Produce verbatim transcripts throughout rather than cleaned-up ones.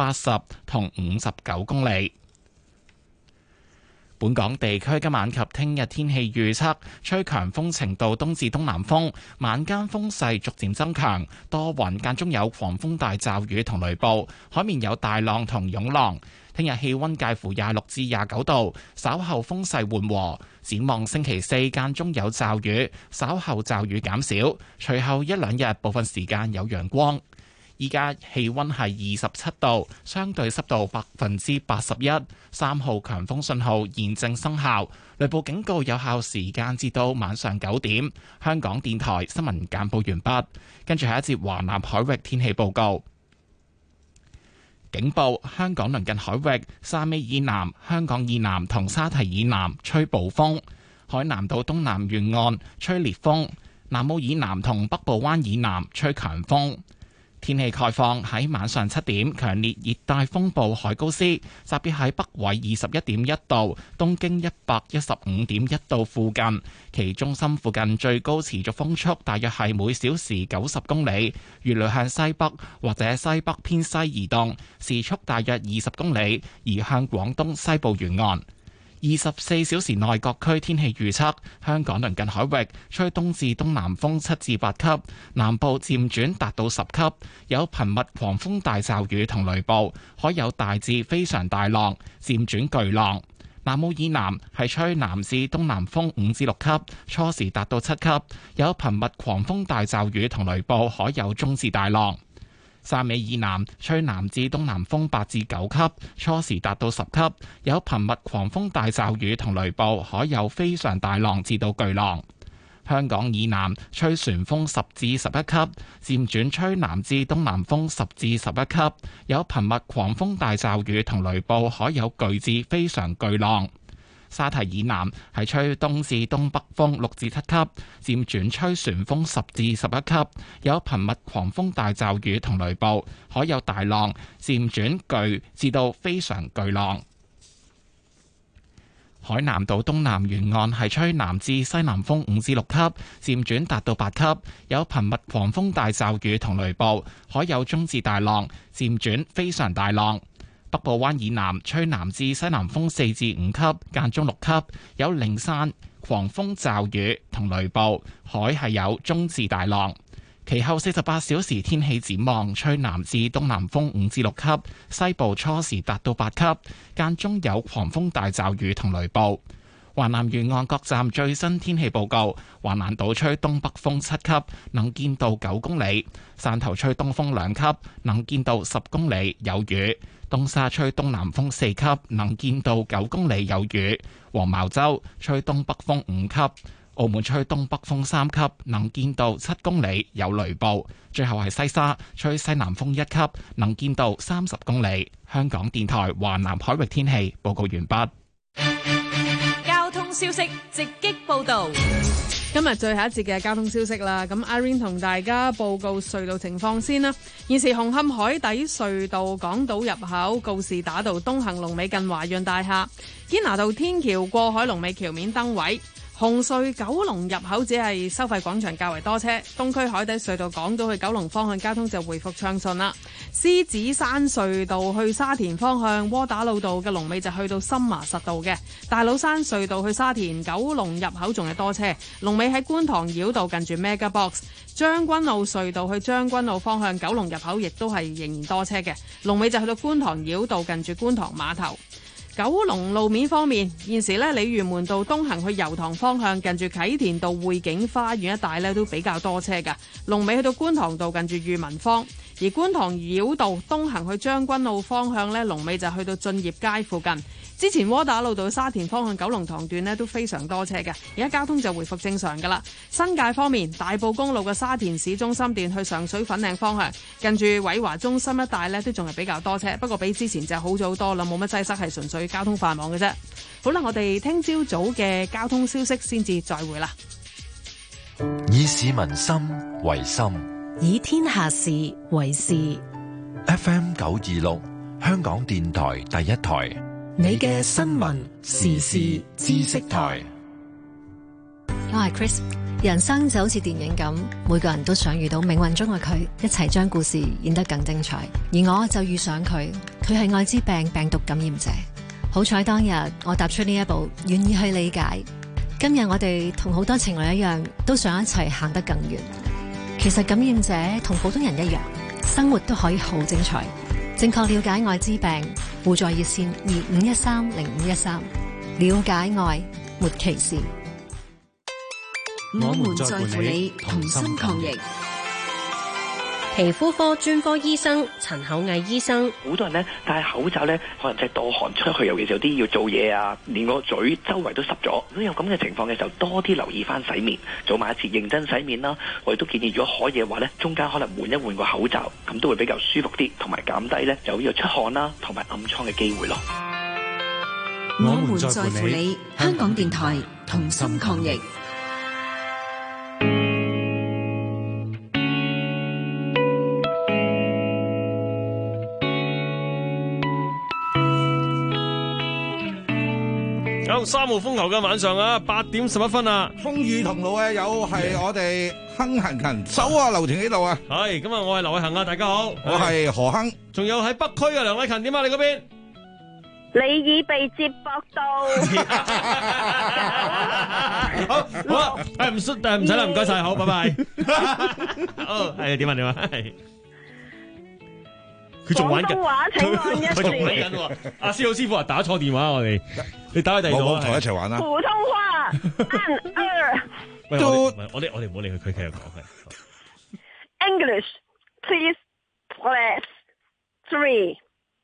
八十同五十九公里。本港地區今晚及聽日天氣預測，吹強風程度東至東南風，晚間風勢逐漸增強，多雲，間中有狂風大驟雨同雷暴，海面有大浪同湧浪。聽日氣溫介乎廿六至廿九度，稍後風勢緩和。展望星期四間中有驟雨，稍後驟雨減少，隨後一兩日部分時間有陽光。依家氣溫係二十七度，相對濕度百分之八十一，三號強風信號現正生效，雷暴警告有效時間至到晚上九點。香港電台新聞簡報完畢，跟住係一節華南海域天氣報告。警報：香港鄰近海域、汕尾以南、香港以南同沙堤以南吹暴風，海南島東南沿岸吹烈風，南澳以南同北部灣以南吹強風。天氣概況：喺晚上七點，強烈熱帶風暴海高斯集結喺北緯二十一點一度、東經一百一十五點一度附近，其中心附近最高持續風速大約係每小時九十公里，預料向西北或者西北偏西移動，時速大約二十公里，移向廣東西部沿岸。二十四小時內各區天氣預測：香港鄰近海域吹東至東南風七至八級，南部漸轉達到十級，有頻密狂風大驟雨同雷暴，海有大至非常大浪，漸轉巨浪。南澳以南係吹南至東南風五至六級，初時達到七級，有頻密狂風大驟雨同雷暴，海有中至大浪。汕尾以南吹南至東南風八至九級，初時達到十級，有頻密狂風大驟雨同雷暴，海有非常大浪至到巨浪。香港以南吹旋風十至十一級，漸轉吹南至東南風十至十一級，有頻密狂風大驟雨同雷暴，海有巨至非常巨浪。沙堤以南係吹東至東北風六至七級，漸轉吹旋風十至十一級，有頻密狂風大驟雨同雷暴，海有大浪，漸轉巨至到非常巨浪。海南島東南沿岸係吹南至西南風五至六級，漸轉達到八級，有頻密狂風大驟雨同雷暴，海有中至大浪，漸轉非常大浪。北部灣以南吹南至西南風四至五級，間中六級，有零散狂風驟雨同雷暴，海係有中至大浪。其後四十八小時天氣展望，吹南至東南風五至六級，西部初時達到八級，間中有狂風大驟雨同雷暴。華南沿岸各站最新天氣報告：華南島吹東北風七級，能見度九公里；汕頭吹東風兩級，能見度十公里，有雨；東沙吹東南風四級，能見度九公里，有雨；黃茅洲吹東北風五級；澳門吹東北風三級，能見度七公里，有雷暴。最後係西沙吹西南風一級，能見度三十公里。香港電台華南海域天氣報告完畢。 消息直擊報道， 今日最後一節嘅交通消息啦。咁 Irene 同大家報告隧道情況先啦。現時紅磡海底隧道港島入口告士打道東行龍尾近華潤大廈，堅拿道天橋過海龍尾橋面燈位。紅隧九龍入口只係收費廣場較為多車，東區海底隧道港島去九龍方向交通就回復暢順啦。獅子山隧道去沙田方向窩打老道嘅龍尾就去到深麻實道嘅，大老山隧道去沙田九龍入口仲係多車，龍尾喺觀塘繞道近住 Mega Box。將軍澳隧道去將軍澳方向九龍入口亦都係仍然多車嘅，龍尾就去到觀塘繞道近住觀塘碼頭。九龍路面方面，現時咧鯉魚門道東行去油塘方向，近住啟田道匯景花園一帶咧都比較多車㗎，龍尾去到觀塘道近住裕民坊。而觀塘繞道東行去將軍澳方向咧，龍尾就去到駿業街附近。之前窩打老道沙田方向九龍塘段咧都非常多車嘅，而家交通就回復正常噶啦。新界方面，大埔公路嘅沙田市中心段去上水粉嶺方向，近住偉華中心一帶咧都仲係比較多車，不過比之前就好咗好多啦，冇乜擠塞，係純粹交通繁忙嘅啫。好啦，我哋聽朝早嘅交通消息先至再會啦。 以市民心為心， 以天下事為事。 F M 九二六，香港電台第一台。 你嘅新聞時事知識台。 我係 Chris， 人生就好似電影咁，每個人都想遇到命運中嘅佢，一齊將故事演得更精彩。而我就遇上佢， 佢係艾滋病病毒感染者。好彩當日我踏出呢一步，願意去理解。今日我哋同好多情侶一樣，都想一齊行得更遠。其實感染者同普通人一樣，生活都可以好精彩。正確了解艾滋病，互助熱線二五一三零五一三，了解愛，沒歧視。 我們在乎你，同心抗疫。 皮膚科專科醫生陳厚毅醫生， 好多人咧戴口罩咧，可能即係多汗出去，尤其是有啲要做嘢啊，連個嘴周圍都濕咗。如果有咁嘅情況嘅時候，多啲留意翻洗面，早晚一次認真洗面啦。我亦都建議，如果可以嘅話咧，中間可能換一換個口罩，咁都會比較舒服啲，同埋減低咧有呢個出汗啦，同埋暗瘡嘅機會咯。 我們在乎你，香港電台同心抗疫。 有三號風球嘅晚上啊，八點十一分啊， 風雨同路嘅有係我哋亨行勤走啊，劉田呢度啊， 係咁啊，我係劉偉恒啊，大家好， 我係何亨， 仲有喺北區嘅梁偉勤，點啊？你嗰邊？ 你已被接駁到， 好，好啊，誒唔需誒唔使啦，唔該晒，好，拜拜。好，係點啊？點啊？係。佢仲玩緊，佢仲玩緊喎。阿師好師傅話打錯電話，我哋你打去第二度啊， 同一齊玩啦。 普通話，un 二。 喂，我哋我哋我哋唔好理佢，佢繼續講係。 English, please, press three。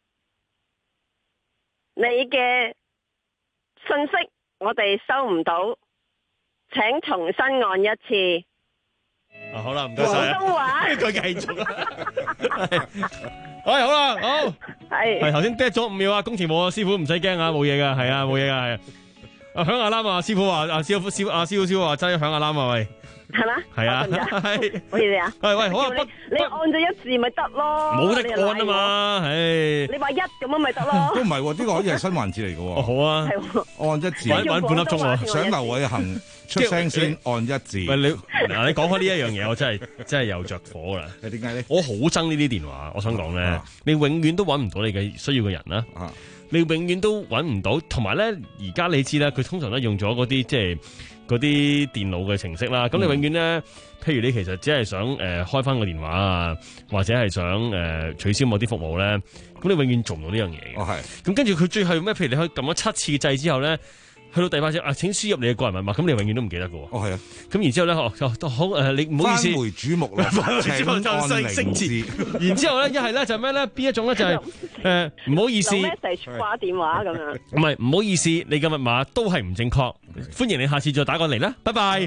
你嘅信息我哋收唔到，請重新按一次。 啊好啦，唔該晒。 普通話， 佢繼續啦。喂，好啦，好係係頭先 dead 咗五秒啊，工錢冇啊，師傅唔使驚啊，冇嘢噶，係啊，冇嘢噶，係啊，響阿啱啊，師傅話阿師傅師阿師傅師傅話真係響阿啱啊，喂， 係嘛？ 係啊， 係，好嘢啊， 喂喂，好啊， 你你按咗一字咪得咯， 冇得按啊嘛，唉， 你話一咁樣咪得咯， 都唔係喎，呢個可以係新環節嚟嘅喎， 哦好啊， 按一字， 玩玩半粒鐘喎， 想劉偉恒出聲先按一字， 喂你嗱你講開呢一樣嘢，我真係真係又着火啦， 係點解咧？ 我好憎呢啲電話，我想講咧，你永遠都揾唔到你嘅需要嘅人啦。你永遠都揾唔到，同埋咧，而家你知啦，佢通常都用咗嗰啲即係嗰啲電腦嘅程式啦。咁、嗯、你永遠咧，譬如你其實只係想誒、呃、開翻個電話啊，或者係想誒、呃、取消某啲服務咧，咁你永遠做唔到呢樣嘢嘅。哦，係。咁跟住佢最後咩？譬如你可以撳咗七次掣之後咧。去到第八隻啊！請輸入你嘅個人密碼，咁你永遠都唔記得嘅喎。哦，係啊。咁然之後咧，哦，好誒，你唔好意思。翻回主目啦，請按零字。然之後咧，一係咧就係咩咧？邊一種咧就係誒唔好意思。 message 掛電話咁樣。 唔係唔好意思，你嘅密碼都係唔正確。歡迎你下次再打過嚟啦，拜拜。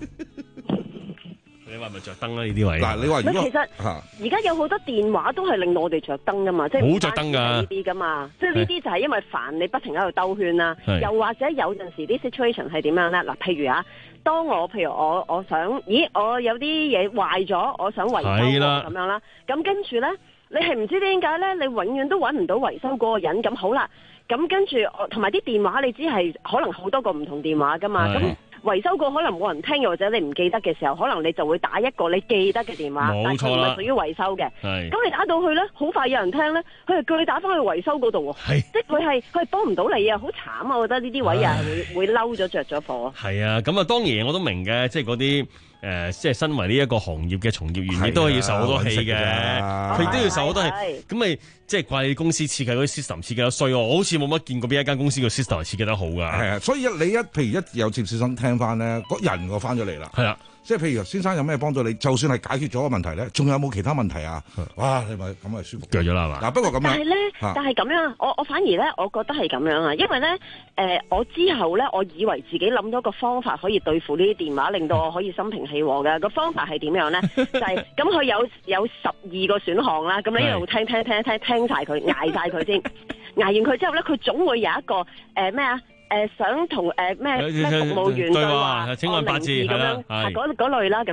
你話咪着燈啦呢啲位？嗱，你話如果其實而家有好多電話都係令到我哋着燈噶嘛，即係好着燈噶呢啲噶嘛，即係呢啲就係因為煩你不停喺度兜圈啦，又或者有陣時啲 situation 係點樣咧？嗱，譬如啊，當我譬如我我想，咦，我有啲嘢壞咗，我想維修咁樣啦，咁跟住咧，你係唔知點解咧？你永遠都揾唔到維修嗰個人，咁好啦，咁跟住同埋啲電話，你知係可能好多個唔同電話噶嘛，咁。維修過可能冇人聽，又或者你唔記得嘅時候，可能你就會打一個你記得嘅電話，但係佢唔係屬於維修嘅。咁你打到去咧，好快有人聽咧，佢係叫你打翻去維修嗰度喎。即係佢係佢係幫唔到你啊，好慘啊！我覺得呢啲位又係會會嬲咗着咗火。係啊，咁啊當然我都明嘅，即係嗰啲。誒、呃，即係身為呢一個行業嘅從業員，亦都係要受好多氣嘅，佢亦都要受好多氣。咁咪即係怪你公司設計嗰啲 system 設計得衰，我好似冇乜見過邊一間公司個 system 係設計得好噶。係啊，所以一你一譬如一有接線生聽翻咧，個人我翻咗嚟啦。係啊。即係譬如先生有咩幫到你，就算係解決咗個問題咧，仲有冇其他問題啊？哇！你咪咁咪舒服腳咗啦嘛？嗱，不過咁樣， 但係咧，但係咁樣，我我反而咧，我覺得係咁樣啊，因為咧，誒、呃，我之後咧，我以為自己諗到個方法可以對付呢啲電話，令到我可以心平氣和嘅。個方法係點樣咧？就係咁，佢有有十二個選項啦。咁你一路聽聽聽聽聽晒佢，嗌晒佢先，嗌完佢之後咧，佢總會有一個誒咩啊？誒、呃，想同誒咩咩服務員對話，請按八字咁樣，嗰嗰類啦，咁樣。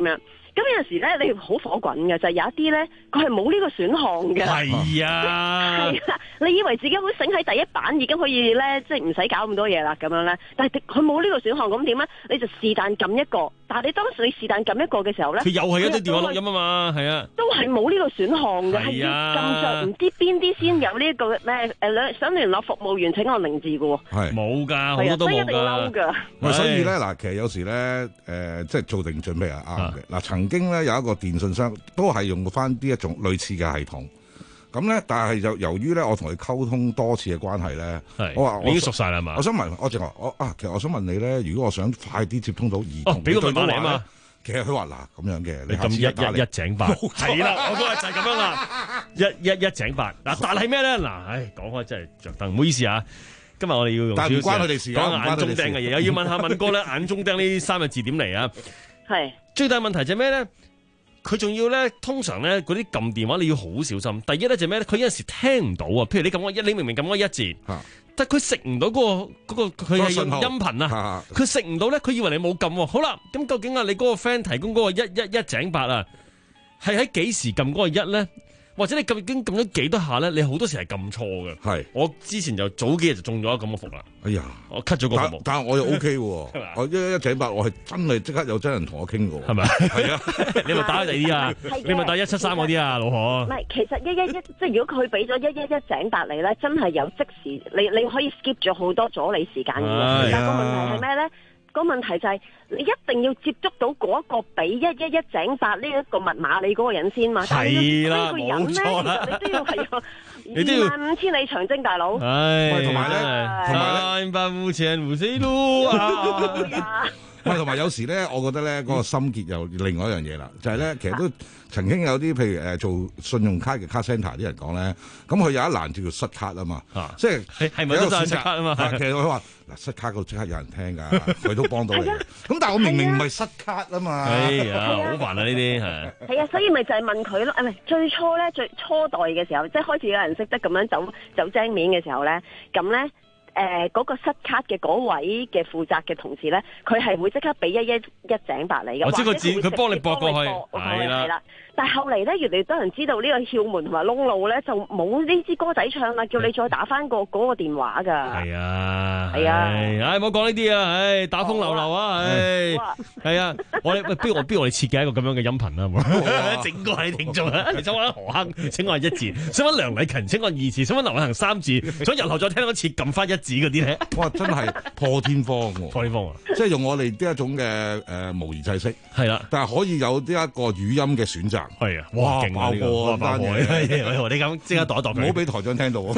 咁有陣時咧，你好火滾嘅，就係、是、有一啲咧，佢係冇呢個選項嘅。 係啊， 係啊，你以為自己好醒喺第一版已經可以咧，即係唔使搞咁多嘢啦咁樣咧，但係佢冇呢個選項，咁點咧？你就是但撳一個，但係你當時你是但撳一個嘅時候咧， 佢又係一堆電話錄音啊嘛，係啊， 都係冇呢個選項嘅，係要撳着唔知邊啲先有呢、這個咩誒想聯絡服務員請按零字嘅喎， 係冇㗎，好多都冇㗎。 喂，所以咧嗱，其實有時咧誒、呃，即係做定準備係啱嘅。嗱、啊，曾經咧有一個電信商都係用翻呢一種類似嘅系統。咁咧，但係就由於咧，我同佢溝通多次嘅關係咧，我話我已經熟晒啦嘛。 我想問，我淨話我啊，其實我想問你咧，如果我想快啲接通到兒童， 俾、哦、個電話你啊嘛。 其實佢話嗱咁樣嘅， 你咁一一一井八，係啦，我嗰日就係咁樣啦，一一一井八。嗱，但係咩咧？嗱，唉，講開真係着燈，唔好意思啊。今日我哋要用少少但係唔關佢哋事， 講眼中釘嘅嘢，又要問下敏哥咧，眼中釘呢三個字點嚟啊？ 係最大問題就係咩咧？佢仲要咧，通常咧嗰啲撳電話你要好小心。第一咧就係咩咧？佢有陣時聽唔到啊。譬如你撳嗰一，你明明撳嗰一字，啊、但係佢食唔到嗰個嗰個佢係用音頻啊。佢食唔到咧，佢以為你冇撳。好啦，咁究竟啊，你嗰個 friend 提供嗰個一一一井八啊，係喺幾時撳嗰個一咧？或者你撳已經撳咗幾多下咧？你好多時係撳錯嘅。係，我之前就早幾日就中咗咁嘅伏啦。哎呀，我 cut 咗個服務。但係我又 O K 喎，我一一一井八，我係真係即刻有真人同我傾過。係咪？係啊，你咪打第啲啊？你咪打一七三嗰啲啊，老婆。唔係，其實一一一即係如果佢俾咗一一一井八你咧，真係有即時，你你可以 skip 咗好多阻你時間嘅。但係個問題係咩咧？個問題就係你一定要接觸到嗰一個俾一一一井八呢一個密碼你嗰個人先嘛。係啦，冇錯啦。你都要係二萬五千里長征大佬。係，同埋咧，同埋咧，百無前無死路啊！ 喂，同埋有時咧，我覺得咧嗰個心結又另外一樣嘢啦，就係咧，其實都曾經有啲譬如誒做信用卡嘅卡 centre 啲人講咧，咁佢有一欄叫做失卡啊嘛，即係係咪都係失卡啊嘛？ 其實佢話嗱失卡嗰度即刻有人聽㗎，佢都幫到你。咁但係我明明唔係失卡啊嘛， 哎呀，好煩啊呢啲係。係啊，所以咪就係問佢咯，誒唔係最初咧，最初代嘅時候，即係開始有人識得咁樣走走精面嘅時候咧，咁咧。誒、呃，嗰、那個失卡嘅嗰位嘅負責嘅同事咧，佢係會即刻俾一一一井八你嘅， 我知個字，佢幫你駁過去，係啦。 但係後嚟咧，越嚟越多人知道呢個竅門同埋窿路咧，就冇呢支歌仔唱啦，叫你再打翻個嗰個電話噶。係啊， 係啊， 唉，唔好講呢啲啊，唉，打風流流啊，唉，係啊，我哋不如我不如我哋設計一個咁樣嘅音頻啦，整個係聽眾啊，想揾何鏗，請按一字；想揾梁禮勤，請按二字；想揾劉偉恒三字；想日後再聽多次，撳翻一字嗰啲咧。 哇，真係破天荒喎！ 破天荒啊！ 即係用我哋呢一種嘅誒模擬制式， 係啦， 但係可以有呢一個語音嘅選擇。 係啊，哇，勁啊呢個爆破！你咁即刻度一度佢， 唔好俾台長聽到。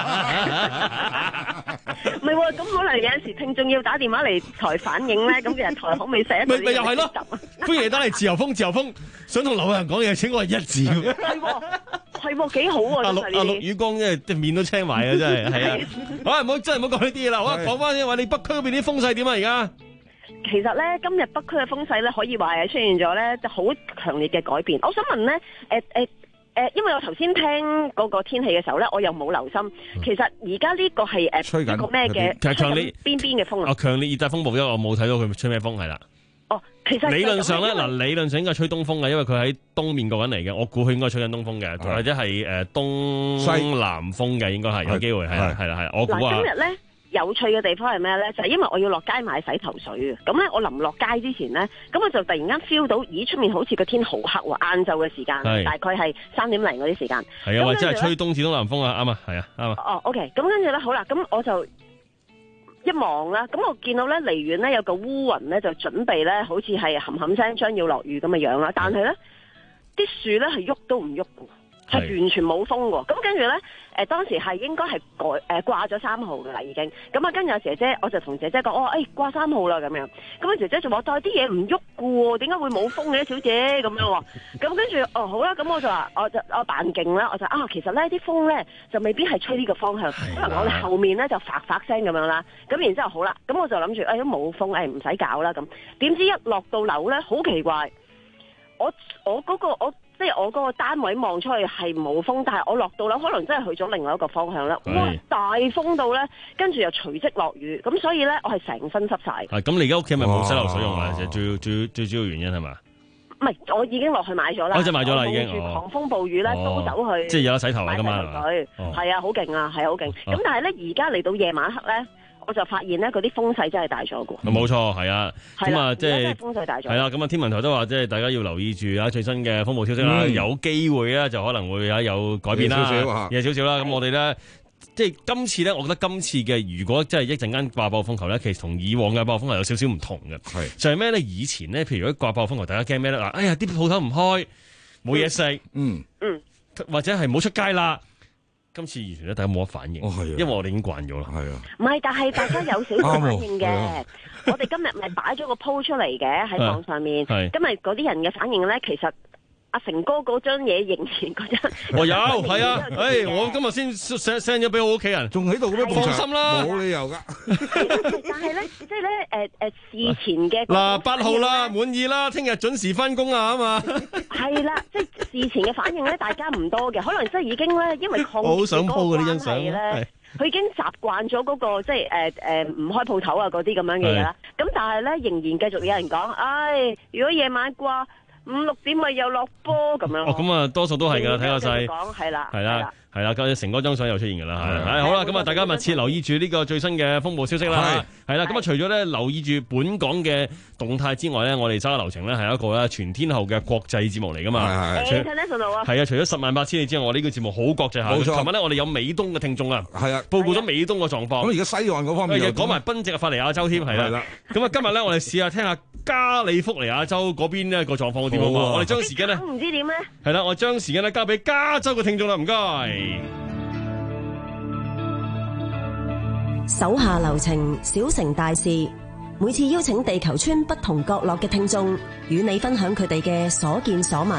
唔係喎，咁可能有陣時聽眾要打電話嚟台反映咧，咁其實台可唔可以寫？ 咪咪又係咯，歡迎你打嚟自由風，自由風想同劉偉恒講嘢，請我係一字。 係喎，係喎，幾好喎！ 阿陸阿陸宇光真係面都青埋啊！真係係啊，好啊，唔好真係唔好講呢啲嘢啦。好啊，講翻先話，你北區嗰邊啲風勢點啊？而家其實咧，今日北區嘅風勢咧，可以話係出現咗咧，就好強烈嘅改變。我想問咧，誒誒。誒，因為我頭先聽嗰個天氣嘅時候咧，我又冇留心。其實而家呢個係誒吹緊個咩嘅？其實強烈邊邊嘅風啊？哦，強烈熱帶風暴，因為我冇睇到佢吹咩風係啦。哦，其實理論上咧，嗱理論上應該係吹東風嘅，因為佢喺東面過緊嚟嘅。我估佢應該吹緊東風嘅，或者係誒東南風嘅，應該係有機會係啦係啦係。我估啊。嗱，今日咧。有趣嘅地方係咩咧？就係、是、因為我要落街買洗頭水啊！咁咧，我臨落街之前咧，咁我就突然間 feel 到，咦，出面好似個天好黑喎！晏晝嘅時間，大概係三點零嗰啲時間。係啊，或者係吹東至東南風啊！啱啊，係啊，啱啊。哦 ，OK，咁跟住咧，好啦，咁我就一望啦，咁我見到咧離遠咧有個烏雲咧，就準備咧，好似係冚冚聲將要落雨咁嘅樣啦。但係咧，啲樹咧係喐都唔喐嘅。係完全冇風喎，咁跟住咧，誒、呃、當時係應該係改誒掛咗三號嘅啦，已經。咁啊，跟住阿姐姐，我就同姐姐講，我話誒掛三號啦咁樣。咁啊，姐姐就話，但係啲嘢唔喐嘅喎，點解會冇風嘅，小姐咁樣喎？咁跟住，哦好啦，咁我就話，我就我扮勁啦，我就啊，其實咧啲風咧就未必係吹呢個方向，可能我哋後面咧就發發聲咁樣啦。咁然之後好啦，咁我就諗住誒都冇風，誒唔使搞啦咁。點知一落到樓咧，好奇怪，我我嗰個我。即係我嗰個單位望出去係冇風，但係我落到樓可能真係去咗另外一個方向啦。哇！大風到咧，跟住又隨即落雨，咁所以咧我係成身濕晒。 係咁，你而家屋企咪冇洗頭水用啊？最最最主要原因係嘛？ 唔唔係，我已經落去買咗啦。 我就買咗啦，已經。 狂風暴雨咧，都走去。 即係有得洗頭啊，今晚係係啊，好勁啊，係好勁。咁但係咧，而家嚟到夜晚黑咧，我就發現咧，嗰啲風勢真係大咗嘅。 冇錯，係啊。咁啊，即係風勢大咗。 係啦，咁啊，天文台都話，即係大家要留意住啊，最新嘅風暴消息啦。有機會咧，就可能會啊有改變啦，夜少少啦。咁我哋咧。即係今次咧，我覺得今次嘅如果真係一陣間掛暴風球咧，其實同以往嘅暴風球有少少唔同嘅。係就係咩咧？以前咧，譬如如果掛暴風球，大家驚咩咧？嗱，哎呀，啲鋪頭唔開，冇嘢食，嗯嗯，或者係冇出街啦。今次完全咧，大家冇乜反應，哦、因為我哋已經慣咗啦。係啊， 唔係，但係大家有少少反應嘅。我哋今日咪擺咗個 po 出嚟嘅喺網上面。今日嗰啲人嘅反應咧，其實。阿成哥嗰張嘢仍然嗰張， 我有係啊，誒，我今日先 send send 咗俾我屋企人， 仲喺度咁樣， 放心啦， 冇理由噶。 但係咧，即係咧，誒誒，事前嘅嗱八號啦，滿意啦，聽日準時翻工啊，啊嘛。係啦，即係事前嘅反應咧，大家唔多嘅，可能即係已經咧，因為抗疫嗰個關係咧，佢已經習慣咗嗰個即係誒誒唔開鋪頭啊嗰啲咁樣嘅嘢啦。咁但係咧，仍然繼續有人講，唉，如果夜晚掛。五六點咪又落波咁樣。 哦，咁啊，多數都係噶，睇下細。 講係啦， 係啦，係啦，咁成嗰張相又出現噶啦，係。係好啦，咁啊，大家密切留意住呢個最新嘅風暴消息啦。係啦，咁啊，除咗咧留意住本港嘅動態之外咧，我哋揸流程咧係一個咧全天候嘅國際節目嚟噶嘛。 係係。International 啊。 係啊，除咗十萬八千里之外，我呢個節目好國際下。冇錯。琴日咧，我哋有美東嘅聽眾啊。係啊。報告咗美東嘅狀況。咁而家西岸嗰方面又講埋賓夕法尼亞州添，係啦。咁啊，今日咧我哋試下聽下加利福尼亞州嗰邊呢個狀況點啊？我哋將時間咧， 唔知點咧。 係啦，我將時間咧交俾加州嘅聽眾啦，唔該。 手下留情，小成大事。每次邀請地球村不同角落嘅聽眾，與你分享佢哋嘅所見所聞。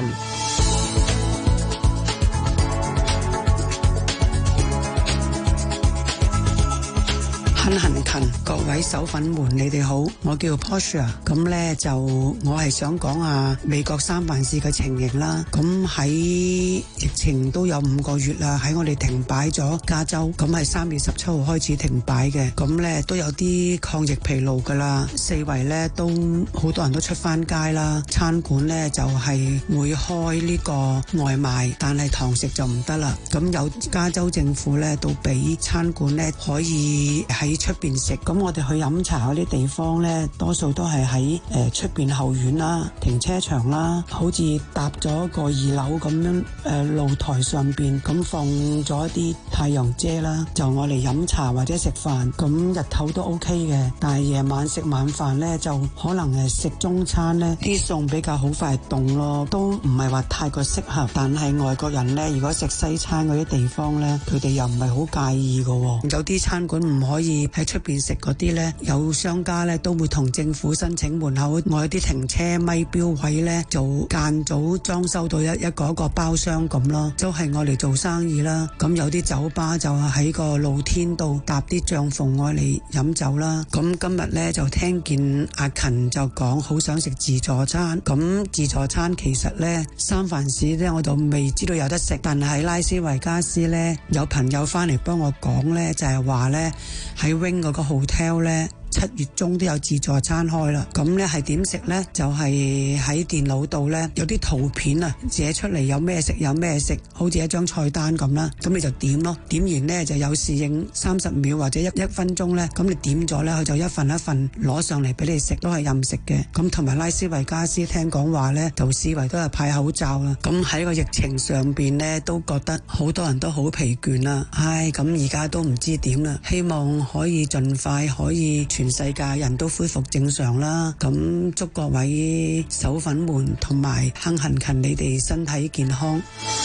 懇懇勤，各位手粉們，你哋好，我叫 Portia， 咁咧就我係想講下美國三藩市嘅情形啦。咁喺疫情都有五個月啦，喺我哋停擺咗加州，咁係三月十七號開始停擺嘅，咁咧都有啲抗疫疲勞噶啦，四圍咧都好多人都出翻街啦，餐館咧就係會開呢個外賣，但係堂食就唔得啦。咁有加州政府咧都俾餐館咧可以喺出邊食，咁我哋去飲茶嗰啲地方呢，多數都係喺誒出邊後院啦、停車場啦，好似搭咗個二樓咁樣，誒、呃、露台上邊咁放咗一啲太陽遮啦，就我嚟飲茶或者食飯，咁日頭都 OK 嘅，但係夜晚食晚飯呢，就可能係食中餐呢啲餸比較好快凍咯，都唔係話太過適合。但係外國人呢，如果食西餐嗰啲地方呢，佢哋又唔係好介意噶，有啲餐館唔可以喺出邊食嗰啲呢，有商家呢都會同政府申請門口外啲停車咪標位呢，就間早裝修到一一個一個包廂咁咯，都係我嚟做生意啦。咁有啲酒吧就喺個露天度搭啲帳篷我嚟飲酒啦。咁今日呢，就聽見阿勤就講好想食自助餐，咁自助餐其實呢，三藩市呢我就未知道有得食，但係拉斯維加斯呢，有朋友翻嚟幫我講呢，就係話呢，喺 Wing 嗰個 hotel 呢，七月中都有自助餐開啦。咁呢係點食呢？就係、是、喺電腦度呢，有啲圖片啊，寫出嚟有咩食有咩食，好似一張菜單咁啦。咁你就點咯，點完呢就有侍應三十秒或者一一分鐘呢。咁你點咗呢，佢就一份一份攞上嚟俾你食，都係任食嘅。咁同埋拉斯維加斯聽講話呢，就市圍都係派口罩啦。咁喺個疫情上邊呢，都覺得好多人都好疲倦啦。唉，咁而家都唔知點啦，希望可以盡快可以全世界人都恢復正常啦。咁祝各位手粉們同埋懇懇勤你哋身體健康。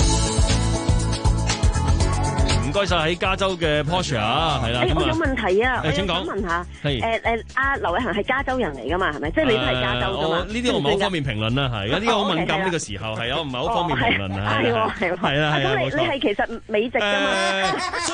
唔該晒喺加州嘅 Portia 係啦。 誒，我有問題啊，我請講。 想問下，誒誒，阿劉偉恒係加州人嚟噶嘛？係咪？即係你都係加州噶嘛？ 呢啲我唔係好方便評論啦，係而家呢個好敏感呢個時候，係啊，唔係好方便評論啊。 係喎係喎。 係啊係啊。 咁你你係其實美籍噶嘛？ 雖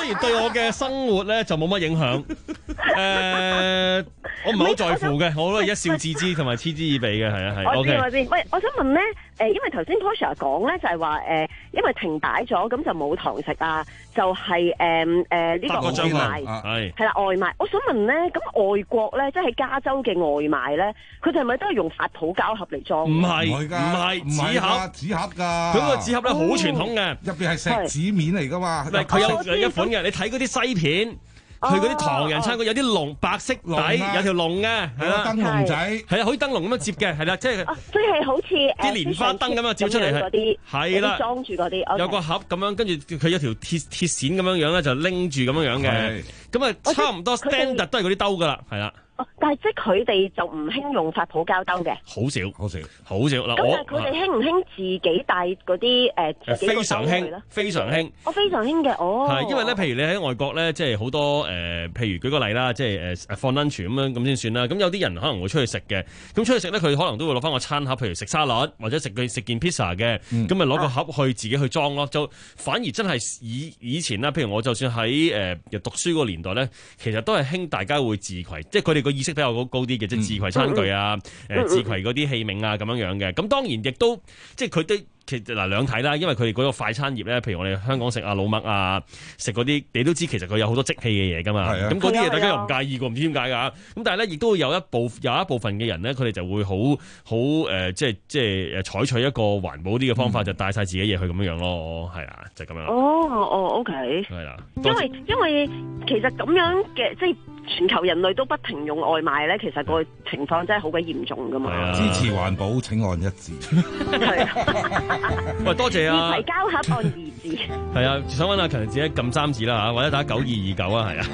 然對我嘅生活咧就冇乜影響。誒，我唔係好在乎嘅，我都係一笑置之同埋嗤之以鼻嘅，係啊係。 我知 OK 我知。喂，我想問咧，誒，因為頭先 Portia 講咧就係話誒，因為停擺咗，咁就冇堂食啊，就係誒誒呢個外賣係係啦外賣。我想問咧，咁外國咧，即係喺加州嘅外賣咧，佢哋係咪都係用發泡膠盒嚟裝？ 唔係唔係㗎唔係紙盒紙盒㗎。 佢個紙盒咧好傳統嘅， 入邊係石紙面嚟㗎嘛。 唔係佢有有一款嘅，你睇嗰啲西片。去嗰啲唐人餐館有啲龍白色底，有條龍嘅，係啦， 燈籠仔， 係啊，好似燈籠咁樣接嘅，係啦，即係即係好似啲蓮花燈咁樣照出嚟嗰啲， 係啦， 裝住嗰啲， 有個盒咁樣，跟住佢有條鐵鐵線咁樣樣咧，就拎住咁樣樣嘅，咁啊差唔多 standard 都係嗰啲兜噶啦，係啦。 但係即係佢哋就唔興用發泡膠兜嘅， 好少，好少，好少嗱。 咁但係佢哋興唔興自己帶嗰啲誒自己個兜去咧？ 非常興， 我非常興嘅，哦。 係因為咧，譬如你喺外國咧，即係好多誒，譬如舉個例啦，即係誒放 lunch 咁樣咁先算啦。咁有啲人可能會出去食嘅，咁出去食咧，佢可能都會攞翻個餐盒，譬如食沙律或者食佢食件 pizza 嘅，咁咪攞個盒去自己去裝咯。就反而真係以以前啦，譬如我就算喺誒讀書嗰個年代咧，其實都係興大家會自攜，即係佢哋個意識比較高啲嘅，即係自攜餐具啊，誒自攜嗰啲器皿啊咁樣樣嘅。咁當然亦都即係佢哋其實嗱兩睇啦，因為佢哋嗰個快餐業咧，譬如我哋香港食啊老麥啊，食嗰啲你都知其實佢有好多即棄嘅嘢噶嘛。咁嗰啲嘢大家又唔介意㗎，唔知點解㗎。咁但係咧，亦都會有一部有一部分嘅人咧，佢哋就會好好誒，即係即係誒採取一個環保啲嘅方法，嗯、就帶晒自己嘢去咁樣樣咯。係啊，就咁、是、樣。 哦哦，OK。 係啦， 因為因為其實咁樣嘅即係。全球人類都不停用外賣咧，其實個情況真係好鬼嚴重噶嘛。 啊、支持環保，請按一字。 係啊， 喂，多謝啊！ 提交盒按二字。 係啊，想揾阿強自己撳三字啦嚇，或者打九二二九啊，係啊。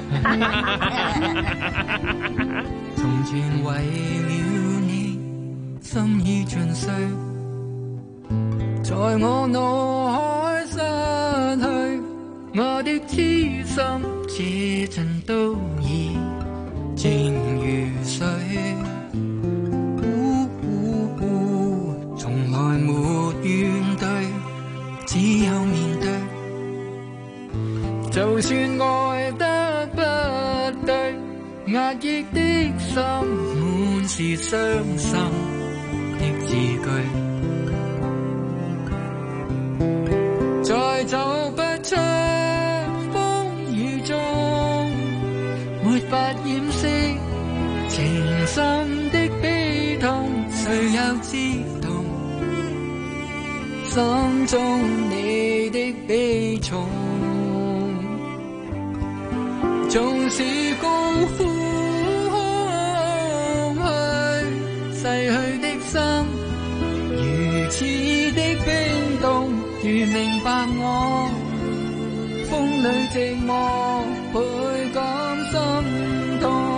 從前為了你，心已盡碎，在我腦海失去。我的痴心這陣都已靜如水，嗚嗚嗚，從來沒怨對，只有面對。就算愛得不對，壓抑的心滿是傷心的字句，再走不出沒法掩飾情深的悲痛，誰又知道心中你的悲重？縱使高呼空虛，逝去的心如此的冰凍，如明白我風裏寂寞倍感心痛。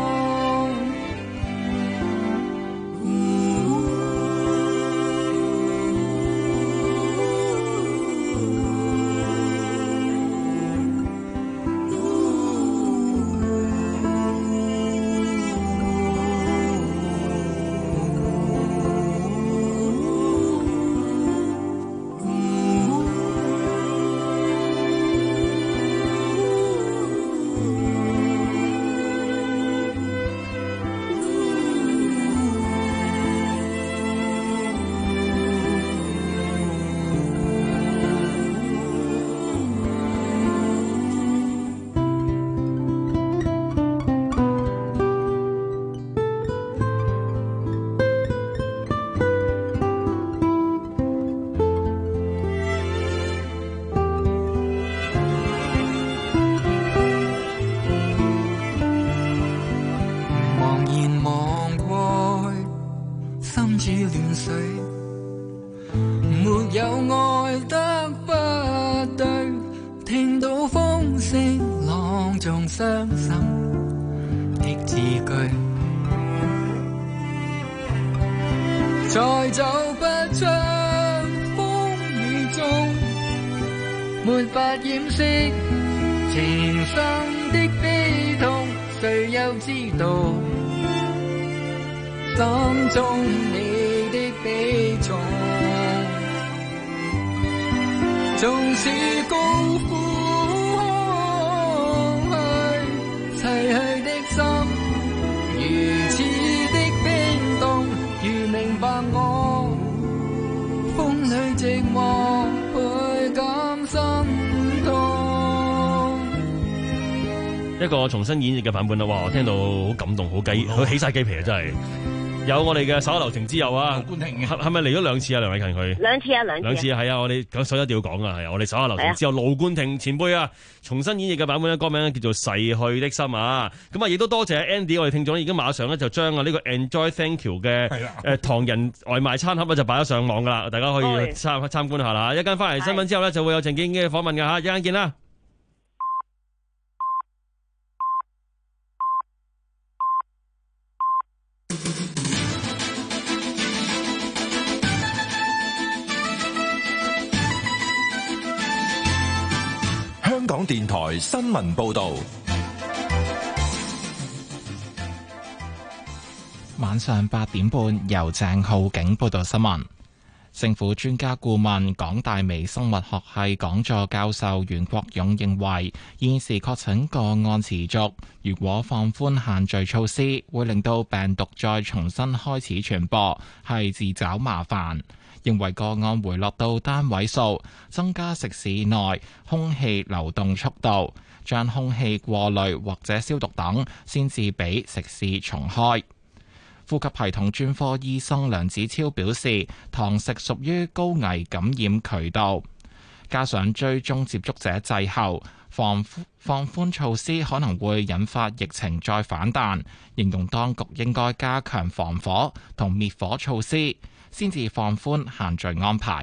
再走不出風雨中，沒法掩飾情深的悲痛，誰又知道心中你的悲重？縱使高呼一個重新演繹嘅版本啦。哇，我聽到好感動，好雞，好起晒雞皮啊！真係。有我哋嘅手下留情之友啊，係係咪嚟咗兩次啊？梁偉勤佢兩次啊，兩次兩次係啊！我哋講所一定要講啊，係啊！我哋手下留情之友盧冠廷前輩啊，重新演繹嘅版本咧，歌名咧叫做《逝去的心》啊！咁啊，亦都多謝 Andy，我哋聽眾已經馬上咧就將啊呢個 Enjoy Thank You 嘅誒唐人外賣餐盒咧就擺咗上網噶啦，大家可以參參觀下啦。一陣翻嚟新聞之後咧，就會有鄭敬嘅訪問㗎嚇，一陣見啦。 香港電台新聞報道， 晚上八點半由鄭浩景報道新聞。政府專家顧問、港大微生物學系講座教授袁國勇認為，現時確診個案持續，如果放寬限聚措施，會令到病毒再重新開始傳播，係自找麻煩。認為個案回落到單位數，增加食肆內空氣流動速度，將空氣過濾或者消毒等，先至俾食肆重開。呼吸系統專科醫生梁子超表示，堂食屬於高危感染渠道，加上追蹤接觸者滯後，放放寬措施可能會引發疫情再反彈。形容當局應該加強防火同滅火措施，先至放寬限聚安排。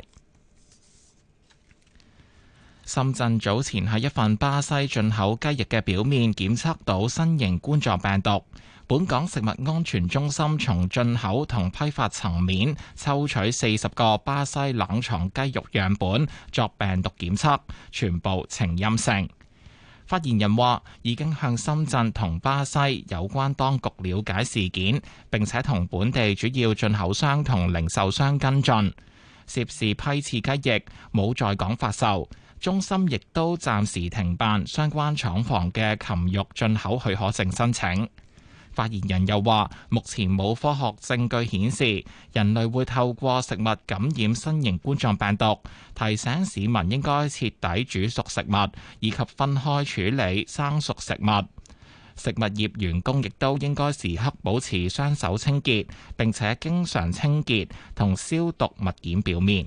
深圳早前喺一份巴西進口雞翼嘅表面檢測到新型冠狀病毒。本港食物安全中心從進口同批發層面抽取四十個巴西冷藏雞肉樣本作病毒檢測，全部呈陰性。發言人話已經向深圳同巴西有關當局了解事件，並且同本地主要進口商同零售商跟進。涉事批次雞翼冇在港發售，中心亦都暫時停辦相關廠房嘅禽肉進口許可證申請。發言人又話，目前冇科學證據顯示人類會透過食物感染新型冠狀病毒，提醒市民應該徹底煮熟食物，以及分開處理生熟食物。食物業員工亦都應該時刻保持雙手清潔，並且經常清潔同消毒物件表面。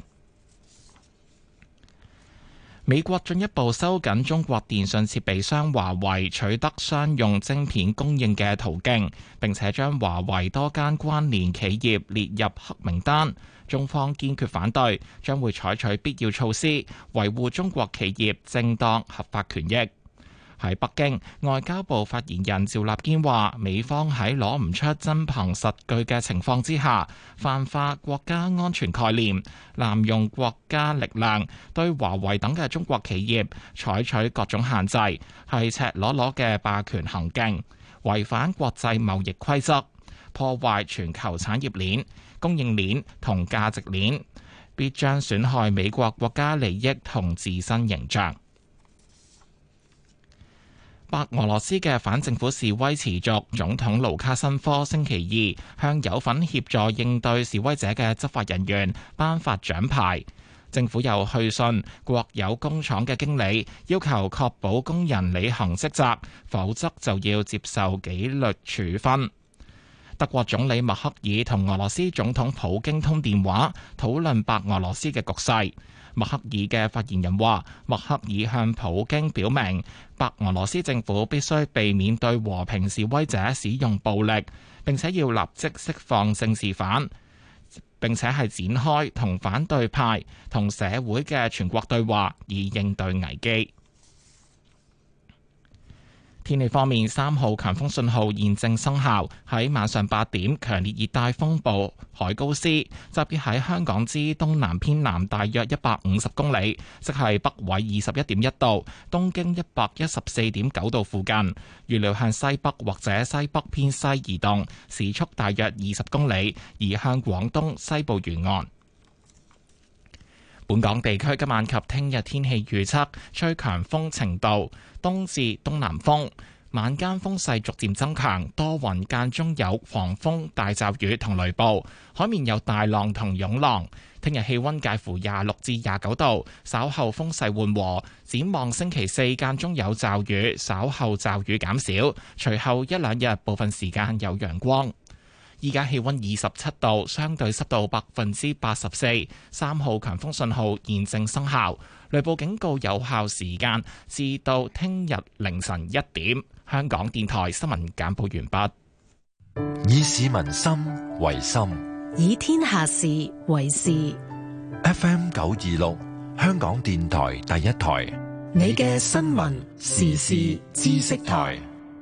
美國進一步收緊中國電信設備商華為取得商用晶片供應嘅途徑，並且將華為多間關聯企業列入黑名單。中方堅決反對，將會採取必要措施，維護中國企業正當合法權益。喺北京，外交部發言人趙立堅話，美方喺攞唔出真憑實據嘅情況之下，泛化國家安全概念，濫用國家力量對華為等嘅中國企業採取各種限制，係赤裸裸嘅霸權行徑，違反國際貿易規則，破壞全球產業鏈、供應鏈同價值鏈，必將損害美國國家利益同自身形象。白俄羅斯嘅反政府示威持續，總統盧卡申科星期二向有份協助應對示威者嘅執法人員頒發獎牌。政府又去信國有工廠嘅經理，要求確保工人履行職責，否則就要接受紀律處分。德國總理默克爾同俄羅斯總統普京通電話，討論白俄羅斯嘅局勢。默克爾嘅發言人話，默克爾向普京表明，白俄羅斯政府必須避免對和平示威者使用暴力，並且要立即釋放政治犯，並且係展開同反對派同社會嘅全國對話，以應對危機。天氣方面，三號強風信號現正生效。喺晚上八點，強烈熱帶風暴海高斯集結喺香港之東南偏南大約一百五十公里，即係北緯二十一點一度、東經一百一十四點九度附近。預料向西北或者西北偏西移動，時速大約二十公里，移向廣東西部沿岸。本港地區今晚及聽日天氣預測，吹強風程度東至東南風， 晚間風勢逐漸增強，多雲間中有狂風、大驟雨同雷暴，海面有大浪同湧浪。聽日氣溫介乎廿六至廿九度，稍後風勢緩和。展望星期四間中有驟雨，稍後驟雨減少，隨後一兩日部分時間有陽光。依家氣溫二十七度，相對濕度百分之八十四，三號強風信號現正生效，雷暴警告有效時間至到聽日凌晨一點。香港電台新聞簡報完畢。 以市民心為心， 以天下事為事。 F M 九二六，香港電台第一台， 你嘅新聞時事知識台。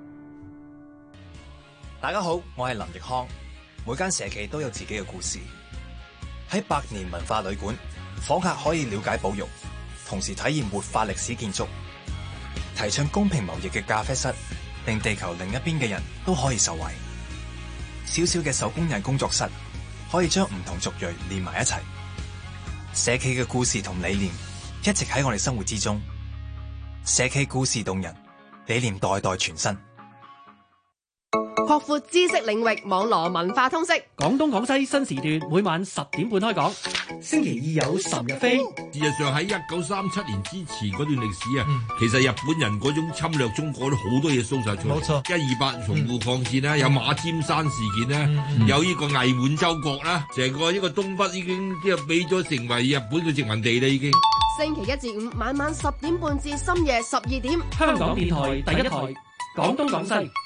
大家好，我係林奕康。每間社企都有自己嘅故事。喺百年文化旅館，訪客可以了解保育，同時體驗活化歷史建築。提倡公平貿易嘅咖啡室，令地球另一邊嘅人都可以受惠。小小嘅手工藝工作室，可以將唔同族裔連埋一齊。社企嘅故事同理念一直喺我哋生活之中。社企故事動人，理念代代傳新。 擴闊知識領域，網羅文化通識。 廣東廣西新時段每晚十點半開講。星期二有岑日飛。 事實上喺一九三七年之前嗰段歷史啊，嗯、其實日本人嗰種侵略中國都好多嘢蘇晒出嚟。冇錯，一二八淞滬抗戰啦，嗯、有馬尖山事件啦，嗯嗯、有呢個偽滿洲國啦，成個呢個東北已經即係俾咗成為日本嘅殖民地啦，已經。 星期一至五晚晚十點半至深夜十二點， 香港電台第一台，廣東廣西。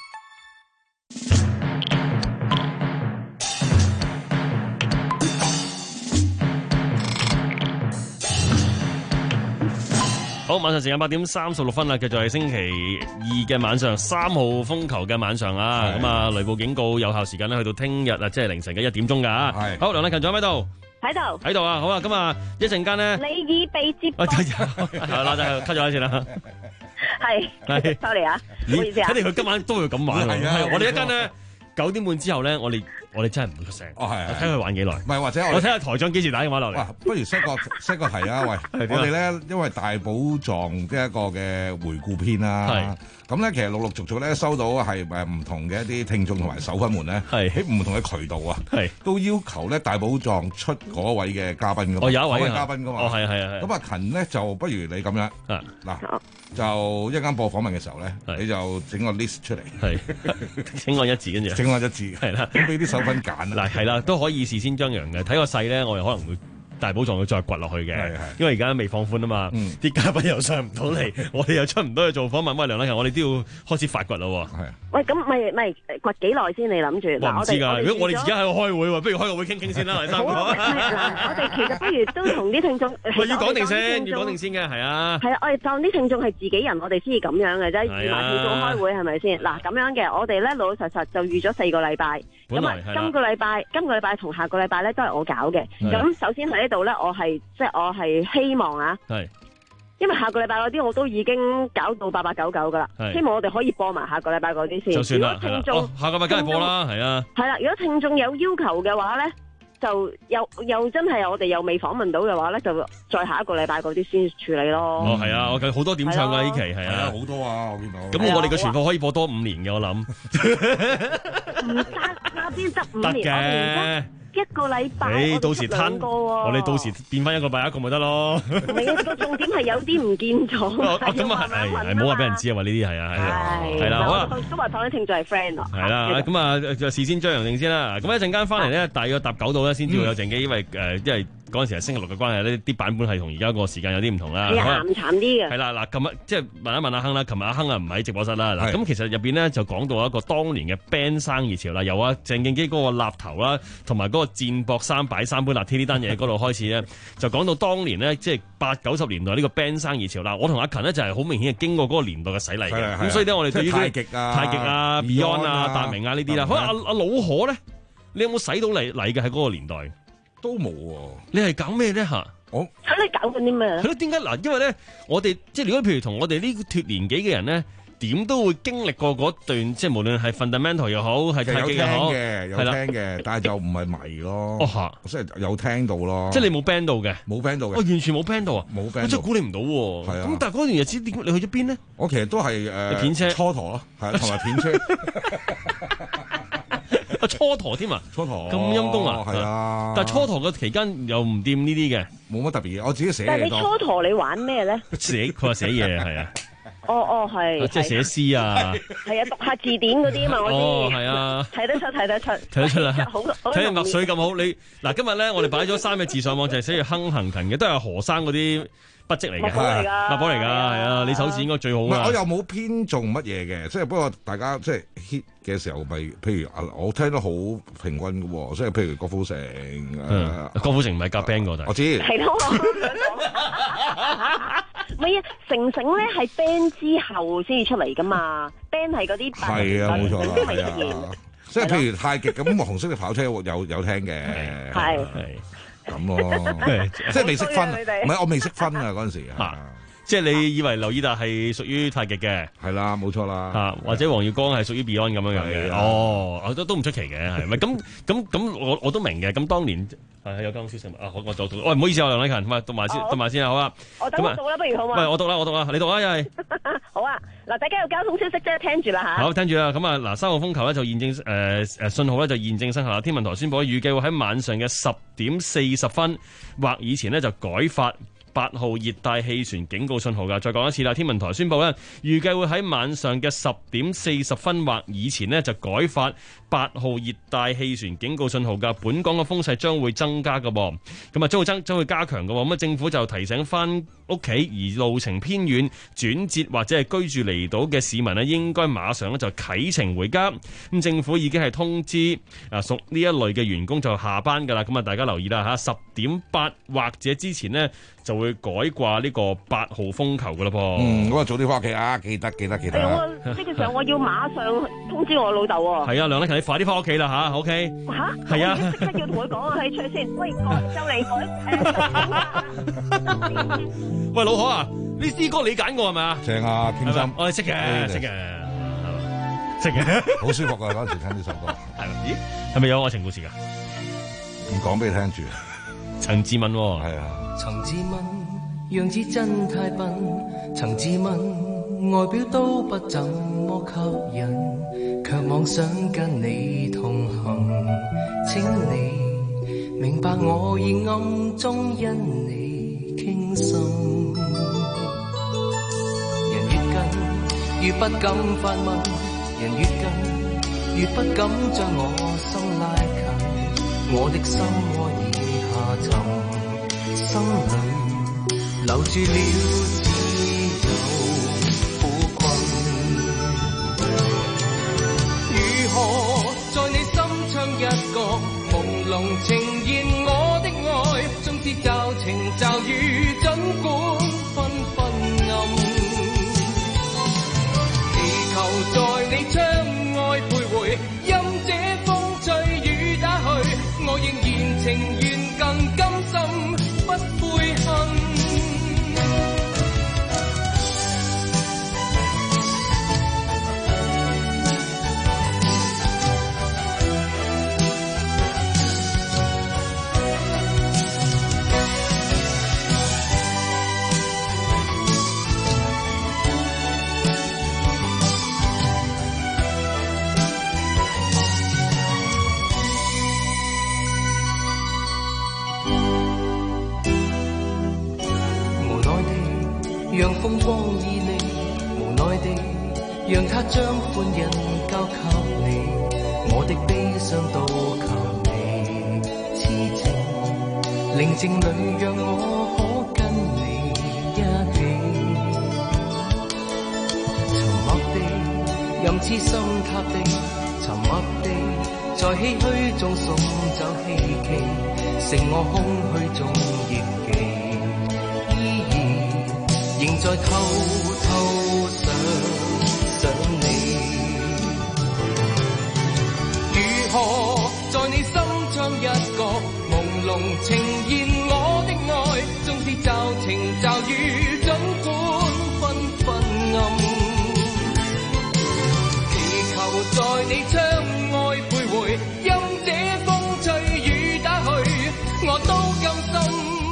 好，晚上時間八點三十六分啦，繼續係星期二嘅晚上，三號風球嘅晚上啊，咁啊雷暴警告有效時間咧去到聽日啊，即係凌晨嘅一點鐘噶。係，好，梁麗勤仲喺度？ 喺度， 喺度啊，好啊，咁啊一陣間咧， 你已被接駁。 係啦，就 cut 咗一次啦。 係係 ，sorry 啊，唔好意思啊。 睇嚟佢今晚都會咁玩。係啊，我哋一間咧九點半之後咧，我哋。我哋真係唔會出聲。哦，係啊，睇佢玩幾耐。唔係，或者我睇下台長幾時打電話落嚟。 不如 set 個 set 個題啊！喂，我哋咧因為大寶藏即係一個嘅回顧篇啦。係。咁咧，其實陸陸續續咧收到係誒唔同嘅一啲聽眾同埋手粉們咧，喺唔同嘅渠道啊，都要求咧大寶藏出嗰位嘅嘉賓㗎嘛。哦，有一位嘉賓㗎嘛。哦，係啊，係啊。咁阿勤咧就不如你咁樣。啊。嗱，就一陣間播訪問嘅時候咧，你就整個 list 出嚟。係。 請按一字跟住。請按一字。係啦。咁俾啲手粉揀啊。 嗱，係啦，都可以事先張揚嘅。睇個勢咧，我哋可能會。大寶藏要再掘落去嘅，因為而家未放寬啊嘛，啲嘉賓又上唔到嚟，我哋又出唔到去做訪問。喂，梁麗勤，我哋都要開始發掘啦。係。喂， 咁咪咪掘幾耐先？你諗住？ 我唔知㗎。如果我哋而家喺度開會，不如開個會傾傾先啦，黎生。 好啊，嗱，我哋其實不如都同啲聽眾。 喂，要講定先，要講定先嘅，係啊。係啊，我哋當啲聽眾係自己人，我哋先至咁樣嘅啫。預埋聽眾開會係咪先？嗱，咁樣嘅，我哋咧老老實實就預咗四個禮拜。咁啊，今個禮拜、今個禮拜同下個禮拜咧都係我搞嘅。咁首先喺呢度咧，我係。即係我係希望啊，係，因為下個禮拜嗰啲我都已經搞到八八九九噶啦，希望我哋可以播埋下個禮拜嗰啲先。 就算啦， 聽眾、 哦、下個禮拜梗係播啦，係啊。 係啦，如果聽眾有要求嘅話咧，就又又真係我哋又未訪問到嘅話咧，就再下一個禮拜嗰啲先處理咯。 哦，係啊，我計好多點唱噶呢期，係啊， 好多啊，我見到。 咁我哋嘅存貨可以播多五年嘅，我諗。 唔得，下邊得五年， 嘅。 一個禮拜， 你到時攤，我哋到時變翻一個禮拜一個咪得咯。 唔係啊，個重點係有啲唔見咗。 咁啊係，係冇話俾人知啊嘛，呢啲係啊係，係啦，好啊。 都話當啲聽眾係 friend 啊。係啦，咁啊就事先張揚定先啦。咁一陣間翻嚟咧，大約搭九度咧，先至會有靜機，因為誒，因為嗰陣時係星期六嘅關係呢啲版本係同而家個時間有啲唔同啦。 係啊，鹹淡啲嘅。 係啦，嗱，琴日即係問一問阿亨啦，琴日阿亨啊唔喺直播室啦。嗱，咁其實入邊咧就講到一個當年嘅 band 生熱潮啦，由啊鄭敬基嗰個立頭啦，同埋嗰個戰博三擺三杯辣 T 呢單嘢嗰度開始咧，就講到當年咧，即係八九十年代呢個 band 生熱潮啦。我同阿勤呢，就係好明顯係經過嗰個年代嘅洗禮嘅，咁所以咧我哋對於太極啊、 太極啊、Beyond 啊、達明啊呢啲啦，好阿阿老何咧，你有冇洗到嚟嚟嘅喺嗰個年代？ 都冇喎， 你係搞咩咧嚇？ 我睇你搞緊啲咩？ 係咯，點解嗱？因為咧，我哋即係如果譬如同我哋呢脫年紀嘅人咧， 點都會經歷過嗰段，即係無論係 fundamental 又好，係太極又好， 嘅，有聽嘅，但係就唔係迷咯。 哦嚇， 即係有聽到咯。 即係你冇 band 到嘅， 冇 band 到嘅， 我完全冇 band 到啊， 冇 band。 我真係估你唔到喎。 係啊。 咁但係嗰段日子點？你去咗邊呢？ 我其實都係誒片車蹉跎咯，係同埋片車。 啊蹉跎添啊， 蹉跎咁陰功啊， 係啊！ 但係蹉跎嘅期間又唔掂呢啲嘅， 冇乜特別嘢，我自己寫。 但係你蹉跎你玩咩咧？ 寫佢話寫嘢係啊。 哦哦係。 即係寫詩啊。 係啊，讀下字典嗰啲啊嘛，我知。 哦係啊。 睇得出睇得出。 睇得出啦。 好， 睇你墨水咁好，你嗱今日咧，我哋擺咗三個字上網，就係寫住亨行勤嘅，都係何生嗰啲筆跡嚟嘅， 墨寶嚟㗎， 墨寶嚟㗎，係啊！你手指應該最好啊！ 我又冇偏重乜嘢嘅，即係不過大家即係 hit 嘅時候，咪譬如我聽得好平均嘅喎，即係譬如郭富城誒， 郭富城唔係夾 band 㗎， 我知。 係咯。唔係啊，成成咧係 band 之後先至出嚟㗎嘛 ，band 係嗰啲係啊，冇錯啦，係啊，即係譬如太極咁，紅色嘅跑車有有聽嘅， 係。 咁咯，即係未識分，唔係我未識分啊嗰陣時啊， 即係你以為劉以達係屬於太極嘅， 係啦，冇錯啦， 嚇或者黃耀光係屬於 Beyond 咁樣樣嘅，哦，我都都唔出奇嘅，係咪？咁咁咁我我都明嘅，咁當年係有交通消息啊，我我讀讀，喂唔好意思啊，梁禮勤，唔係讀埋先，讀埋先啊，好啊， 我等我讀啦，不如好嘛？ 喂，我讀啦，我讀啦，你讀啊，又係好啊，嗱，大家有交通消息即係聽住啦嚇， 好聽住啦，咁啊嗱，三號風球咧就現正誒誒信號咧就現正生效啦，天文台宣佈預計會喺晚上嘅十點四十分或以前呢就改發八號熱帶氣旋警告信號㗎。再講一次啦，天文台宣佈咧，預計會喺晚上嘅十點四十分或以前呢就改發八號熱帶氣旋警告信號㗎。本港嘅風勢將會增加㗎喎，咁啊將會增將會加強㗎喎。咁啊政府就提醒翻屋企而路程偏遠、轉折或者係居住離島嘅市民呢，應該馬上咧就啟程回家。咁政府已經係通知啊屬呢一類嘅員工就下班㗎啦。咁啊大家留意啦嚇，十點八或者之前呢，就會改掛呢個八號風球㗎啦噃。 嗯，咁啊早啲翻屋企啊，記得記得記得。 係我呢個時候我要馬上通知我老豆喎。 係啊，梁禮勤，你快啲翻屋企啦嚇 ，OK？ 嚇， 係啊， 即刻要同佢講啊，喺出去先。喂，就嚟改。 喂，老何啊，呢啲歌你揀過係咪啊？ 正啊，傾心。 我哋識嘅，識嘅，識嘅， 好舒服啊！嗰陣時聽呢首歌。 係咦？係咪有愛情故事㗎？ 唔講俾你聽住。 陳志敏喎。 係啊。 曾自問樣子真太笨，曾自問外表都不怎麼吸引，卻妄想跟你同行。請你明白我已暗中因你傾心。人越近越不敢發問，人越近越不敢將我心拉近，我的心愛已下沉。心裏留住了只有苦困，如何在你心唱一個朦朧呈現我的愛，縱使驟晴驟雨儘管紛紛暗，地球在你窗外徘徊，任這風吹雨打去，我仍然情願更甘心不悔恨。讓風光旖旎，無奈地讓他將歡欣交給你，我的悲傷都給你痴情，寧靜裏讓我可跟你一起，沉默地任痴心塌地，沉默地在唏噓中送走希冀，剩我空虛中憶記。仍在偷偷想想你，如何在你心窗一個朦朧呈現我的愛，縱使驟晴驟雨儘管紛紛暗， 在你窗外徘徊，任這風吹雨打去，我都甘心，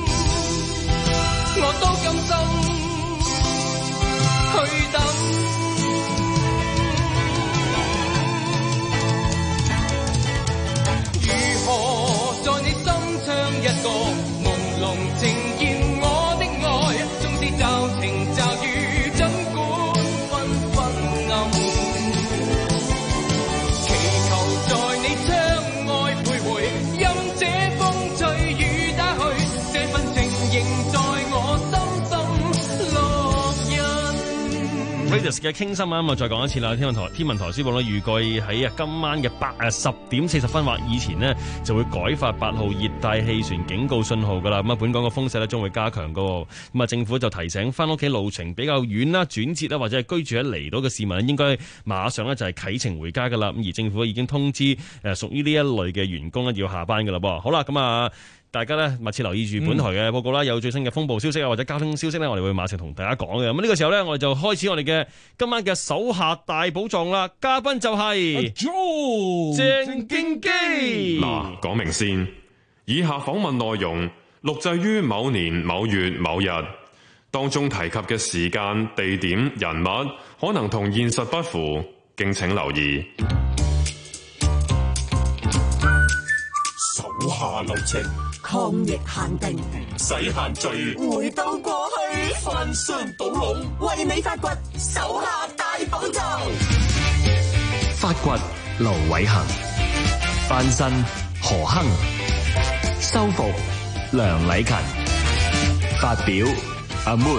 我都甘心去等。如何在你心唱一個朦朧呈現我的愛，縱使驟晴驟雨，儘管紛紛暗，祈求在你窗外徘徊，任這風吹雨打去，這份情仍在我深深烙印。 Radius 嘅傾心啊，咁啊再講一次啦，天文台天文台宣布咧，預計喺啊今晚嘅八誒十點四十分或以前呢，就會改發八號熱帶氣旋警告信號噶啦。咁啊，本港嘅風勢咧將會加強噶。咁啊，政府就提醒翻屋企路程比較遠啦、轉折啦，或者係居住喺離島嘅市民，應該馬上咧就係啟程回家噶啦。咁而政府已經通知誒屬於呢一類嘅員工咧要下班噶啦噃。好啦，咁啊。大家咧密切留意住本台嘅報告啦，有最新嘅風暴消息啊，或者交通消息咧，我哋會馬上同大家講嘅。咁呢個時候咧，我哋就開始我哋嘅今晚嘅手下大寶藏啦。嘉賓就係鄭敬基。 嗱，講明先，以下訪問內容錄製於某年某月某日，當中提及嘅時間、地點、人物可能同現實不符，敬請留意。 手下留情，抗疫限定，唔使限聚，回到過去，翻箱倒籠，為你發掘手下大寶藏。 發掘盧偉恒，翻身何亨，修復梁禮勤，發表阿 Mood，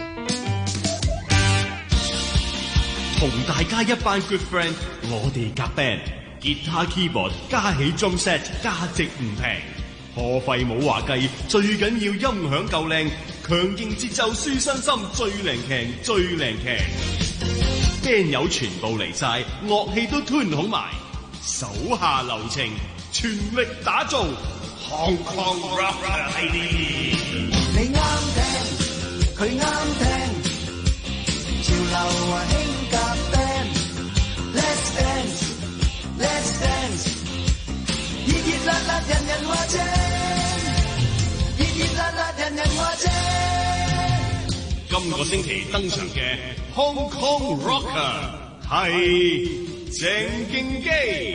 同大家一班 good friend， 我哋夾 band， 吉他 keyboard 加起 drum set， 價值唔平。破費冇話計，最緊要音響夠靚，強勁節奏舒身心，最靚強最靚強。band 友全部嚟晒，樂器都 tune 好埋，手下留情，全力打造 Hong Kong Rocker 系列。 你啱聽，佢啱聽，潮流啊興夾 band，Let's dance，Let's dance， 熱熱辣辣人人話正，熱熱辣辣人人話正。 今個星期登場嘅 Hong Kong Rocker 係鄭敬基。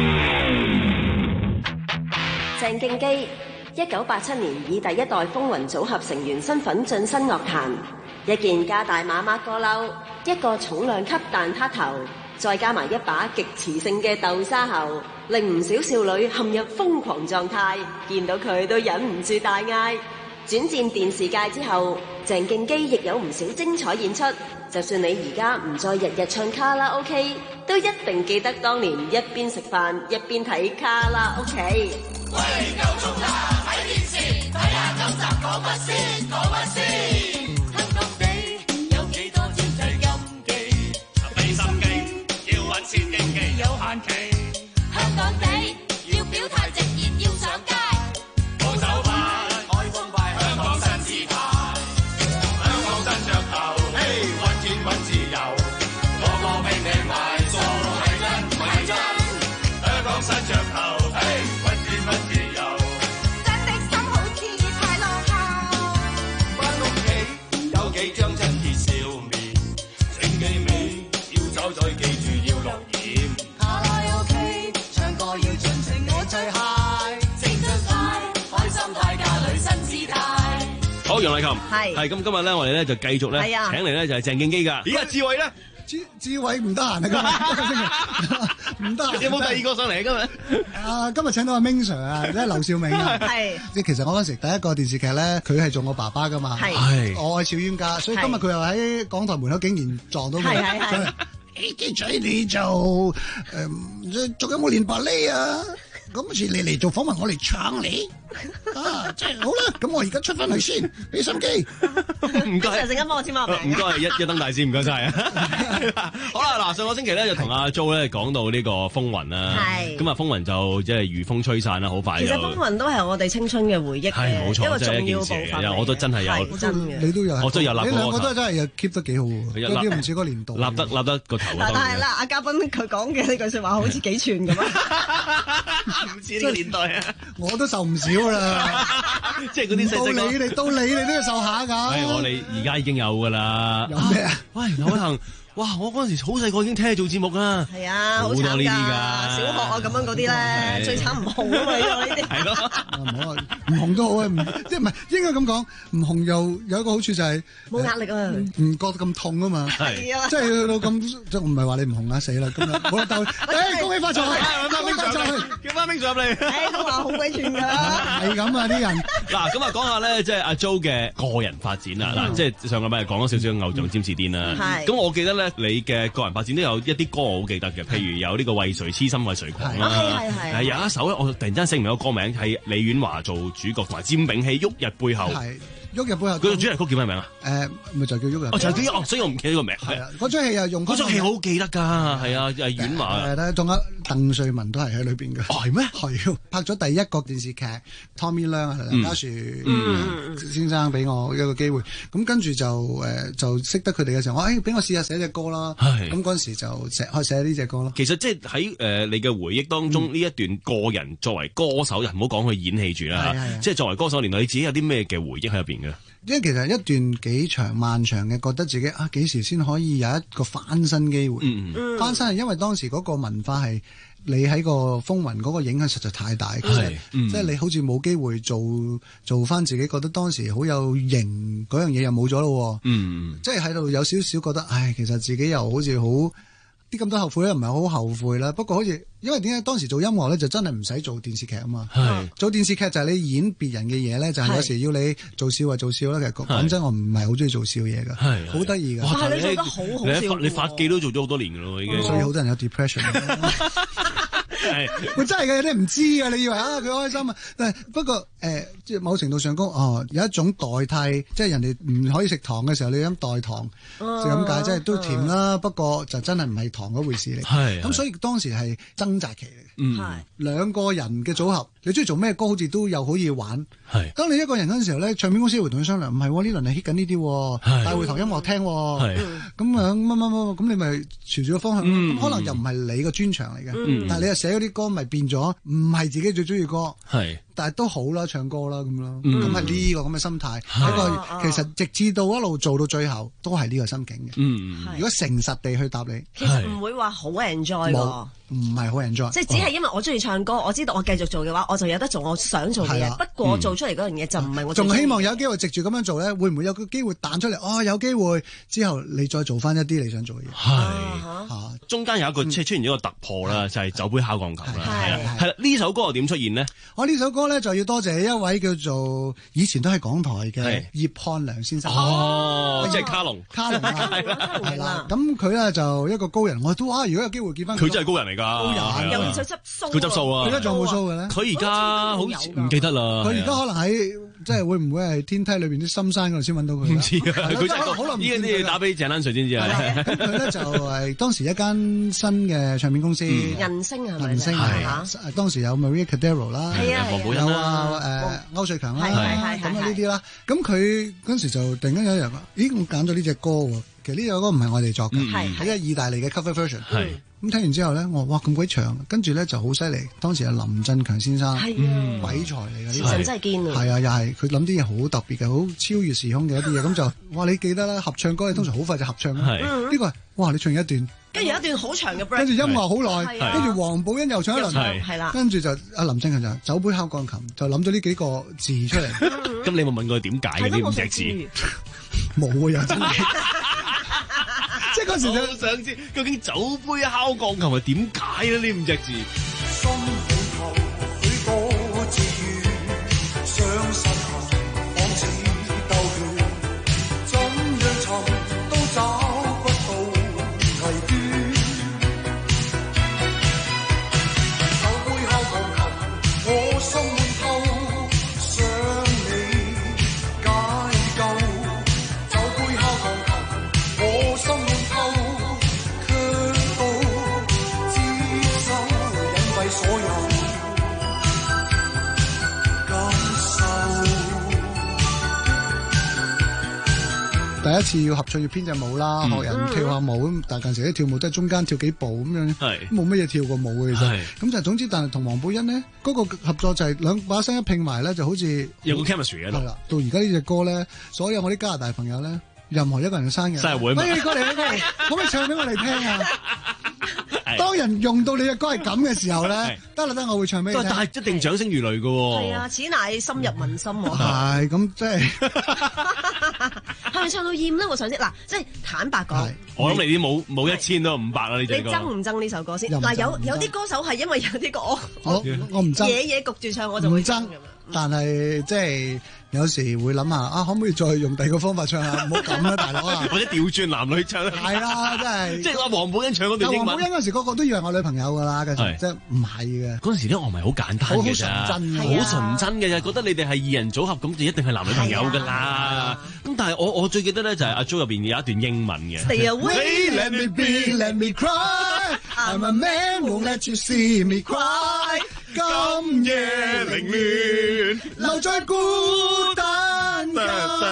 鄭敬基，一九八七年以第一代風雲組合成員身份晉身樂壇，一件加大碼碼歌褸，一個重量級蛋撻頭，再加埋一把極磁性嘅豆沙喉，令唔少少女陷入瘋狂狀態，見到佢都忍唔住大嗌。轉戰電視界之後，鄭敬基亦有唔少精彩演出，就算你而家唔再日日唱卡拉 OK， 都一定記得當年一邊食飯一邊睇卡拉 OK。 喂，夠鐘啦！睇電視睇下今集講乜先，講乜先？香港地有幾多招仔禁忌？俾心機，要揾錢經紀有限期。香港地要表態直言，要上街。冇手法，開風快，香港新姿態。香港新著頭，嘿，揾錢揾自由，個個拼命賣，數係真唔係真。香港新著頭，嘿，揾錢揾自由。真的心好似太落後。返屋企有幾張親切笑面，請記尾要走再記住要落鹽。卡拉 OK 唱歌要盡情，我最 high， 青春快，開心態加女新姿態。 好，楊麗琴係係咁，今日咧我哋咧就繼續咧係啊請嚟咧就係鄭敬基噶。咦啊，智慧咧？ 智智慧唔得閒啊，今日唔得閒。 有冇第二個上嚟今日？ 啊，今日請到阿 Ming Sir 啊，即係劉兆銘啊。 係。 即係其實我嗰時第一個電視劇咧，佢係做我爸爸噶嘛。 係。 係。我愛小冤家，所以今日佢又喺港台門口竟然撞到我。係係係。誒，基仔你就誒，仲有冇練芭蕾啊？咁次你嚟做訪問，我嚟撐你。 啊，即係好啦，咁我而家出翻去先，俾心機。 唔該， 陣間幫我簽下名。 唔該，一一燈大師，唔該晒啊！好啦，嗱，上個星期咧就同阿 Jo 咧講到呢個風雲啦， 係咁啊風雲就即係如風吹散啦，好快就。 其實風雲都係我哋青春嘅回憶係冇錯， 一個真係一件重要部分事嚟嘅。我都真係有， 係真嘅。 你都有， 我都有立過。 你兩個都真係又 keep 得幾好喎，有啲唔似嗰個年代。 立得立得個頭。 嗱，但係啦，阿嘉賓佢講嘅呢句説話好似幾串咁啊，唔似呢個年代啊！ 我都受唔少啦， 即係嗰啲細細個。 到你哋，到你哋都要受下㗎。 係我哋而家已經有㗎啦。 有咩啊？ 喂，有可能。哇！我嗰陣時好細個已經聽你做節目啦， 係啊，好多呢啲㗎， 小學啊咁樣嗰啲咧，最慘唔紅啊嘛，呢啲係咯，唔好啊，唔紅都好啊，唔即係唔係應該咁講，唔紅又有一個好處就係冇壓力啊， 唔覺得咁痛啊嘛， 係啊， 即係去到咁，即係唔係話你唔紅啊死啦咁樣，好啦，鬥誒恭喜發財， 揾翻冰上嚟，叫翻冰上嚟， 誒都話好鬼串㗎， 係咁啊啲人。 嗱咁啊講下咧，即係阿 Jo 嘅個人發展啦，嗱即係上個禮拜講咗少少偶像詹士甸啦，咁我記得咧你嘅個人發展都有一啲歌我好記得嘅，譬如有呢個為誰痴心為誰狂啦，係係有一首咧，我突然間醒唔起個歌名，係李婉華做主角同埋詹炳熙，旭日背後。旭日背後嗰個主題曲叫咩名啊？誒，咪就叫旭日。哦，就叫哦，所以我唔記得個名。係啊，嗰出戲又用嗰出戲好記得㗎，係啊，係婉華。誒，仲有鄧萃雯都係喺裏邊嘅。哦，係咩？係拍咗第一個電視劇 Tommy Leung 啊，梁家樹先生俾我一個機會，咁跟住就誒就識得佢哋嘅時候，我誒俾我試下寫隻歌啦。係。咁嗰陣時就寫開寫呢隻歌咯。其實即係喺誒你嘅回憶當中，呢一段個人作為歌手，就唔好講佢演戲住啦。即係作為歌手年代，你自己有啲咩嘅回憶喺入邊嘅？因為其實一段幾長漫長嘅，覺得自己啊幾時先可以有一個翻身機會？嗯嗯，翻身係因為當時嗰個文化係你喺個風雲嗰個影響實在太大，其實即係你好似冇機會做做翻自己覺得當時好有型嗰樣嘢又冇咗咯。嗯，即係喺度有少少覺得，唉，其實自己又好似好啲咁多後悔咧，唔係好後悔啦。不過好似因為點解當時做音樂咧，就真係唔使做電視劇啊嘛。係做電視劇就係你演別人嘅嘢咧，就係有時要你做笑就做笑啦。其實講真，我唔係好中意做笑嘢㗎，係好得意㗎。哇！你做得好好笑，你發記都做咗好多年㗎咯，已經。 所以好多人有 depression。係，我真係嘅，有啲唔知㗎。你以為啊，佢開心啊？但係不過誒，即係某程度上講，哦，有一種代替，即係人哋唔可以食糖嘅時候，你飲代糖就咁解，即係都甜啦。不過就真係唔係糖嗰回事嚟。係咁，所以當時係掙扎期嚟嘅。嗯，係兩個人嘅組合，你中意做咩歌，好似都有好易玩。係，當你一個人嗰陣時候咧，唱片公司會同你商量，唔係呢輪係 hit 緊呢啲，大會堂音樂廳，係咁樣乜乜乜，咁你咪朝住個方向。咁可能又唔係你個專長嚟嘅，但係你又寫嗰啲歌，咪變咗唔係自己最中意歌。係。但係都好啦，唱歌啦咁咯，咁係呢個咁嘅心態。一個其實直至到一路做到最後，都係呢個心境嘅。嗯，如果誠實地去答你， 其實唔會話好 enjoy 喎。 唔係好 enjoy， 即係只係因為我中意唱歌，我知道我繼續做嘅話，我就有得做我想做嘅嘢。不過我做出嚟嗰樣嘢就唔係我。 仲希望有機會藉住咁樣做咧，會唔會有個機會彈出嚟？哦，有機會之後你再做翻一啲你想做嘅嘢。 係嚇，中間有一個即係出現咗個突破啦，就係酒杯敲鋼琴啦。係啊，係啦，呢首歌又點出現呢？ 我呢首歌咧就要多謝一位叫做以前都係港台嘅葉漢良先生。 哦，即係卡龍， 卡龍係啦。咁佢咧就一個高人，我都啊，如果有機會見翻佢， 佢真係高人嚟㗎。高人， 又再執鬚， 佢執鬚啊！ 佢而家仲有冇鬚嘅咧？ 佢而家好似唔記得啦。 佢而家可能喺即係會唔會係天梯裏邊啲深山嗰度先揾到佢？唔知啊，佢真係好耐。呢啲要打俾鄭丹瑞先知啊。咁佢咧就係當時一間新嘅唱片公司， 人聲係咪？ 人聲係當時有 Maria Cordero 啦， 係啊， 有啊誒歐瑞強啦，咁啊呢啲啦。咁佢嗰陣時就突然間有一日話：咦，我揀咗呢隻歌喎。其實呢首歌唔係我哋作嘅，係一個意大利嘅 cover version。係咁聽完之後咧，我話哇咁鬼長，跟住咧就好犀利。當時係林振強先生，鬼才嚟嘅，呢個真係堅啊！ 係啊，又係佢諗啲嘢好特別嘅，好超越時空嘅一啲嘢。咁就哇，你記得啦，合唱歌你通常好快就合唱啦。呢個哇，你唱一段， 跟住有一段好長嘅 break， 跟住音樂好耐，跟住黃寶欣又唱一輪， 係啦， 跟住就阿林振強就酒杯敲鋼琴，就諗咗呢幾個字出嚟。 咁你有冇問過佢點解嘅呢五隻字？ 冇啊，又真係。即係嗰時就想知究竟酒杯敲鋼琴係點解咧？呢五隻字。 心裏頭許多志願，想實行仿似鬥血，怎樣尋都找不到題端。酒杯敲鋼琴，我心滿透， 一次要合唱要編隻舞啦，學人跳下舞咁。但係近時啲跳舞都係中間跳幾步咁樣，冇乜嘢跳過舞嘅其實。咁就總之，但係同黃寶欣呢嗰個合作就係兩把聲一拼埋咧，就好似有個 chemistry 喺度。 係啦，到而家呢隻歌咧，所有我啲加拿大朋友咧，任何一個人嘅生日， 生日會， 喂，過嚟過嚟，可唔可以唱俾我哋聽啊？當人用到你嘅歌係咁嘅時候咧，得啦得，我會唱俾你聽。 但係一定掌聲如雷嘅喎。 係啊，此乃深入民心喎。 係咁，即係係咪唱到厭咧？我想知嗱，即係坦白講， 我諗你啲冇冇一千都五百啦呢隻歌。 你憎唔憎呢首歌先？嗱，有有啲歌手係因為有啲歌我我我唔憎， 嘢嘢焗住唱我就會憎。 但係即係有時會諗下啊，可唔可以再用第二個方法唱下？唔好咁啦，大佬啊！ 或者調轉男女唱。 係啦，真係。 即係話黃寶欣唱嗰段英文。 黃寶欣嗰時個個都以為我女朋友㗎啦，其實即係唔係嘅。 嗰陣時啲樂迷好簡單嘅咋，好純真，好純真嘅，覺得你哋係二人組合咁就一定係男女朋友㗎啦。咁但係我我最記得咧就係阿 Jo 入邊有一段英文嘅。 Stay away, let me be, let me cry. I'm a man, won't let you see me cry. 今夜凌亂，留在孤單間。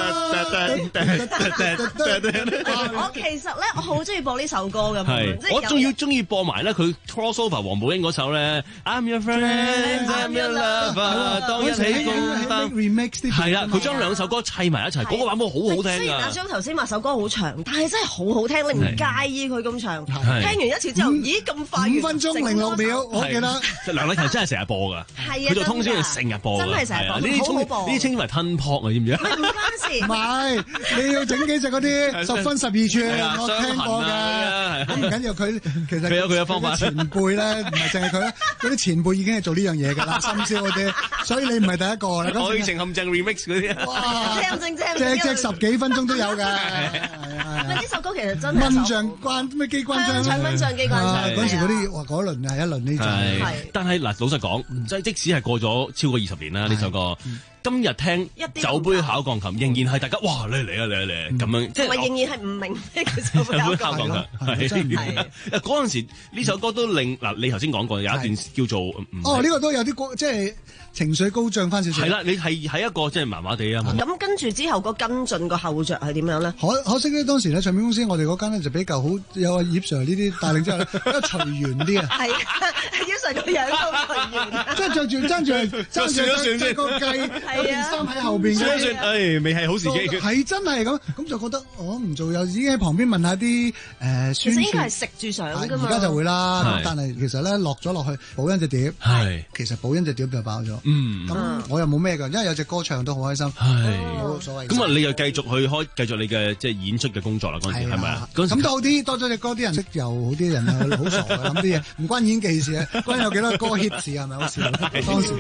我其實咧，我好中意播呢首歌㗎。 係，我仲要中意播埋咧佢 crossover 黃寶欣嗰首咧 I'm your friend, I'm your lover， 當一起共擔 remix 啲。 係啦，佢將兩首歌砌埋一齊，嗰個版本好好聽㗎。 雖然阿張頭先話首歌好長，但係真係好好聽，你唔介意佢咁長。聽完一次之後，咦咁快？ 五分鐘零六秒，我記得。 梁禮勤真係成日播㗎，佢做通宵係成日播㗎， 真係成日播， 呢啲好播。 呢啲稱為吞撲啊，知唔知啊？ 唔關事， 唔係你要整幾隻嗰啲十分十二寸，我聽過㗎。咁唔緊要，佢其實佢有佢嘅方法。 前輩咧，唔係淨係佢咧，嗰啲前輩已經係做呢樣嘢㗎啦，深宵嗰啲，所以你唔係第一個啦。 愛情陷阱 remix 嗰啲， 哇， 正正正， 隻隻十幾分鐘都有㗎。 呢首歌其實真係蚊帳關咩機關槍？ 唱蚊帳機關槍。 嗰時嗰啲哇，嗰輪係一輪呢種。 但係嗱，老實講，即係即使係過咗超過二十年啦，呢首歌。今日聽酒杯考鋼琴，仍然係大家哇！你嚟啊嚟啊嚟咁樣，即係我仍然係唔明咩叫酒杯考鋼琴。 係嗰陣時呢首歌都令嗱，你頭先講過有一段叫做哦，呢個都有啲高，即係情緒高漲翻少少。 係啦，你係喺一個即係麻麻地啊。 咁跟住之後個跟進個後著係點樣咧？ 可可惜咧，當時咧唱片公司我哋嗰間咧就比較好，有阿葉 Sir 呢啲帶領之後咧，比較隨緣啲啊。 係葉 Sir 個樣都隨緣， 即係着住爭住爭住個計。有件衫喺後邊嘅， 算誒未係好時機。 係真係咁，咁就覺得我唔做又已經喺旁邊問下啲誒宣傳。 其實應該係食住上㗎嘛。 而家就會啦，但係其實咧落咗落去寶欣隻碟，係其實寶欣隻碟就爆咗。嗯，咁我又冇咩㗎，因為有隻歌唱都好開心，冇所謂。 咁啊，你又繼續去開繼續你嘅即係演出嘅工作啦，嗰陣時係咪啊？ 咁都好啲，多咗隻歌，啲人識又好啲人啊，好傻嘅諗啲嘢，唔關演技事啊，關有幾多歌 hit 事係咪好笑？當時。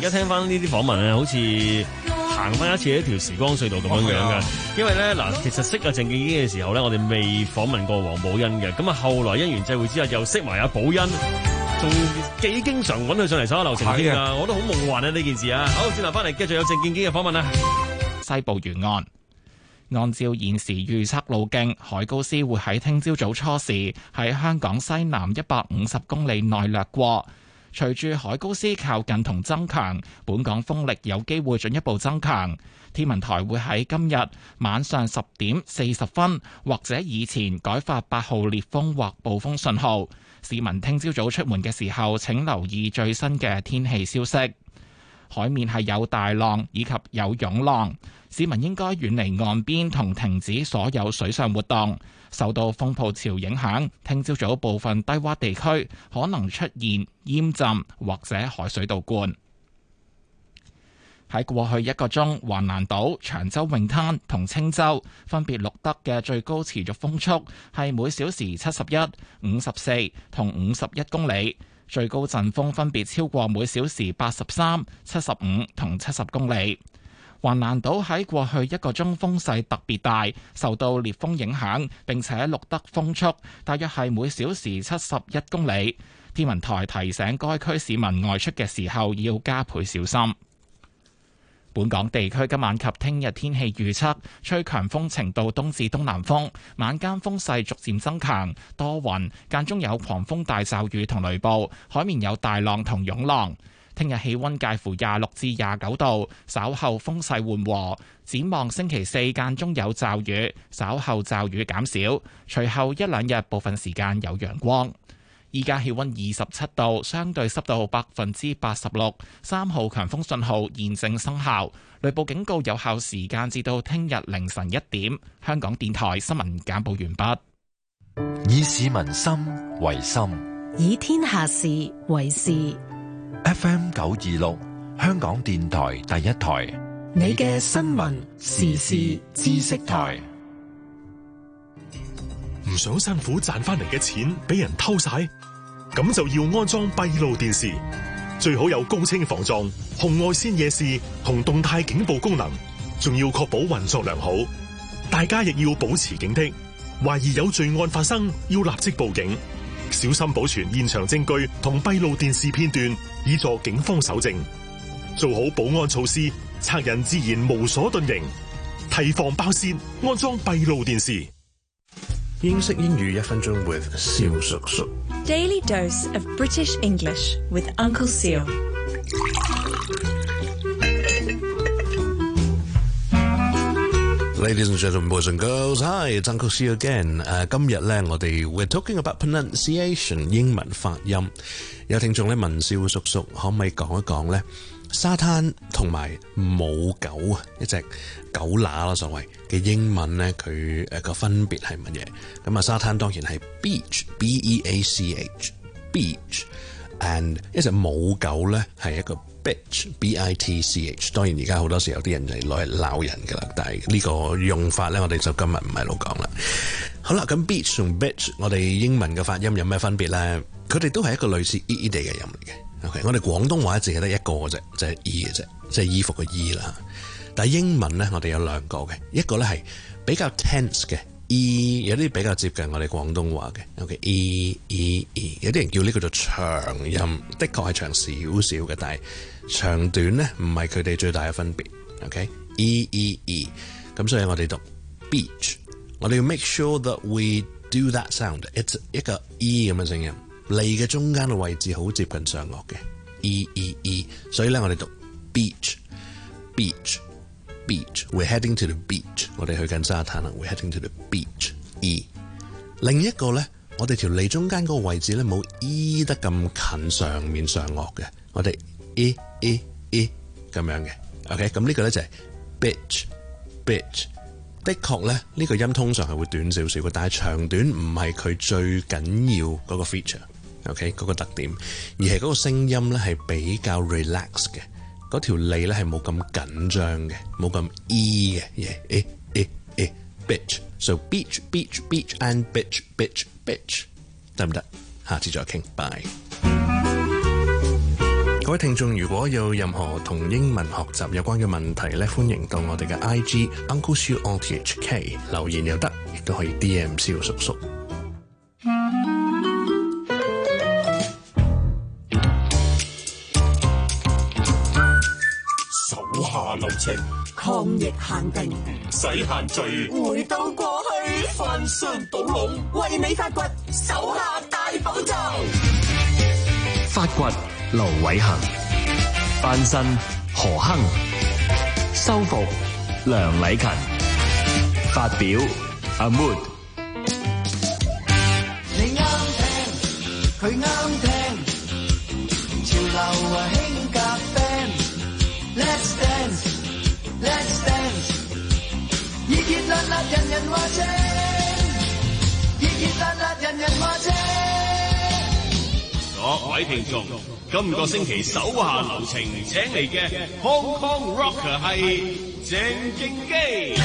家聽翻呢啲訪問咧，好似行翻一次一條時光隧道咁樣樣嘅。因為咧嗱，其實識阿鄭敬基嘅時候咧，我哋未訪問過黃寶欣嘅。咁啊，後來因緣際會之後，又識埋阿寶欣，仲幾經常揾佢上嚟手下留情添啊！我都好夢幻啊呢件事啊！好，轉頭翻嚟繼續有鄭敬基嘅訪問啊！ 西部沿岸。按照現時預測路徑，海高斯會喺聽朝早初時喺香港西南一百五十公里內掠過。隨住海高斯靠近同增強，本港風力有機會進一步增強。天文台會喺今日晚上十點四十分或者以前改發八號烈風或暴風信號。市民聽朝早出門嘅時候，請留意最新嘅天氣消息。海面係有大浪以及有湧浪，市民應該遠離岸邊同停止所有水上活動。受到風暴潮影響，聽朝早部分低洼地區可能出現淹浸或者海水倒灌。喺過去一個鐘，橫瀾島、長洲泳灘同青洲分別錄得嘅最高持續風速係每小時七十一、五十四同五十一公里。最高陣風分別超過每小時八十三、七十五同七十公里。橫瀾島喺過去一個鐘風勢特別大，受到烈風影響，並且錄得風速大約係每小時七十一公里。天文台提醒該區市民外出嘅時候要加倍小心。本港地區今晚及聽日天氣預測，吹強風程度東至東南風，晚間風勢逐漸增強，多雲，間中有狂風大驟雨同雷暴，海面有大浪同湧浪。聽日氣溫介乎廿六至廿九度，稍後風勢緩和。展望星期四間中有驟雨，稍後驟雨減少，隨後一兩日部分時間有陽光。依家氣溫二十七度，相對濕度百分之八十六，三號強風信號現正生效，雷暴警告有效時間至到聽日凌晨一點。香港電台新聞簡報完畢。 以市民心為心， 以天下事為事。 F M 九二六，香港電台第一台， 你嘅新聞時事知識台。 唔想辛苦賺翻嚟嘅錢俾人偷晒，咁就要安裝閉路電視，最好有高清防撞、紅外線夜視同動態警報功能，仲要確保運作良好。大家亦要保持警惕，懷疑有罪案發生，要立即報警，小心保存現場證據同閉路電視片段，以助警方搜證。做好保安措施，賊人自然無所遁形。提防爆竊，安裝閉路電視。 英式英語一分鐘 with 蕭叔叔。 Daily dose of British English with Uncle Seal。 Ladies and gentlemen, boys and girls, hi, it's Uncle Seal again. 誒，今日咧我哋 we're talking about pronunciation 英文發音。有聽眾咧問蕭叔叔，可唔可以講一講咧沙灘同埋母狗啊，一隻狗乸啦所謂嘅英文咧，佢誒個分別係乜嘢？咁啊，沙灘當然係 beach，b e a c h，beach，and 一隻母狗咧係一個 bitch，b i t c h。當然而家好多時有啲人嚟攞嚟鬧人噶啦，但係呢個用法咧，我哋就今日唔係老講啦。好啦，咁 beach 同 bitch， 我哋英文嘅發音有咩分別咧？佢哋都係一個類似 e 地嘅音嚟嘅。OK， 我哋廣東話淨係得一個嘅啫，就係 e 嘅啫，即係衣服嘅 e 啦。但係英文咧，我哋有兩個嘅，一個咧係比較 tense 嘅 e， 有啲比較接近我哋廣東話嘅。OK，e e e， 有啲人叫呢個做長音，的確係長少少嘅，但係長短咧唔係佢哋最大嘅分別。OK，e e e， 咁所以我哋讀 beach， 我哋要 make sure that we do that sound，it's 一個 e 咁嘅聲音。脷嘅中間嘅位置好接近上顎嘅 e e e， 所以咧我哋讀 beach beach beach we're heading to the beach， 我哋去緊沙灘啦 we're heading to the beach e。 另一個咧，我哋條脷中間嗰個位置咧冇 e 得咁近上面上顎嘅，我哋 e e e 咁樣嘅。 OK， 咁呢個咧就係 bitch bitch。 的確咧呢個音通常係會短少少嘅，但係長短唔係佢最緊要嗰個 feature。OK， 嗰個特點，而係嗰個聲音咧係比較 relax 嘅，嗰條脷咧係冇咁緊張嘅，冇咁 e 嘅嘢。誒誒誒 bitch，so beach beach beach and bitch bitch bitch， 得唔得？下次再傾，bye。 各位聽眾，如果有任何同英文學習有關嘅問題咧，歡迎到我哋嘅 I G Uncle Siu on T H K 留言又得，亦都可以 D M 蕭叔叔。 手下留情，抗疫限定，唔使限聚，回到過去，翻箱倒籠，為你發掘手下大寶藏。 發掘盧偉恒，翻身何亨，修復梁禮勤，發表阿 Mood。 你啱聽，佢啱聽，潮流啊興夾 band，Let's dance，Let's dance，熱熱辣辣人人話正，熱熱辣辣人人話正。 各位聽眾，今個星期手下留情請嚟嘅 Hong Kong Rocker 係鄭敬基。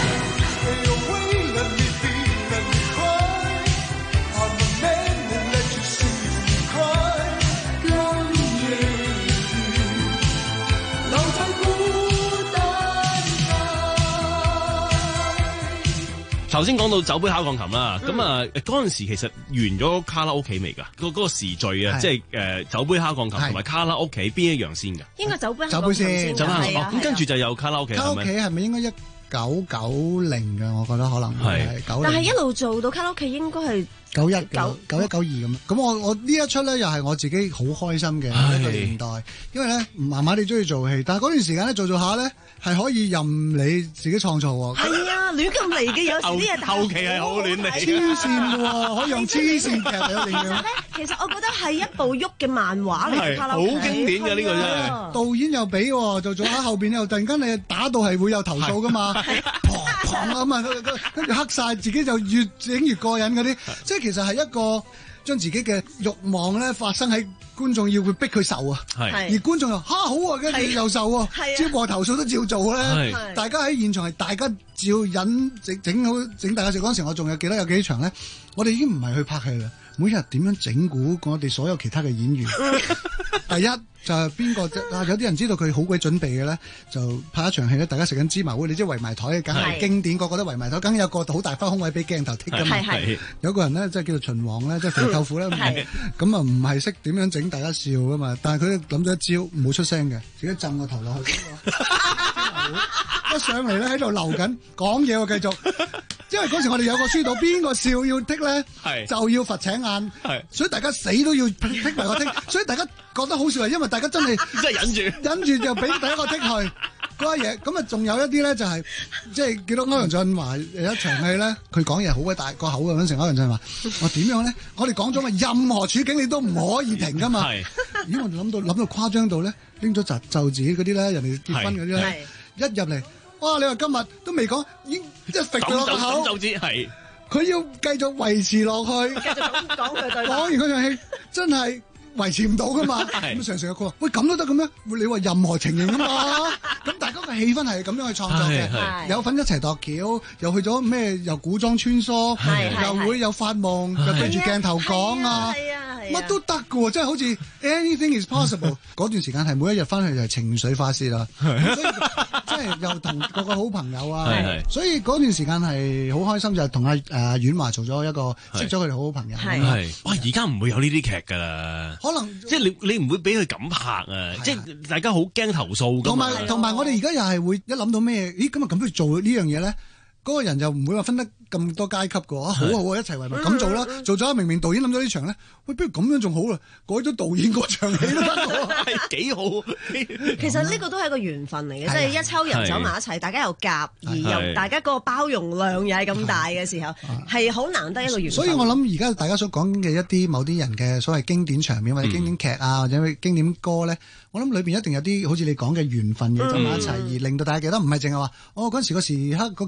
頭先講到酒杯敲鋼琴啦，咁啊嗰陣時其實完咗卡拉 OK 未㗎？嗰、嗰個時序啊，即係誒酒杯敲鋼琴同埋卡拉 OK 邊一樣先㗎？ 應該酒杯酒杯先， 酒杯先。 咁跟住就有卡拉 OK。 卡拉 OK 係咪應該一九九零嘅？我覺得可能係九零。 但係一路做到卡拉 OK 應該係九一九九一九二咁。咁我我呢一出咧又係我自己好開心嘅一個年代，因為咧麻麻地中意做戲，但係嗰段時間咧做做下咧係可以任你自己創造喎。 係啊，亂咁嚟嘅，有時啲嘢後期係好亂嚟， 黐線嘅喎，可以用黐線劇嚟形容。 其實我覺得係一部喐嘅漫畫嚟嘅卡拉 OK， 好經典嘅呢個真係。 導演又俾喎，做做下後邊又突然間你打到係會有投訴噶嘛，砰咁啊，跟住黑晒，自己就越整越過癮嗰啲，即係其實係一個將自己嘅慾望咧發生喺觀眾要佢逼佢受啊，而觀眾又嚇好啊，跟住又受喎，只不過投訴都照做咧，大家喺現場係大家照忍整整好整大家食嗰陣時，我仲有記得有幾場咧，我哋已經唔係去拍戲啦。每日點樣整蠱我哋所有其他嘅演員？第一就係邊個啊？有啲人知道佢好鬼準備嘅咧，就拍一場戲咧，大家食緊芝麻糊，你知圍埋台，梗係經典，個個都圍埋台，梗有個好大花空位俾鏡頭剔㗎嘛。有個人咧，即係叫做秦王咧，即係肥舅父咧，咁啊唔係識點樣整大家笑㗎嘛。但係佢諗咗一招，冇出聲嘅，自己浸個頭落去。一上嚟咧喺度流緊，講嘢喎繼續。因為嗰時我哋有個書到，邊個笑要剔咧，就要罰請眼，所以大家死都要剔埋個剔，所以大家覺得好笑係因為大家真係真係忍住， 忍住就俾第一個剔去嗰嘢。咁啊，仲有一啲咧就係即係記得歐陽震華有一場戲咧，佢講嘢好鬼大個口咁樣，成歐陽震華，我點樣咧？我哋講咗嘛，任何處境你都唔可以停噶嘛。咦，我哋諗到諗到誇張到咧，拎咗集就自己嗰啲咧，人哋結婚嗰啲咧，一入嚟。哇！你話今日都未講，已經即係揈咗個口， 就知係佢要繼續維持落去， 繼續講講佢對。 講完嗰場戲真係維持唔到噶嘛？咁常常有個話，喂咁都得嘅咩？你話任何情形啊嘛？咁大家嘅氣氛係咁樣去創作嘅，有份一齊度橋，又去咗咩？又古裝穿梭，又會有發夢，又對住鏡頭講啊！乜都得㗎喎，即係好似 anything is possible 嗰段時間係每一日翻去就係情緒發泄啦，所以即係又同個個好朋友啊，所以嗰段時間係好開心，就係同阿誒婉華做咗一個識咗佢哋好好朋友。 係哇，而家唔會有呢啲劇㗎啦， 可能即係你你唔會俾佢咁拍啊，即係大家好驚投訴㗎。 同埋同埋我哋而家又係會一諗到咩？咦，咁啊咁不如做呢樣嘢咧？嗰個人就唔會話分得咁多階級嘅，好好啊，一齊為埋咁做啦，做咗明明導演諗咗呢場咧，喂，不如咁樣仲好啦，改咗導演嗰場戲都得喎， 係幾好。 其實呢個都係一個緣分嚟嘅，即係一抽人走埋一齊，大家又夾，而又大家嗰個包容量又係咁大嘅時候，係好難得一個緣分。 所以我諗而家大家所講嘅一啲某啲人嘅所謂經典場面或者經典劇啊或者經典歌咧，我諗裏邊一定有啲好似你講嘅緣分嘅走埋一齊，而令到大家記得，唔係淨係話哦嗰陣時個時刻個劇本啱。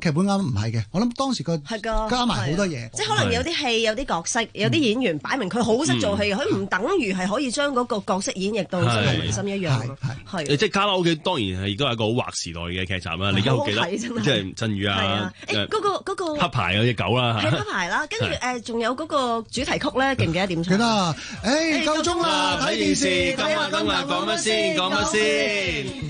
唔係嘅，我諗當時個加埋好多嘢， 即係可能有啲戲、有啲角色、有啲演員擺明佢好識做戲，佢唔等於係可以將嗰個角色演繹到深入民心一樣。係即係卡拉 OK 當然係亦都係一個好劃時代嘅劇集啦。你而家好記得即係鎮宇啊， 誒嗰個嗰個黑牌嗰隻狗啦， 係黑牌啦，跟住誒仲有嗰個主題曲咧，記唔記得點唱？ 記得啊！誒夠鐘啦，睇電視， 今日今日講乜先？講乜先？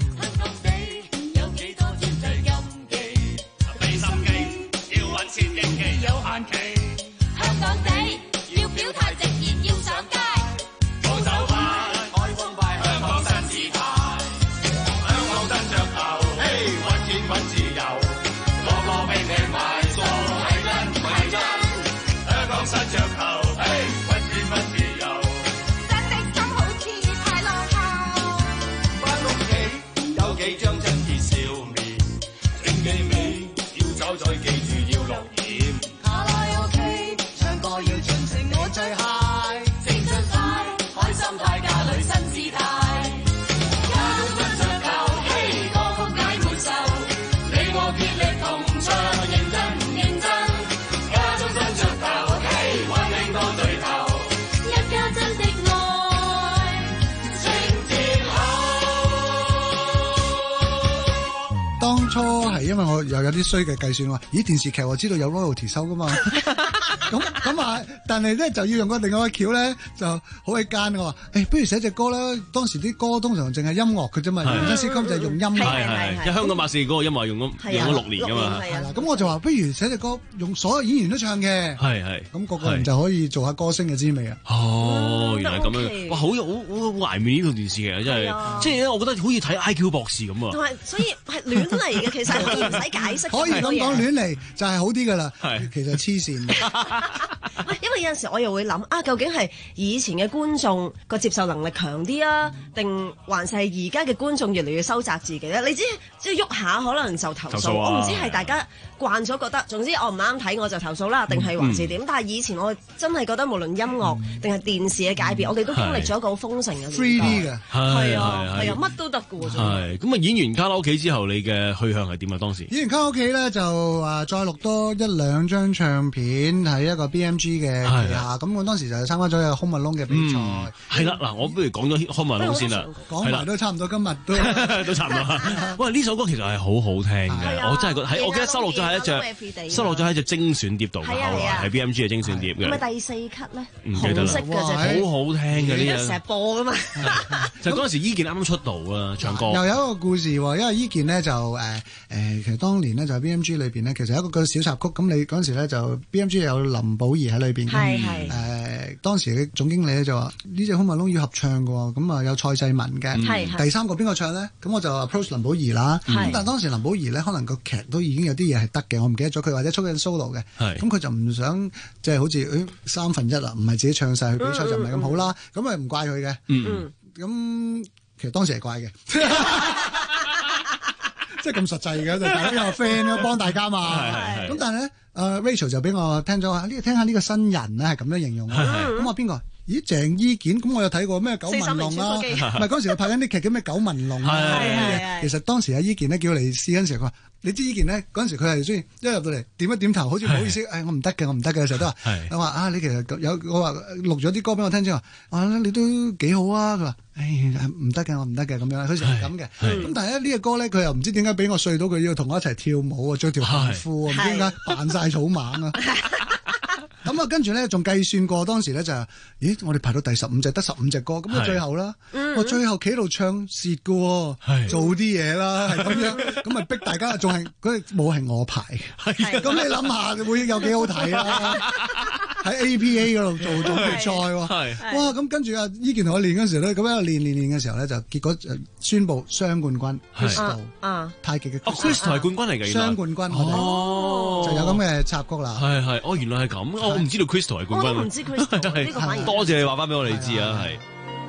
有限期，香港地要表態直言要上街，保守派開放派香港新姿態，香港新噱頭，嘿揾錢揾自由，個個拼命賣數係真唔係真，香港新噱頭，嘿揾錢揾自由，真的心好似太落後，返屋企有幾張親切笑面，請記尾要走再記住要落鹽。我要盡情我最 high， 青春快，開心快，家裏新姿態，家中新噱頭，嘿，歌曲解悶愁，你我竭力同唱，認真唔認真？家中新噱頭，嘿，溫馨多對頭，一家真的愛，情甜厚。 當初係因為我又有啲衰嘅計算話，咦電視劇我知道有 royalty 收噶嘛。咁咁啊！但係咧就要用個另外個橋咧，就好鬼奸嘅話，誒，不如寫隻歌啦。當時啲歌通常淨係音樂嘅啫嘛，原先 sitcom 就係用音樂。 係係係。香港馬戲嗰個音樂用咗用咗六年㗎嘛。 係啦，咁我就話不如寫隻歌，用所有演員都唱嘅。 係係。 咁個個人就可以做下歌星嘅滋味啊！ 哦，原來咁樣。哇，好好好懷念呢套電視劇啊！真係，即係咧，我覺得好似睇 I Q 博士咁啊。 同埋，所以係亂嚟嘅，其實可以唔使解釋。 可以咁講，亂嚟就係好啲㗎啦。係，其實黐線。 因為有陣時我又會諗啊，究竟係以前嘅觀眾個接受能力強啲啊，定還是係而家嘅觀眾越嚟越收窄自己咧？你知即係喐下可能就投訴，投訴啊、我唔知係大家慣咗覺得，總之我唔啱睇我就投訴啦，定係還是點？嗯、但係以前我真係覺得無論音樂定係電視嘅界別，嗯、我哋都經歷咗一個好豐盛嘅 ，three D 嘅， 係啊係啊，乜都得嘅喎。 係咁啊！演完卡拉 OK 之後，你嘅去向係點啊？當時演完卡拉 OK 咧就啊再錄多一兩張唱片喺一個 B M G 嘅旗下，咁我當時就參加咗一個 Home Alone 嘅比賽。 係啦，嗱，我不如講咗 Home Alone 先啦。 講埋都差唔多，今日都都差唔多。喂，呢首歌其實係好好聽嘅，我真係覺得係，我記得收錄咗喺一隻收錄咗喺隻精選碟度嘅，後來係 B M G 嘅精選碟嘅。 係咪第四級咧？ 唔記得啦，好好聽嘅呢樣。 成日播噶嘛。 就嗰陣時，伊健啱啱出道啊，唱歌。 又有一個故事喎，因為伊健呢就誒誒，其實當年呢就喺 B M G 裏邊呢，其實有一個小插曲。咁你嗰陣時咧就 B M G 有林保怡喺裏邊。係係。誒當時嘅總經理咧就話呢隻 Home Alone要合唱嘅喎，咁啊有蔡世文嘅。係係。第三個邊個唱咧？咁我就 approach 林保怡啦。咁但係當時林保怡咧，可能個劇都已經有啲嘢係得嘅，我唔記得咗佢，或者出緊 solo 嘅。係。咁佢就唔想即係好似誒三分一啦，唔係自己唱晒去比賽就唔係咁好啦。咁咪唔怪佢嘅。嗯。咁其實當時係怪嘅。即係咁實際嘅，就大家有 friend 幫大家嘛。咁但係咧，誒 Rachel 就俾我聽咗啊，呢聽下呢個新人咧係咁樣形容。咁我邊個？咦，鄭伊健？咁我有睇過咩九紋龍啦，唔係嗰時我拍緊啲劇叫咩九紋龍啊。其實當時阿伊健咧叫嚟試嗰陣時，佢話：你知伊健咧嗰陣時佢係中意一入到嚟點一點頭，好似唔好意思，誒我唔得嘅，我唔得嘅，成日都話。我話啊，你其實有我話錄咗啲歌俾我聽之後，啊你都幾好啊。佢話：誒唔得嘅，我唔得嘅咁樣。佢成日咁嘅。咁但係咧呢個歌咧，佢又唔知點解俾我睡到佢要同我一齊跳舞啊，着條紅褲啊，唔知點解扮晒草蜢啊。咁啊，跟住咧仲計算過當時咧就係，咦，我哋排到第十五隻，得十五隻歌，咁啊最後啦，我最後企喺度唱蝕嘅，做啲嘢啦，係咁樣，咁咪逼大家，仲係嗰隻舞係我排，咁你諗下會有幾好睇啊？喺 A P A 嗰度做總決賽喎，哇！咁跟住啊，伊健同我練嗰時咧，咁樣練練練嘅時候咧，就結果宣布雙冠軍 Crystal，太極嘅 Crystal 係冠軍嚟嘅， 雙冠軍，哦，就有咁嘅插曲啦， 係係，哦，原來係咁，我唔知道 Crystal 係冠軍， 我唔知 Crystal 呢個反而多謝你話翻俾我哋知啊，係。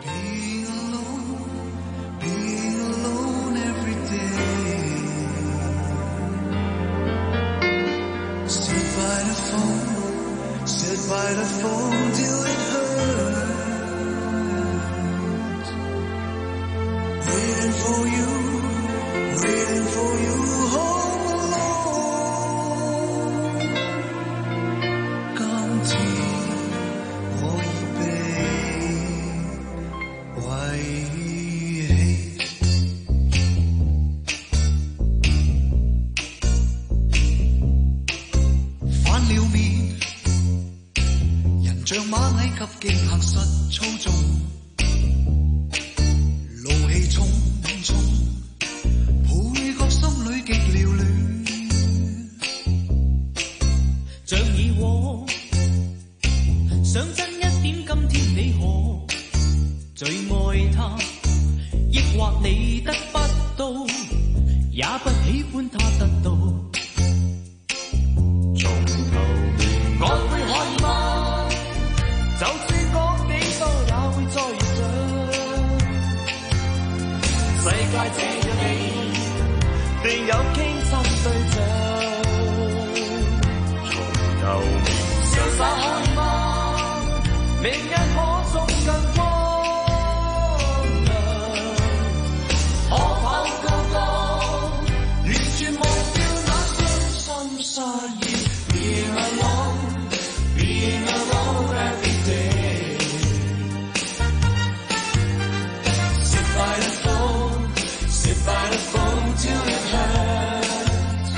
Sit by the phone till it hurts. Waiting for you, waiting for you home alone. 像螞蟻及極行實操縱，怒氣沖沖，配角心裏極撩亂， 像以往想真一點，今天你可最愛他，抑或你得不到，也不喜歡他得到。從頭面愛會可以嗎？就算講幾多也會再遇上。世界這樣你，定有傾心對象。從頭面瀟灑可以嗎？明日可總更光亮。可否高歌，完全忘掉那傷心失意。Being alone, being alone every day. Sit by the phone, sit by the phone till it hurts.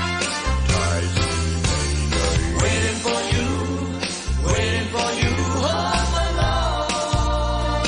Waiting for you, waiting for you, oh my love.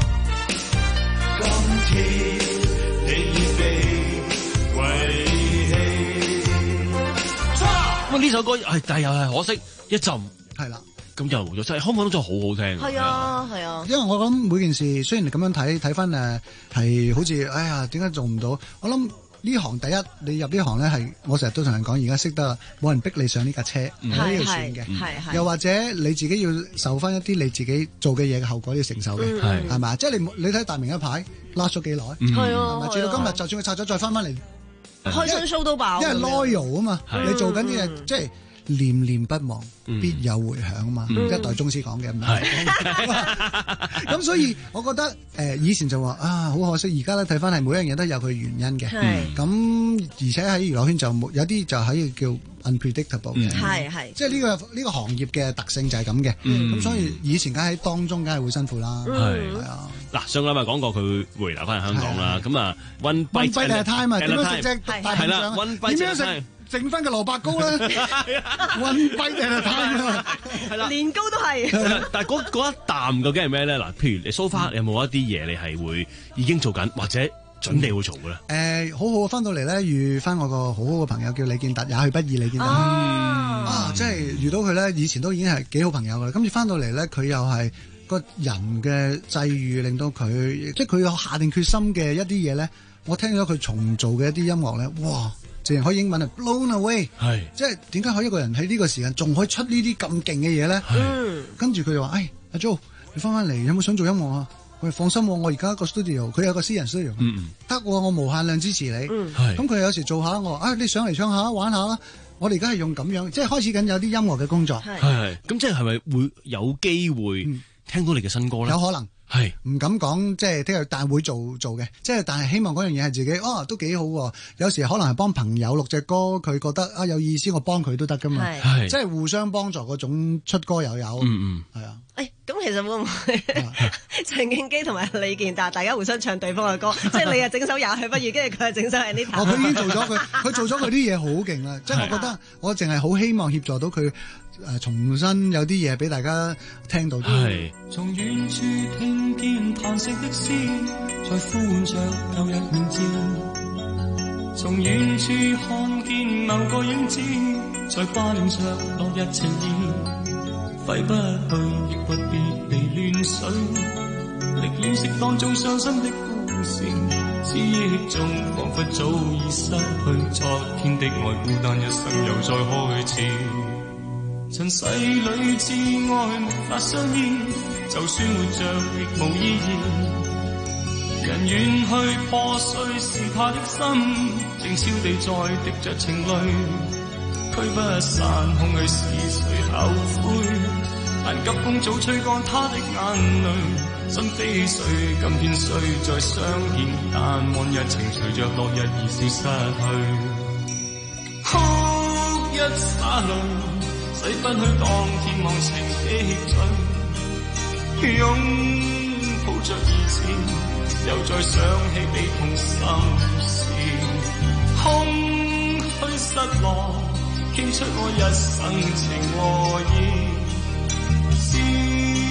今天你已被遺棄。 咁呢首歌係，但係又係可惜一陣係啦。 咁又咗，真係香港都真係好好聽。 係啊，係啊。 因為我諗每件事，雖然你咁樣睇睇翻誒，係好似哎呀點解做唔到？我諗呢行第一，你入呢行咧係，我成日都同人講，而家識得冇人逼你上呢架車， 嗯呢條船嘅。 係係又或者你自己要受翻一啲你自己做嘅嘢嘅後果要承受嘅， 嗯係嘛？即係你冇你睇大明一排 last 咗幾耐？ 嗯係啊係咪？至到今日，就算佢拆咗再翻翻嚟， 開心 show 都爆。 因為 loyal 啊嘛， 係你做緊啲嘢即係。念念不忘，必有回響啊嘛！ 嗯一代宗師講嘅咁樣，咁所以我覺得誒、呃、以前就話啊好可惜，而家咧睇翻係每樣嘢都有佢原因嘅。咁而且喺娛樂圈就冇有啲就喺叫 unpredictable 嘅， 係係、嗯， 即係呢、呢個呢、呢個行業嘅特性就係咁嘅。咁、嗯、所以以前梗係喺當中梗係會辛苦啦。係係啊。嗱， 上個禮拜講過佢回流翻嚟香港啦。咁啊 ，one bite at a time 啊，點樣食隻大笨象？ one bite 點樣食？剩翻個蘿蔔糕咧，溫跛定係攤啊！ 係啦， 年糕都係。 但係嗰嗰一啖究竟係咩咧？嗱，譬如你 so far 有冇一啲嘢你係會已經做緊，或者準備會做嘅咧？誒、 呃，好好翻到嚟咧，遇翻我個好好嘅朋友叫李健達，也許不易李健達。啊，啊即係遇到佢咧，以前都已經係幾好朋友噶啦。今次翻到嚟咧，佢又係個人嘅際遇，令到佢即係佢有下定決心嘅一啲嘢咧。我聽咗佢重做嘅一啲音樂咧，哇！淨係可以英文係 blown away，係即係點解可以一個人喺呢個時間仲可以出呢啲咁勁嘅嘢咧？嗯，跟住佢就話：，誒，阿 Jo，你翻返嚟有冇想做音樂啊？我哋放心，我而家個 studio， 佢有個私人 studio， 嗯得，我無限量支持你。嗯，咁佢有時做下我，啊，你上嚟唱下玩下啦。我哋而家係用咁樣，即係開始緊有啲音樂嘅工作。 係係，咁即係係咪會有機會聽到你嘅新歌咧？ 有可能。係唔敢講，即係聽日，但係會做做嘅，即係但係希望嗰樣嘢係自己，哦都幾好喎。有時可能係幫朋友錄隻歌，佢覺得啊有意思，我幫佢都得噶嘛，即係互相幫助嗰種出歌又有，嗯嗯，係啊。 誒，咁其實會唔會陳敬基同埋李健達大家互相唱對方嘅歌，即係你啊整首也許不如，跟住佢啊整首係呢頭。 哦，佢已經做咗佢，佢做咗佢啲嘢好勁啦，即係我覺得我淨係好希望協助到佢誒重新有啲嘢俾大家聽到。 係。 從遠處聽見嘆息的詩，在呼喚着舊日名字。從遠處看見某個影子，在掛念着落日情意。揮不去，亦不必離亂水，歷掩飾當中傷心的故事，思憶中彷彿早已失去昨天的愛，孤單一生又再開始。塵世裏至愛無法相依，就算活着亦無意義。人遠去破碎是他的心，靜悄地在滴着情淚。驅不散空虛是誰後悔？但急風早吹乾他的眼淚。心非碎，今天雖再相見，但往日情隨着落日而消失去。哭一灑淚，洗不去當天忘情的醉。擁抱着以前，又再想起悲痛心事。空虛失落，傾出我一生情和義。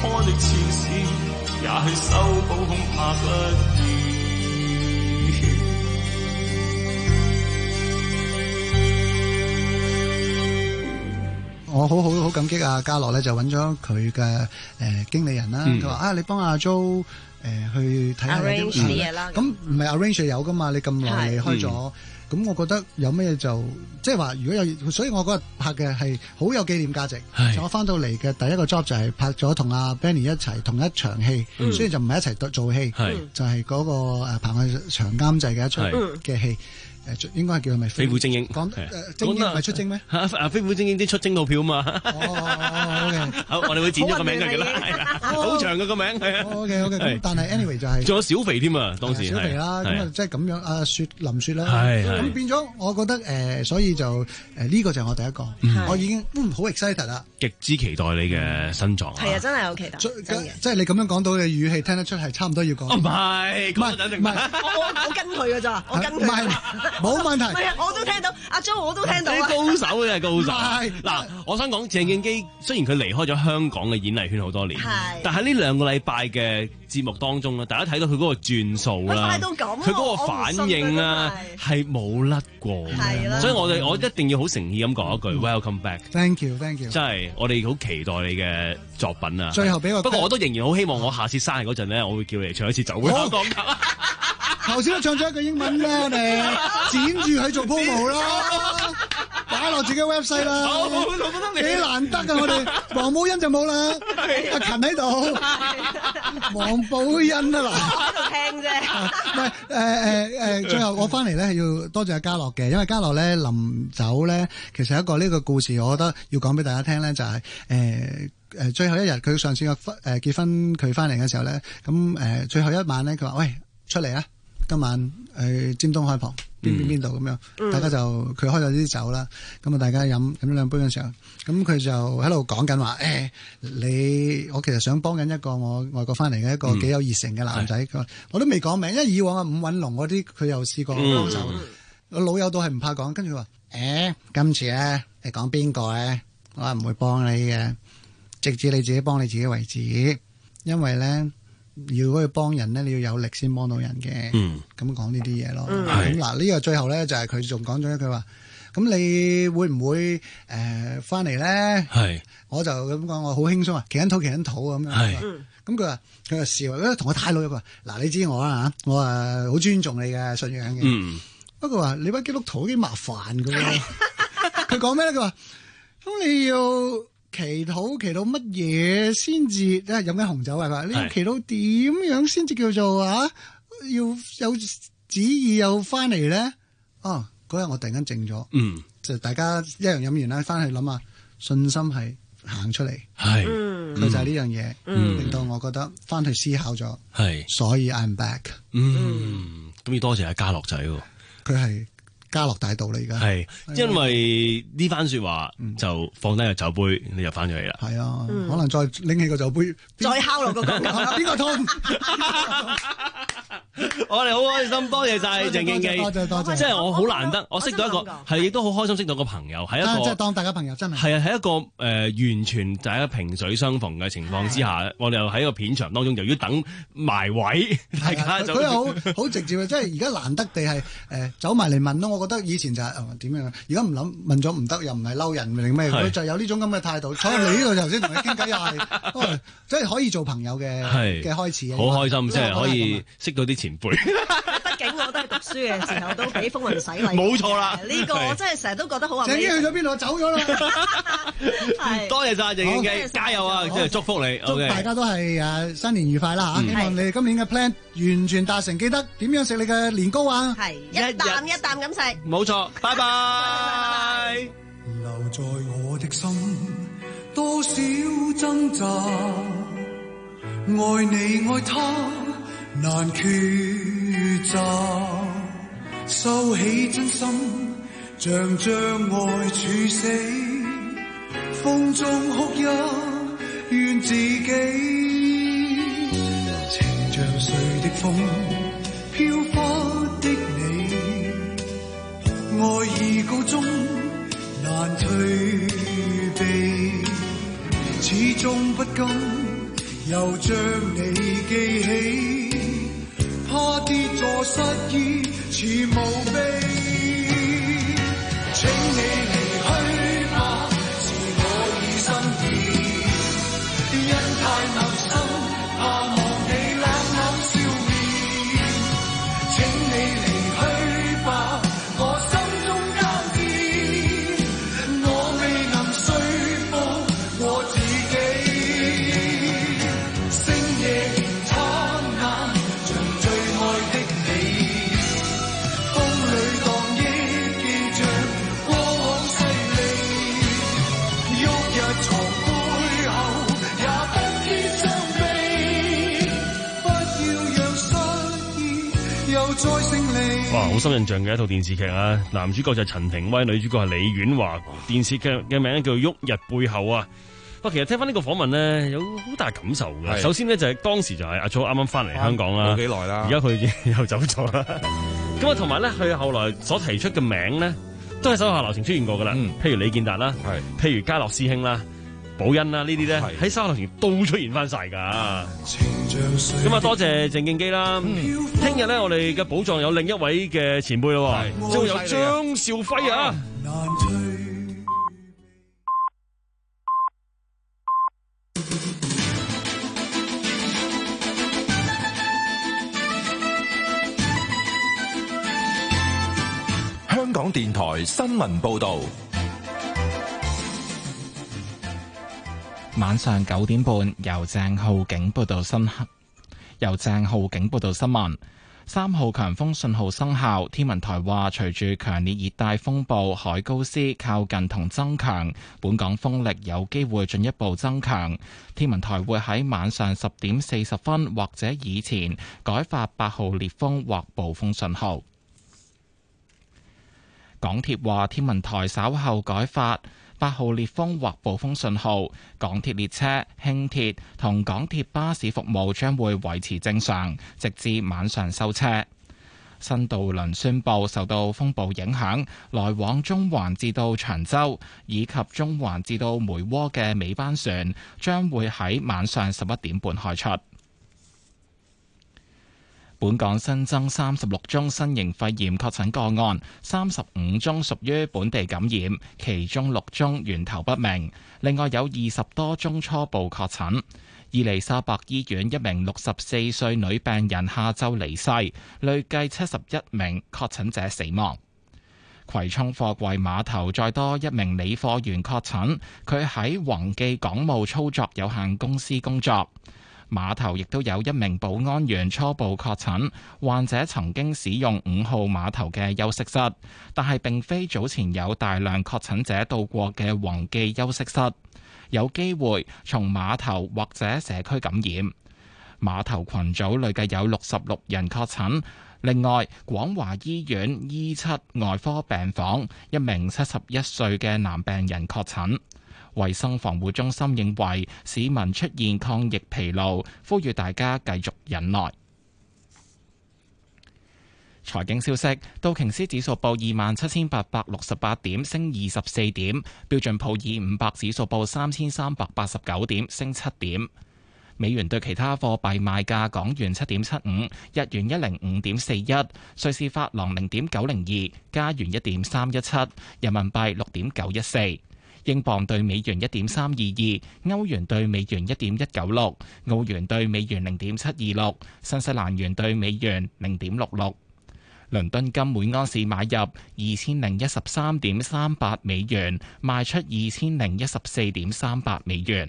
破的前事，也許修補恐怕不易。 我好好好感激阿嘉樂咧，就揾咗佢嘅誒經理人啦。佢話、嗯、啊，你幫阿 Jo 誒、呃、去睇下啲嘢啦。咁唔係 arrange 有噶嘛？你咁耐離開咗，咁、嗯、我覺得有咩就即係話，如果有，所以我嗰日拍嘅係好有紀念價值。我翻到嚟嘅第一個 job 就係拍咗同阿 Benny 一齊同一場戲，嗯、雖然就唔係一齊做戲，就係、是、嗰、那個誒彭偉祥監製嘅一場嘅戲。誒應該係叫係咪飛虎精英？ 講誒精英唔係出征咩？ 啊飛虎精英啲出征套票嘛。 哦，OK， 好，我哋會剪咗個名佢嘅啦，好長嘅個名係啊。 OK OK，咁但係 anyway 就係仲有小肥添啊，當時小肥啦，咁啊即係咁樣阿雪林雪啦， 係咁變咗我覺得誒，所以就誒呢個就係我第一個，我已經嗯好 excited 啦， 極之期待你嘅新狀。 係啊，真係好期待， 即係你咁樣講到嘅語氣聽得出係差唔多要講。 唔係，唔係，唔係， 我我跟佢㗎咋，我跟佢。 唔係，冇問題。 唔係啊，我都聽到，阿 Jo 我都聽到。 啲高手真係高手。嗱，我想講鄭敬基，雖然佢離開咗香港嘅演藝圈好多年，但係呢兩個禮拜嘅節目當中咧，大家睇到佢嗰個轉數啦，佢嗰個反應啊，係冇甩過。所以我哋我一定要好誠意咁講一句 ，Welcome back。Thank you，Thank you。 真係我哋好期待你嘅作品啊！ 最後俾我， 不過我都仍然好希望我下次生日嗰陣咧，我會叫你嚟唱一次走會香港。 頭先都唱咗一句英文啦，我哋剪住佢做 promo 啦，擺落自己 website 啦，幾難得㗎我哋。黃寶欣就冇啦，阿勤喺度，黃寶欣啊嗱， 喺度聽啫。 唔係誒誒誒，最後我翻嚟咧係要多謝阿嘉樂嘅，因為嘉樂咧臨走咧，其實一個呢個故事，我覺得要講俾大家聽咧，就係誒誒最後一日佢上次個婚誒結婚佢翻嚟嘅時候咧，咁誒、呃、最後一晚咧，佢話喂出嚟啊！今晚去尖東海旁邊邊邊度咁樣，嗯、大家就佢開咗啲酒啦，咁啊大家飲飲咗兩杯嘅時候，咁佢就喺度講緊話誒，你我其實想幫緊一個我外國翻嚟嘅一個幾有熱誠嘅男仔，佢話、嗯、我都未講名，因為以往啊伍允龍嗰啲佢又試過幫手，個、嗯、老友都係唔怕講，跟住話誒今次咧你講邊個咧，我係唔會幫你嘅，直至你自己幫你自己為止，因為咧。如果去幫人咧，你要有力先幫到人嘅。嗯，咁講呢啲嘢咯。咁嗱、嗯，呢個最後咧就係佢仲講咗一句話。咁你會唔會誒翻嚟咧？係，我就咁講，我好輕鬆啊，企緊肚企緊肚咁樣。係，咁佢話佢就笑，因為同我太老友佢話，嗱你知我啦嚇，我啊好尊重你嘅信仰嘅。嗯，不過話你班基督徒幾麻煩㗎喎。佢講咩咧？佢話咁你要。祈禱祈禱乜嘢先至？即係飲緊紅酒係嘛？你要祈禱點樣先至叫做啊？要有旨意又翻嚟咧？哦，嗰日我突然間靜咗，嗯，就大家一樣飲完啦，翻去諗下信心係行出嚟，係，佢、嗯、就係呢樣嘢，嗯、令到我覺得翻去思考咗，係，所以 I'm back。 嗯，咁要多謝阿嘉樂仔喎， 佢係。嘉樂大道嚟㗎， 係因為呢番説話就放低個酒杯，你就翻咗嚟啦。 係啊，可能再拎起個酒杯， 再敲落個鋼琴， 邊個痛？ 我哋好開心，多謝晒鄭敬基， 多謝多謝， 即係我好難得，我識到一個係亦都好開心識到個朋友，係一個即係當大家朋友真係係啊，係一個誒完全大家萍水相逢嘅情況之下，我哋又喺個片場當中，由於等埋位，大家就佢又好好直接嘅，即係而家難得地係誒走埋嚟問咯。我覺得以前就係點樣，而家唔諗問咗唔得，又唔係嬲人定咩，佢就有呢種咁嘅態度。坐喺你呢度頭先同你傾偈又係，即係可以做朋友嘅嘅開始。 好開心，即係可以識到啲前輩。 畢竟我都係讀書嘅時候都俾風雲洗禮。 冇錯啦， 呢個我真係成日都覺得好。 鄭敬基去咗邊度？走咗啦。 多謝晒鄭敬基，加油啊！即係祝福你， 祝大家都係誒新年愉快啦嚇！希望你哋今年嘅 plan 完全達成，記得點樣食你嘅年糕啊？ 係一啖一啖咁食。 冇錯，拜拜。 留在我的心，多少掙扎，愛你愛他難抉擇，收起真心，像將愛處死，風中哭泣，怨自己，情像碎的風，飄忽的你，愛已告終，難退避，始終不甘又將你記起，怕跌坐失意似無備，請你離去吧，是我已心意，因太陌生，怕忘記冷冷笑面，請你離去吧，我心中交戰，我未能說服我自己。 哇，好深印象嘅一套電視劇啊！男主角就係陳庭威，女主角係李婉華。電視劇嘅名叫《旭日背後》啊！哇，其實聽翻呢個訪問咧，有好大感受嘅。首先呢，就係當時就係阿祖啱啱翻嚟香港啦， 冇幾耐啦， 而家佢已經又走咗啦。咁啊，同埋咧，佢後來所提出嘅名咧，都係手下留情出現過噶啦。嗯、譬如李健達啦，譬如嘉樂師兄啦。寶恩啦，呢啲咧喺沙頭前都出現翻晒㗎。咁啊，多謝鄭敬基啦。聽日咧，我哋嘅寶藏有另一位嘅前輩咯，將會有張兆輝啊。 香港電台新聞報導。 晚上九點半，由鄭浩景報道新由鄭浩景報道新聞。三號強風信號生效，天文台話隨住強烈熱帶風暴海高斯靠近同增強，本港風力有機會進一步增強。天文台會喺晚上十點四十分或者以前改發八號烈風或暴風信號。港鐵話天文台稍後改發八號烈風或暴風信號，港鐵列車、輕鐵同港鐵巴士服務將會維持正常，直至晚上收車。新渡輪宣布受到風暴影響，來往中環至到長洲以及中環至到梅窩嘅尾班船將會喺晚上十一點半開出。本港新增三十六宗新型肺炎確診個案，三十五宗屬於本地感染，其中六宗源頭不明。另外有二十多宗初步確診。伊利沙伯醫院一名六十四歲女病人下晝離世，累計七十一名確診者死亡。葵涌貨櫃碼頭再多一名理貨員確診，佢喺宏記港務操作有限公司工作。碼頭亦都有一名保安員初步確診，患者曾經使用五號碼頭嘅休息室，但係並非早前有大量確診者到過嘅宏記休息室，有機會從碼頭或者社區感染。碼頭群組累計有六十六人確診，另外廣華醫院 E 七外科病房一名七十一歲嘅男病人確診。衛生防護中心認為市民出現抗疫疲勞，呼籲大家繼續忍耐。財經消息，道瓊斯指數報二萬七千八百六十八點，升二十四點；標準普爾五百指數報三千三百八十九點，升七點。美元對其他貨幣賣價：港元七點七五，日元一零五點四一，瑞士法郎零點九零二，加元一點三一七，人民幣六點九一四。英鎊兌美元一點三二二，歐元兌美元一點一九六，澳元兌美元零點七二六，新西蘭元兌美元零點六六。倫敦金每安士買入二千零一十三點三八美元，賣出二千零一十四點三八美元。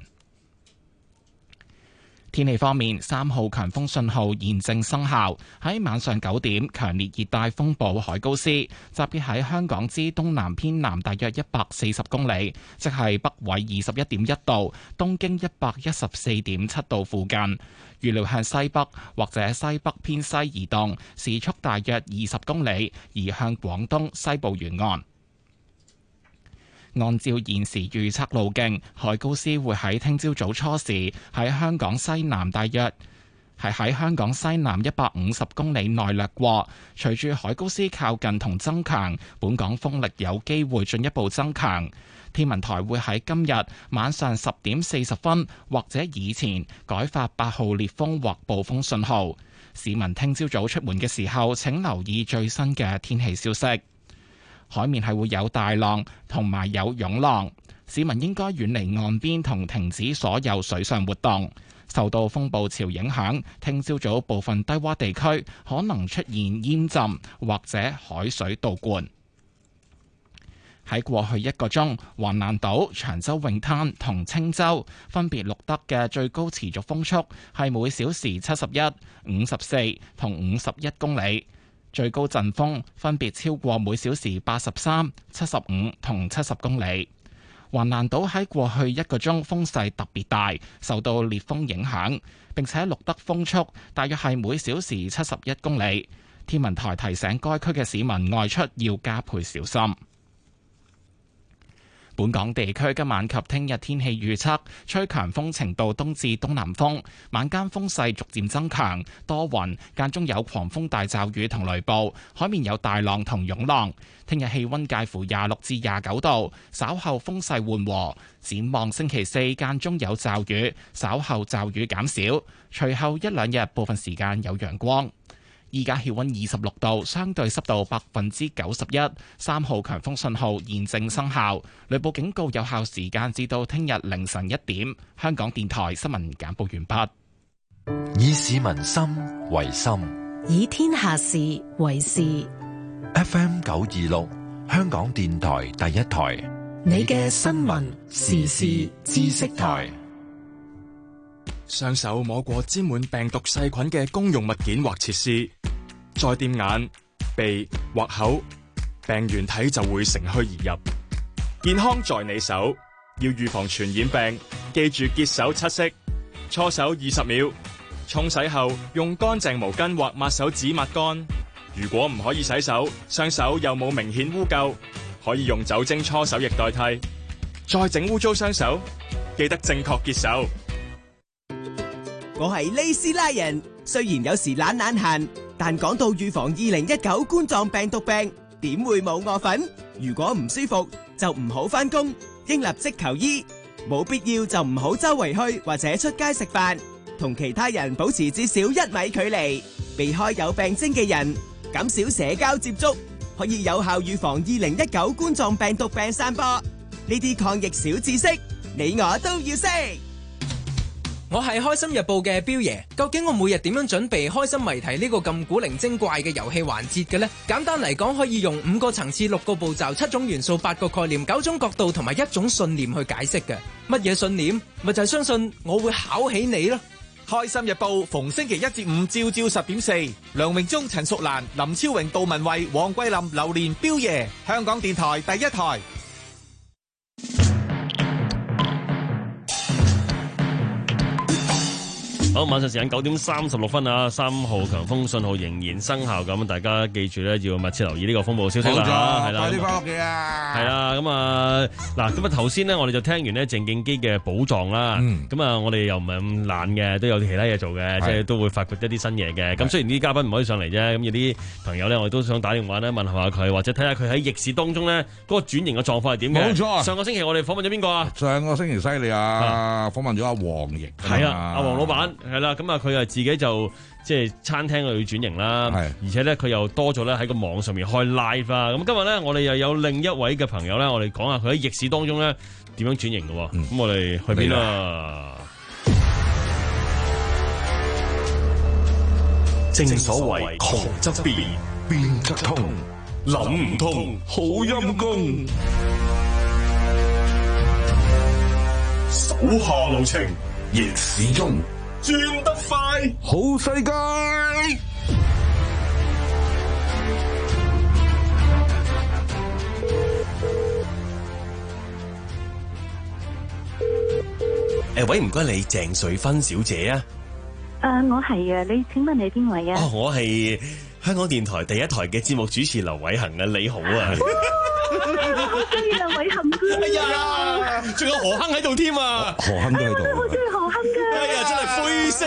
天氣方面，三號強風信號現正生效。喺晚上九點，強烈熱帶風暴海高斯集結喺香港之東南偏南大約一百四十公里，即係北緯二十一點一度、東經一百一十四點七度附近。預料向西北或者西北偏西移動，時速大約二十公里，移向廣東西部沿岸。按照現時預測路徑，海高斯會喺聽朝早初時喺香港西南大約係喺香港西南一百五十公里內掠過。隨住海高斯靠近同增強，本港風力有機會進一步增強。天文台會喺今日晚上十點四十分或者以前改發八號烈風或暴風信號。市民聽朝早出門嘅時候，請留意最新嘅天氣消息。海面係會有大浪同埋有湧浪，市民應該遠離岸邊同停止所有水上活動。受到風暴潮影響，聽朝早部分低洼地區可能出現淹浸或者海水倒灌。喺過去一個鐘，橫瀾島、長洲泳灘同青洲分別錄得嘅最高持續風速係每小時七十一、五十四同五十一公里，最高陣風分別超過每小時八十三、七十五同七十公里。橫瀾島喺過去一個鐘風勢特別大，受到烈風影響，並且錄得風速大約係每小時七十一公里。天文台提醒該區嘅市民外出要加倍小心。本港地區今晚及聽日天氣預測，吹強風程度東至東南風，晚間風勢逐漸增強，多雲，間中有狂風大驟雨同雷暴，海面有大浪同湧浪。聽日氣溫介乎廿六至廿九度，稍後風勢緩和。展望星期四間中有驟雨，稍後驟雨減少，隨後一兩日部分時間有陽光。依家氣溫二十六度，相對濕度百分之九十一，三號強風信號現正生效，雷暴警告有效時間至到聽日凌晨一點。香港電台新聞簡報完畢。 以市民心為心， 以天下事為事。 F M 九二六，香港電台第一台， 你嘅新聞時事知識台。 雙手摸過沾滿病毒細菌嘅公用物件或設施，再掂眼、鼻或口，病原體就會乘虛而入。健康在你手，要預防傳染病，記住潔手七式，搓手二十秒，沖洗後用乾淨毛巾或抹手紙抹乾。如果唔可以洗手，雙手又冇明顯污垢，可以用酒精搓手液代替。再整污糟雙手，記得正確潔手。 我係利斯拉人，雖然有時懶懶閒，但講到預防二零一九冠狀病毒病，點會冇我份？如果唔舒服就唔好返工，應立即求醫，冇必要就唔好周圍去或者出街食飯，同其他人保持至少一米距離，避開有病徵嘅人，減少社交接觸，可以有效預防二零一九冠狀病毒病散播。呢啲抗疫小知識，你我都要識。 我係開心日報嘅標爺，究竟我每日點樣準備開心謎題呢個咁古靈精怪嘅遊戲環節嘅呢？簡單嚟講，可以用五個層次、六個步驟、七種元素、八個概念、九種角度同埋一種信念去解釋嘅。乜嘢信念？咪就係相信我會考起你咯。 開心日報逢星期一至五朝朝十點四，梁榮忠、陳淑蘭、林超榮、杜文慧、黃桂林、榴蓮、標爺，香港電台第一台。 好，晚上時間九點三十六分啊，三號強風信號仍然生效，咁大家記住咧，要密切留意呢個風暴消息啦，係啦， 快啲翻屋企啊！ 係啦，咁啊，嗱，咁啊頭先呢，我哋就聽完咧鄭敬基嘅寶藏啦，咁啊，我哋又唔係咁懶嘅，都有其他嘢做嘅，即係都會發掘一啲新嘢嘅。咁雖然啲嘉賓唔可以上嚟啫，咁有啲朋友咧，我哋都想打電話咧問下佢，或者睇下佢喺逆市當中咧嗰個轉型嘅狀況係點嘅。冇錯，上個星期我哋訪問咗邊個啊？ 上個星期犀利啊！訪問咗阿黃奕， 係啊，阿黃老闆。係啦，咁啊，佢啊自己就即係餐廳去轉型啦，而且咧佢又多咗咧喺個網上面開 live 啦。咁今日咧我哋又有另一位嘅朋友咧，我哋講下佢喺逆市當中咧點樣轉型嘅。咁、嗯、我哋去邊啊？ 正所謂窮則變，變則通，諗唔通好陰功。手下留情，逆市中轉得快， 好世界。 誒，喂，唔該你鄭瑞芬小姐啊。 誒、呃，我係啊，你請問你邊位啊？ 哦，我係香港電台第一台嘅節目主持劉偉恒啊，你好啊。 好中意劉偉恒㗎。 哎呀，仲有何鏗喺度添啊！ 何鏗都喺度。 我好中意何鏗㗎。 哎呀，真係灰色。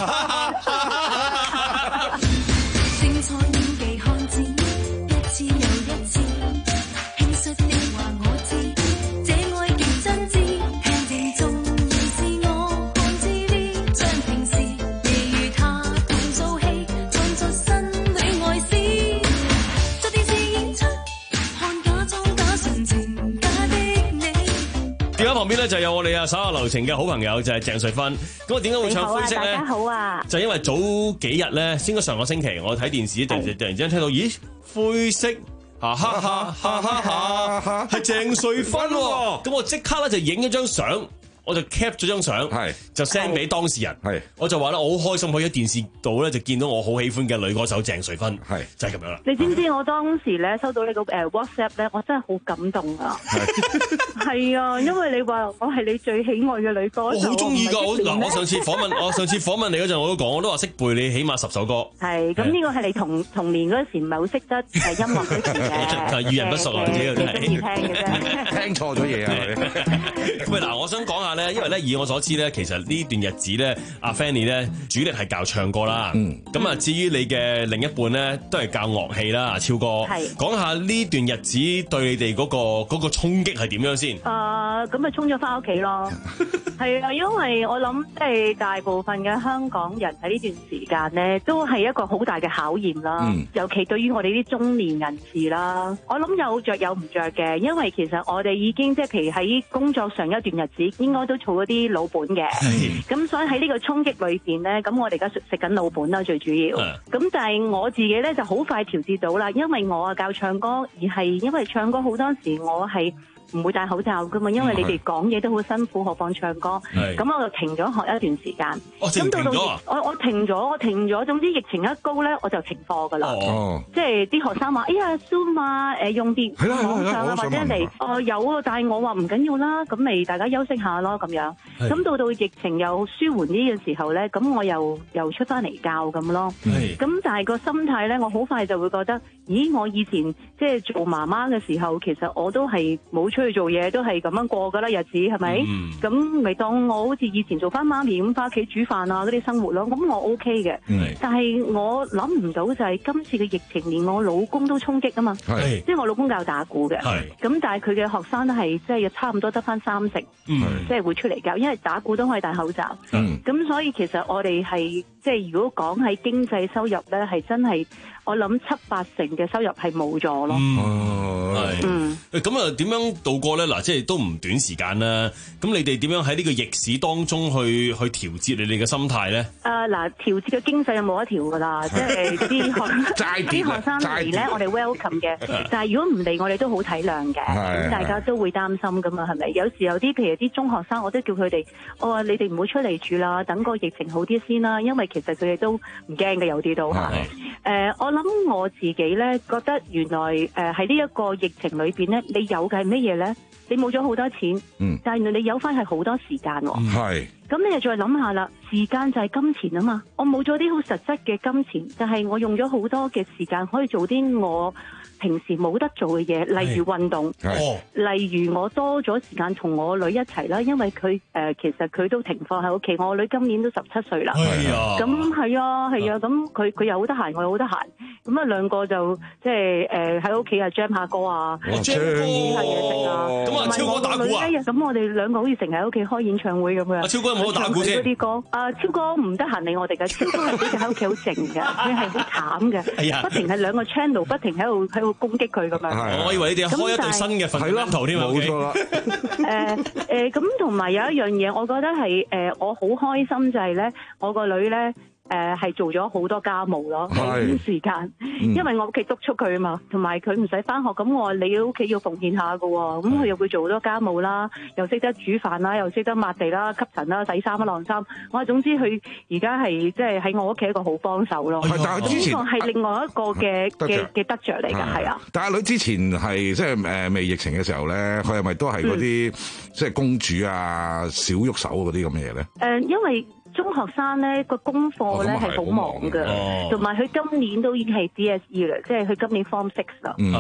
精彩演技看展，一次又一次，輕率的話我知，這愛極真摯，聽見中意是我看知啲，將平時你與他同做戲，創作新戀愛史，在電視演出，看假裝假純情假的你。 電話旁邊咧就有我哋啊手下留情嘅好朋友就係鄭瑞芬。咁我點解會唱灰色咧？ 大家好啊！ 就因為早幾日咧，先該上個星期我睇電視，突然突然之間聽到，咦，灰色，哈哈哈哈哈哈，係鄭瑞芬喎。咁我即刻咧就影咗張相。我就 cap 咗張相，就 send 俾當事人。我就話咧，我好開心可以喺電視度咧就見到我好喜歡嘅女歌手鄭瑞芬，就係咁樣啦。 你知唔知我當時咧收到呢個誒 WhatsApp 咧，我真係好感動啊！係啊，因為你話我係你最喜愛嘅女歌手， 我好中意㗎。我嗱，我上次訪問我上次訪問你嗰陣，我都講，我都話識背你起碼十首歌。 係，咁呢個係你童童年嗰時唔係好識得誒音樂嗰時嘅， 遇人不淑啊！呢個真係聽嘅啫， 聽錯咗嘢啊！ 喂，嗱，我想講下咧，因為咧以我所知咧，其實呢段日子咧，阿 Fanny 咧主力係教唱歌啦。咁啊，至於你嘅另一半咧，都係教樂器啦，阿超哥。係。講下呢段日子對你哋嗰個嗰個衝擊係點樣先？ 誒，咁咪衝咗翻屋企咯。係啊，因為我諗即係大部分嘅香港人喺呢段時間咧，都係一個好大嘅考驗啦。嗯、尤其對於我哋啲中年人士啦，我諗有着有唔着嘅，因為其實我哋已經即係譬如喺工作上一段日子，應該都儲咗啲老本嘅。咁所以喺呢個衝擊裏邊咧，咁我哋而家食食緊老本啦，最主要。咁但係我自己咧就好快調節到啦，因為我啊教唱歌，而係因為唱歌好多時我係唔會戴口罩噶嘛，因為你哋講嘢都好辛苦，何況唱歌。咁我就停咗學一段時間。 哦，停咗啊！ 我我停咗，我停咗。總之疫情一高咧，我就停課噶啦。 哦， 即係啲學生話：哎呀 Zoom 啊，誒用電網上啊，或者嚟哦有啊，但係我話唔緊要啦，咁咪大家休息下咯咁樣。咁到到疫情又舒緩啲嘅時候咧，咁我又又出翻嚟教咁咯。咁但係個心態咧，我好快就會覺得，咦，我以前即係做媽媽嘅時候，其實我都係冇出去做嘢，都係咁樣過噶啦日子，係咪？咁咪、嗯、當我好似以前做翻媽咪咁，翻屋企煮飯啊嗰啲生活咯。咁我 OK 嘅，嗯、但係我諗唔到就係今次嘅疫情，連我老公都衝擊啊嘛。即係我老公教打鼓嘅，咁但係佢嘅學生都係即係差唔多得翻三成，嗯、即係會出嚟教，因為打鼓都可以戴口罩。咁、嗯、所以其實我哋係即係如果講喺經濟收入咧，係真係我諗七八成嘅收入係冇咗咯。 嗯，咁啊點樣度過咧？嗱，即係都唔短時間啦。咁你哋點樣喺呢個逆市當中去去調節你哋嘅心態咧？ 誒嗱、呃，調節嘅經濟有冇得調噶啦？即係啲學啲學生嚟咧，我哋 welcome 嘅。但係如果唔嚟，我哋都好體諒嘅。咁大家都會擔心噶嘛，係咪？有時有啲譬如啲中學生，我都叫佢哋，我話你哋唔好出嚟住啦，等個疫情好啲先啦。因為其實佢哋都唔驚嘅，有啲都嚇。誒、呃，我諗我自己咧，覺得原來誒喺呢一個疫情裏邊咧，你有嘅係乜嘢咧？你冇咗好多錢，嗯、但係你有翻係好多時間喎。係、嗯，咁你又再諗下啦，時間就係金錢啊嘛。我冇咗啲好實質嘅金錢，但係我用咗好多嘅時間可以做啲我平時冇得做嘅嘢，例如運動，例如我多咗時間同我女一齊啦，因為佢誒、呃、其實佢都停課喺屋企，我女今年都十七歲啦。咁係啊係啊，咁佢佢又好得閒，我又好得閒，咁啊兩個就即係誒喺屋企啊 jam 下歌啊，煮下嘢食啊。咁啊超哥打鼓啊！咁我哋兩個好似成日喺屋企開演唱會咁樣。阿超哥有冇打鼓先？嗰啲歌，阿超哥唔得閒理我哋嘅，超哥係好似喺屋企好靜嘅，佢係好慘嘅，不停係兩個 channel 不停喺度喺度攻擊佢咁樣。我以為你哋開一對新嘅訓練圖添啊！冇錯啦。誒誒，咁同埋有一樣嘢，我覺得係誒我好開心就係咧，我個女咧。誒係、呃、做咗好多家務咯，喺時間，嗯、因為我屋企督促佢啊嘛，同埋佢唔使返學，咁我話你屋企要奉獻下㗎喎，咁佢又會做好多家務啦，又識得煮飯啦，又識得抹地啦、吸塵啦、洗衫啦、晾衫，我話總之佢而家係即係喺我屋企一個好幫手咯。但係之前呢個係另外一個嘅嘅嘅得着嚟㗎，係啊。但係女之前係即係誒未疫情嘅時候咧，佢係咪都係嗰啲即係公主啊、小喐手嗰啲咁嘅嘢咧？誒、呃，因為中學生咧個功課咧係好忙㗎，同埋佢今年都已經係 D S E 啦，即係佢今年 Form Six 啦。嗯，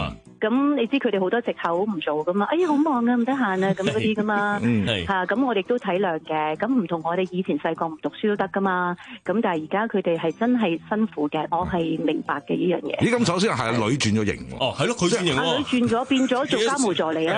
咁你知佢哋好多藉口唔做噶嘛？哎呀，好忙啊，唔得閒啊，咁嗰啲噶嘛。 嗯， 係嚇，咁我哋都體諒嘅。咁唔同我哋以前細個唔讀書都得噶嘛。咁但係而家佢哋係真係辛苦嘅，我係明白嘅呢樣嘢。 咦，咁首先係女轉咗型喎。 哦，係咯，佢轉型阿女喎。 轉咗變咗做家務助理啦。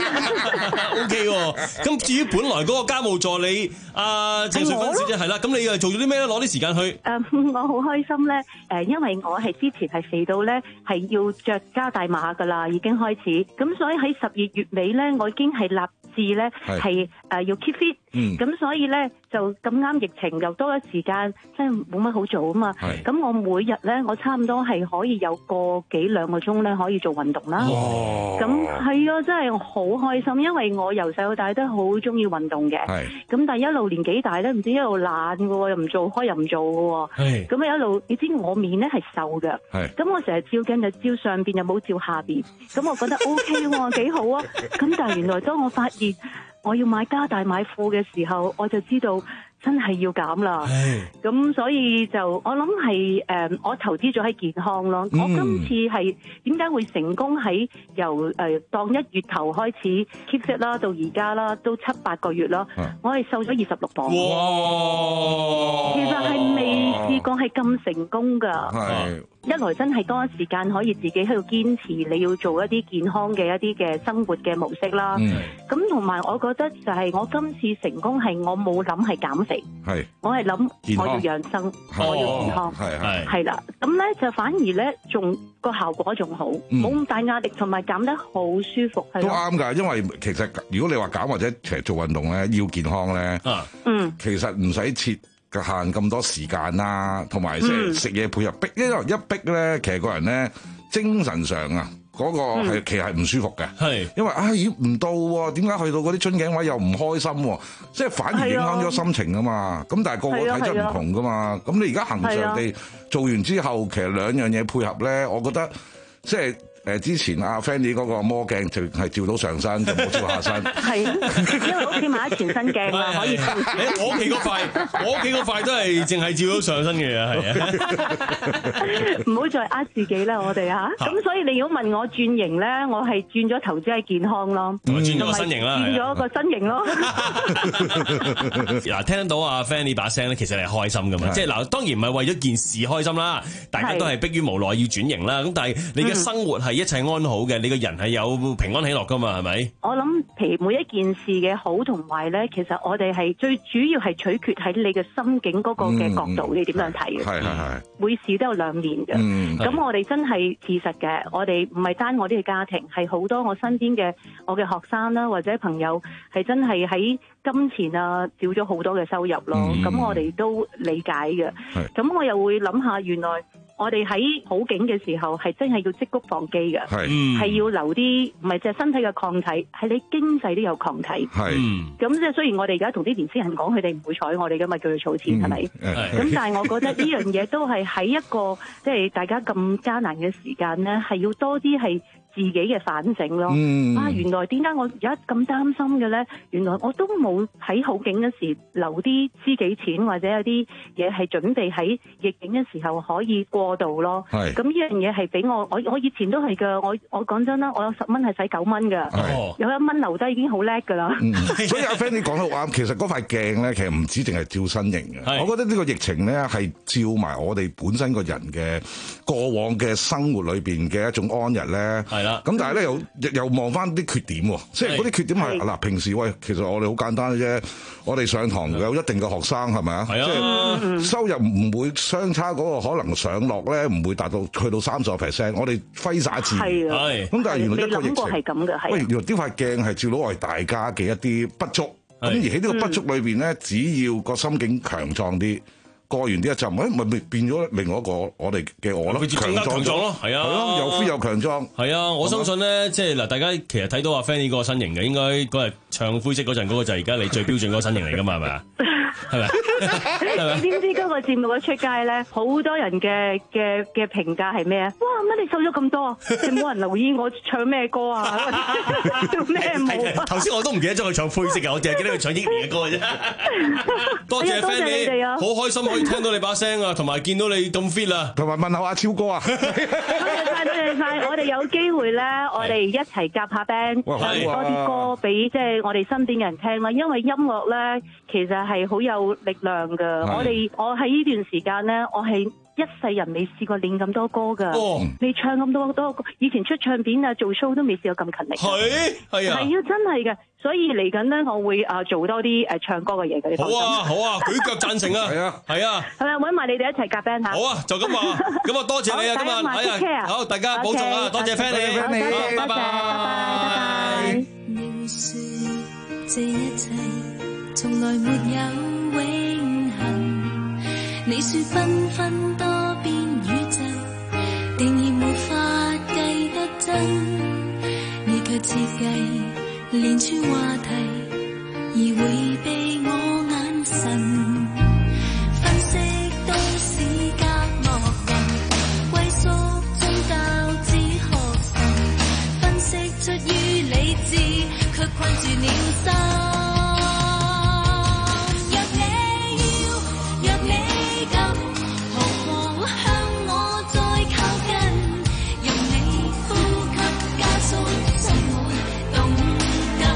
O K 喎。咁至於本來嗰個家務助理阿鄭瑞芬小姐係啦，咁你又做咗啲咩咧？攞啲時間去。 誒，我好開心咧。誒，因為我係之前係肥到咧係要着加大碼噶啦，已經開始。咁所以喺十二月尾咧，我已經係立志咧係誒要 keep fit。嗯。咁所以咧就咁啱疫情又多咗時間，真係冇乜好做啊嘛。係。咁我每日咧，我差唔多係可以有個幾兩個鐘咧可以做運動啦。哇！咁係啊，真係好開心，因為我由細到大都好中意運動嘅。係。咁但係一路年紀大咧，唔知一路懶嘅喎，又唔做開又唔做嘅喎。係。咁啊一路，你知我面咧係瘦嘅。係。咁我成日照鏡就照上邊又冇照下邊，咁我覺得 O K 喎，幾好啊。咁但係原來當我發現我要買加大買褲嘅時候，我就知道真係要減啦。咁所以就我諗係誒，我投資咗喺健康咯。嗯、我今次係點解會成功喺由誒、呃、當一月頭開始 keep fit 啦，到而家啦，都七八個月啦，啊、我係瘦咗二十六磅。哇！其實係未試過係咁成功㗎。係。一來真係多時間可以自己喺度堅持，你要做一啲健康嘅一啲嘅生活嘅模式啦。咁同埋我覺得就係我今次成功係我冇諗係減肥，係我係諗我要養生，我要健康，係係係啦。咁咧就反而咧仲個效果仲好，冇咁大壓力，同埋減得好舒服。係都啱㗎，因為其實如果你話減或者其實做運動咧要健康咧，嗯，其實唔使切限咁多時間啦，同埋即係食嘢配合逼，因為一逼咧，其實個人咧精神上啊嗰個係其實係唔舒服嘅，係因為啊咦唔到喎，點解去到嗰啲樽頸位又唔開心喎？即係反而影響咗心情啊嘛。咁但係個個體質唔同噶嘛。咁你而家恒常地做完之後，其實兩樣嘢配合咧，我覺得即係。誒之前阿 Fanny 嗰個魔鏡就係照到上身，就冇照下身。係，因為屋企買咗全身鏡啦，可以。 我屋企嗰塊，我屋企嗰塊都係淨係照到上身嘅，係啊。唔好再呃自己啦，我哋嚇。咁所以你如果問我轉型咧，我係轉咗投資喺健康咯，轉咗個身形啦，轉咗個身形咯。嗱，聽到阿 Fanny 把聲咧，其實你係開心噶嘛？即係嗱，當然唔係為咗件事開心啦，大家都係迫於無奈要轉型啦。咁但係你嘅生活係一切安好嘅，你個人係有平安喜樂噶嘛？係咪？我諗，譬如每一件事嘅好同壞咧，其實我哋係最主要係取決喺你嘅心境嗰個嘅角度，嗯、你點樣睇嘅？係係係。每事都有兩面嘅。咁、嗯、我哋真係事實嘅，我哋唔係單我啲嘅家庭，係好多我身邊嘅我嘅學生啦，或者朋友係真係喺金錢啊少咗好多嘅收入咯。咁、嗯、我哋都理解嘅。咁我又會諗下，原來。我哋喺好景嘅時候係真係要積谷防饑嘅，係、嗯、要留啲唔係淨係身體嘅抗體，係你經濟都有抗體。係咁即係雖然我哋而家同啲年輕人講，佢哋唔會睬我哋噶嘛，叫佢儲錢係咪？咁但係我覺得呢樣嘢都係喺一個即係大家咁艱難嘅時間咧，係要多啲係自己嘅反省咯。嗯、啊，原來點解我而家咁擔心嘅咧？原來我都冇喺好景嗰時留啲知己錢，或者有啲嘢係準備喺逆境嘅時候可以過度咯。係咁呢樣嘢係俾我，我我以前都係噶。我我講真啦，我有十蚊係使九蚊噶，有一蚊留低已經好叻噶啦。所以阿 Fanny 你講得好啱，其實嗰塊鏡咧，其實唔止淨係照身形嘅。我覺得呢個疫情咧係照埋我哋本身個人嘅過往嘅生活裏邊嘅一種安逸咧。係啦。咁但係咧又又望翻啲缺點喎，即係嗰啲缺點係嗱，平時喂，其實我哋好簡單嘅啫，我哋上堂有一定嘅學生係咪啊？係啊，即係收入唔會相差嗰個可能上落咧，唔會達到去到三十個 percent， 我哋揮灑自如。係啊，咁但係原來一個疫情係咁嘅，係喂，原來呢塊鏡係照到我哋大家嘅一啲不足，咁而喺呢個不足裏邊咧，只要個心境強壯啲。過完呢一陣，誒咪咪變咗另外一個我哋嘅我咯，強壯咗咯，係啊，係咯，又灰又強壯，係啊，我相信咧，即係嗱，大家其實睇到阿 Fanny 嗰個身形嘅，應該嗰日唱灰色嗰陣嗰個就係而家你最標準嗰個身形嚟噶嘛，係咪啊？ 係咪？ 你知唔知嗰個節目一出街咧，好多人嘅嘅嘅評價係咩啊？哇！乜你瘦咗咁多？你冇人留意我唱咩歌啊？跳咩舞啊？ 頭先我都唔記得咗佢唱灰色嘅，我淨係記得佢唱英年嘅歌嘅啫。多謝 Fanny，好開心可以聽到你把聲啊，同埋見到你咁 fit 啊， 同埋問候阿超哥啊。 多謝晒，多謝晒！我哋有機會咧，我哋一齊夾下 band，唱多啲歌俾即係我哋身邊嘅人聽啦。因為音樂咧，其實係好有力量噶。我哋我喺呢段時間咧，我係一世人未試過練咁多歌噶，你唱咁多多歌，以前出唱片啊、做 show 都未試過咁勤力。 係係啊， 係啊，真係嘅。所以嚟緊咧，我會啊做多啲誒唱歌嘅嘢嘅。 好啊好啊，舉腳贊成啊！係啊係啊， 係咪揾埋你哋一齊夾 band 嚇？ 好啊，就咁話，咁啊多謝你啊今日，係啊，好大家保重啊，多謝 Fanny，好，拜拜拜拜。 明說這一切從來沒有永恆，你說繽紛多變宇宙，定義沒法計得真，你卻設計連串話題，而迴避我眼神。分析都市隔膜雲，歸宿宗教只學神，分析出於理智，卻困住了心。若你要，若你敢，何妨向我再靠近，任你呼吸加速，心滿動感。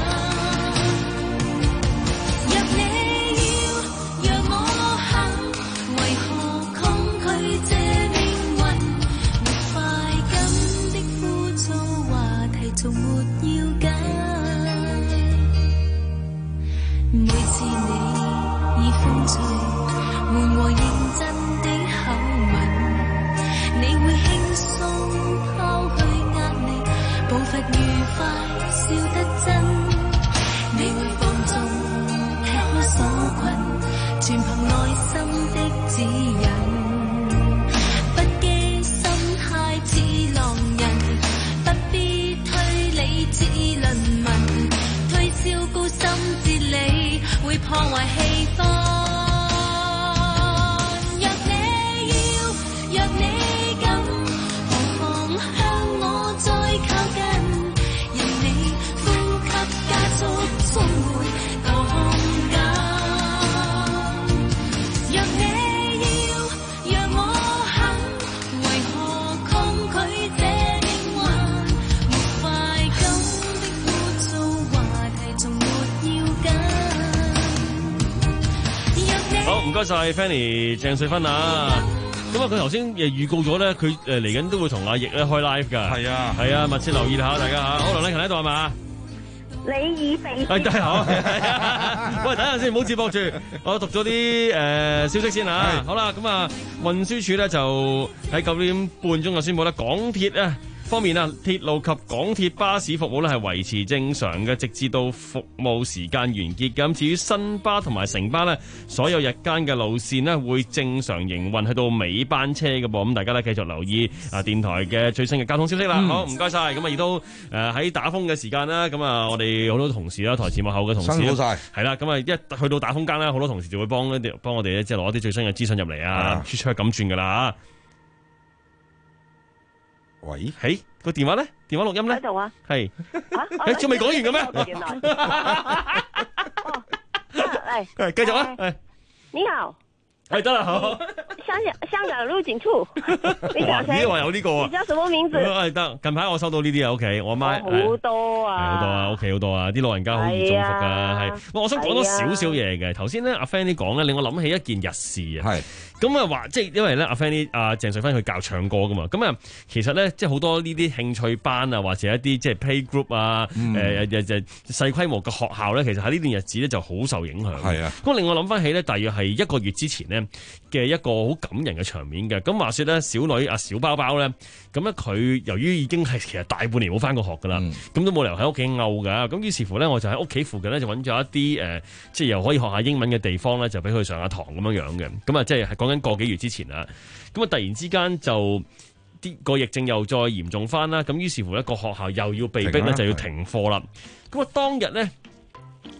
若你要，讓我行，為何抗拒這命運？沒快感的枯燥話題，從沒要緊。每次你以風趣緩和認真的口吻，你會輕鬆拋去壓力，步伐愉快，笑得真。你會放縱踢開鎖困，全憑內心的指引，不羈心態似狼人，不必推理至論文，推銷高深哲理會破壞氣氛。若你要，若你敢，何妨向我再靠近，任你呼吸加速，充滿動感。若你要，讓我行，為何抗拒這命運？沒快感的枯燥話題，從沒要緊。 好，唔該晒 Fanny 鄭瑞芬啊！咁啊，佢頭先誒預告咗咧，佢誒嚟緊都會同阿奕咧開 live 㗎。係啊，係啊，密切留意下大家嚇。好，梁禮勤喺度係嘛？ 李耳鼻。 係，係好。喂，等陣先，唔好接駁住。我讀咗啲誒消息先嚇。好啦，咁啊，運輸署咧就喺九點半鐘就宣布咧，港鐵啊方面啊，鐵路及港鐵巴士服務咧係維持正常嘅，直至到服務時間完結。咁至於新巴同埋城巴咧，所有日間嘅路線咧會正常營運，去到尾班車嘅噃。咁大家咧繼續留意啊電台嘅最新嘅交通消息啦。嗯、好，唔該晒。咁啊，亦都誒喺打風嘅時間啦。咁啊，我哋好多同事啦，台前幕後嘅同事辛苦晒。係啦，咁啊一去到打風間咧，好多同事就會幫一啲幫我哋咧，即係攞啲最新嘅資訊入嚟啊，出出咁轉噶啦嚇。喂，嘿，個電話咧？電話錄音咧？喺度啊。係。嚇？誒，仲未講完嘅咩？原來。 哦。嚟。 係，繼續啊。係。 你好。 係得啦，好。 香港香港入境處。你叫誰？ 呢個有呢個啊。 你叫什麼名字？ 係得。近排我收到呢啲啊，屋企我媽。 好多啊。 好多啊，屋企好多啊，啲老人家好易中伏噶，係。喂，我想講多少少嘢嘅。頭先咧，阿 Fanny 講咧，令我諗起一件日事啊。係。咁啊話，即係因為咧，阿 Fanny 阿鄭瑞芬佢教唱歌噶嘛，咁啊，其實咧，即係好多呢啲興趣班啊，或者一啲即係 playgroup 啊，誒誒誒細規模嘅學校咧，其實喺呢段日子咧就好受影響。係啊，咁令我諗翻起咧，大約係一個月之前呢嘅一個好感人嘅場面嘅。咁話說咧，小女阿小包包咧，咁咧佢由於已經係其實大半年冇翻過學噶啦，咁、嗯、都冇理由喺屋企漚噶，咁於是乎咧，我就喺屋企附近咧就揾咗一啲誒，即係又可以學下英文嘅地方咧，就俾佢上下堂咁樣樣嘅。咁啊，即係講緊個幾月之前啊，咁啊突然之間就啲個疫症又再嚴重翻啦，咁於是乎咧個學校又要被逼咧就要停課啦。咁啊當日咧。誒、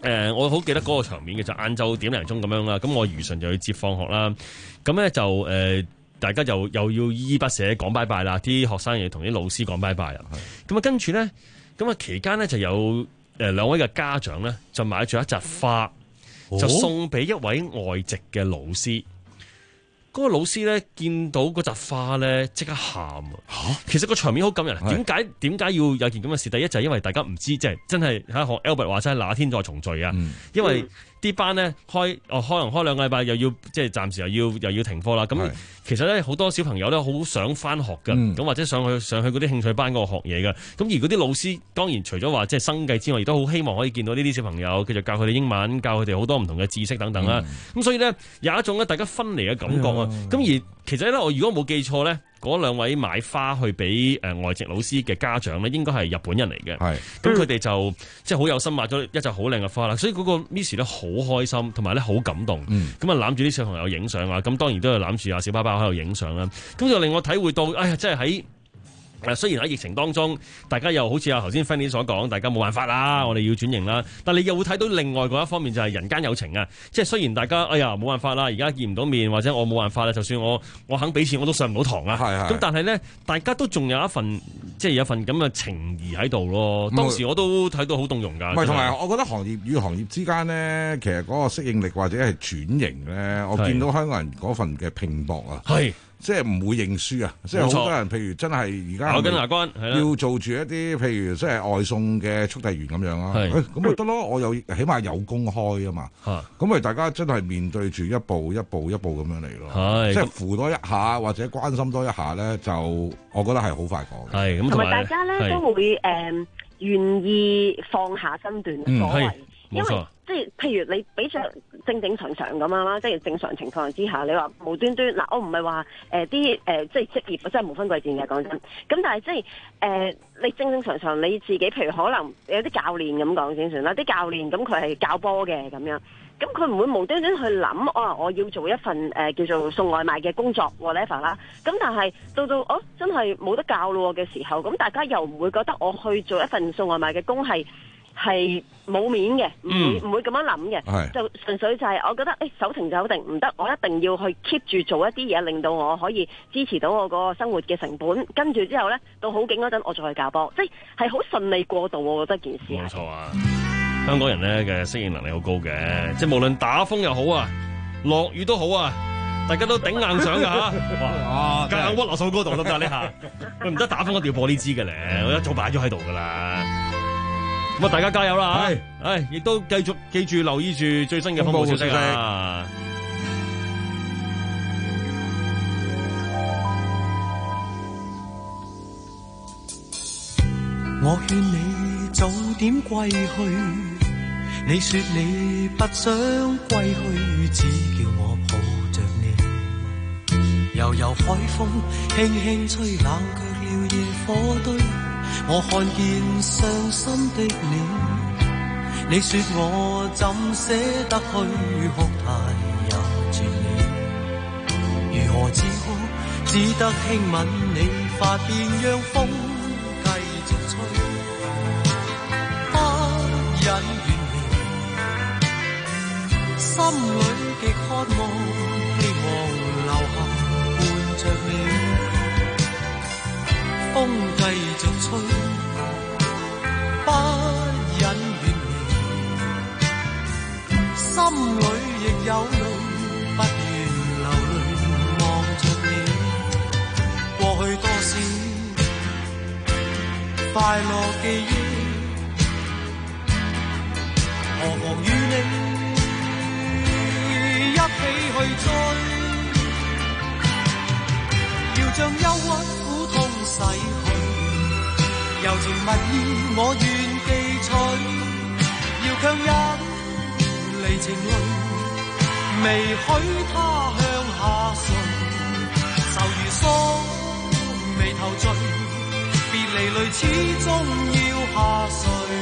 呃，我好記得嗰個場面嘅就晏晝點零鐘咁樣啦。咁我如常就去接放學啦。咁咧就誒、呃，大家就又要依依不捨講拜拜啦。啲學生又要同啲老師講拜拜啦。咁啊，跟住咧，咁啊期間咧就有誒兩位嘅家長咧就買咗一扎花，哦、就送俾一位外籍嘅老師。嗰個老師咧見到嗰扎花咧，即刻喊啊！其實個場面好感人。點解點解要有件咁嘅事？第一就係因為大家唔知，即係真係喺學 Albert 話齋，哪天再重聚啊！嗯、因為啲班咧開哦，可能開兩個禮拜又要即係暫時又要又要停課啦。咁其實咧好多小朋友咧好想翻學㗎，咁、嗯、或者上去上去嗰啲興趣班嗰度學嘢㗎。咁而嗰啲老師當然除咗話即係生計之外，亦都好希望可以見到呢啲小朋友繼續教佢哋英文，教佢哋好多唔同嘅知識等等啦。咁、嗯、所以咧有一種咧大家分離嘅感覺啊。咁、哎、而其實咧，我如果冇記錯咧，嗰兩位買花去俾誒外籍老師嘅家長咧，應該係日本人嚟嘅。係，咁佢哋就即係好有心買咗一扎好靚嘅花啦。所以嗰個 Miss 咧好開心，同埋咧好感動。咁啊攬住啲小朋友影相啊，咁當然都係攬住阿小包包喺度影相啦。咁就令我體會到，哎呀，真係喺。誒雖然喺疫情當中，大家又好似阿頭先 Fanny 所講，大家冇辦法啦，我哋要轉型啦。但你又會睇到另外嗰一方面，就係人間有情啊！即係雖然大家哎呀冇辦法啦，而家見唔到面，或者我冇辦法啦，就算我我肯俾錢，我都上唔到堂啊。係係。咁但係咧，大家都仲有一份即係有一份咁嘅情誼喺度咯。當時我都睇到好動容㗎。唔係，同埋我覺得行業與行業之間咧，其實嗰個適應力或者係轉型咧，我見到香港人嗰份嘅拼搏啊。係。即係唔會認輸啊！即係好多人，譬如真係而家咬緊牙關，要做住一啲譬如即係外送嘅速遞員咁樣啊，咁咪得咯。我有起碼有工開啊嘛，咁咪大家真係面對住一步一步一步咁樣嚟咯。即係扶多一下或者關心多一下咧，就我覺得係好快講嘅。係咁， 同埋大家咧都會誒願意放下身段所謂，因為即係譬如你比着正正常常咁樣啦，即係正常情況之下，你話無端端嗱，我唔係話誒啲誒即係職業真係無分貴賤嘅講真，咁但係即係誒你正正常常你自己，譬如可能有啲教練咁講先算啦，啲教練咁佢係教波嘅咁樣，咁佢唔會無端端去諗哦，我要做一份誒、呃、叫做送外賣嘅工作 whatever 啦，咁但係到到哦真係冇得教咯嘅時候，咁大家又唔會覺得我去做一份送外賣嘅工係係冇面嘅，唔會唔、嗯、會咁樣諗嘅，就純粹就係我覺得，誒、欸、手停就定唔得，我一定要去 keep 住做一啲嘢，令到我可以支持到我個生活嘅成本。跟住之後咧，到好景嗰陣，我再去教波，即係好順利過渡。我覺得件事係冇錯啊！ 香港人咧嘅適應能力好高嘅，即係無論打風又好啊，落雨都好啊，大家都頂硬上㗎嚇。哇！夾硬屈落首歌度得唔得呢下？佢唔得打風一定要播呢支嘅咧，我一早擺咗喺度㗎啦。咁啊！大家加油啦嚇！唉，亦都繼續記住留意住最新嘅風暴消息啊！ 我勸你早點歸去，你說你不想歸去，只叫我抱着你。悠悠海風輕輕吹，冷卻了野火堆。我看見傷心的你，你說我怎捨得去哭太有絕美，如何止哭，只得輕吻你髮邊，讓風繼續吹，不忍遠離，心裏極渴望，希望留下伴着你。風繼續吹，不忍遠離，心裏亦有淚，不願流淚望着你。過去多少快樂記憶，何妨與你一起去追，要將憂鬱逝去，柔情蜜意我願記取，要強忍離情淚，未許他向下垂，愁如鎖眉頭聚，別離淚始終要下垂。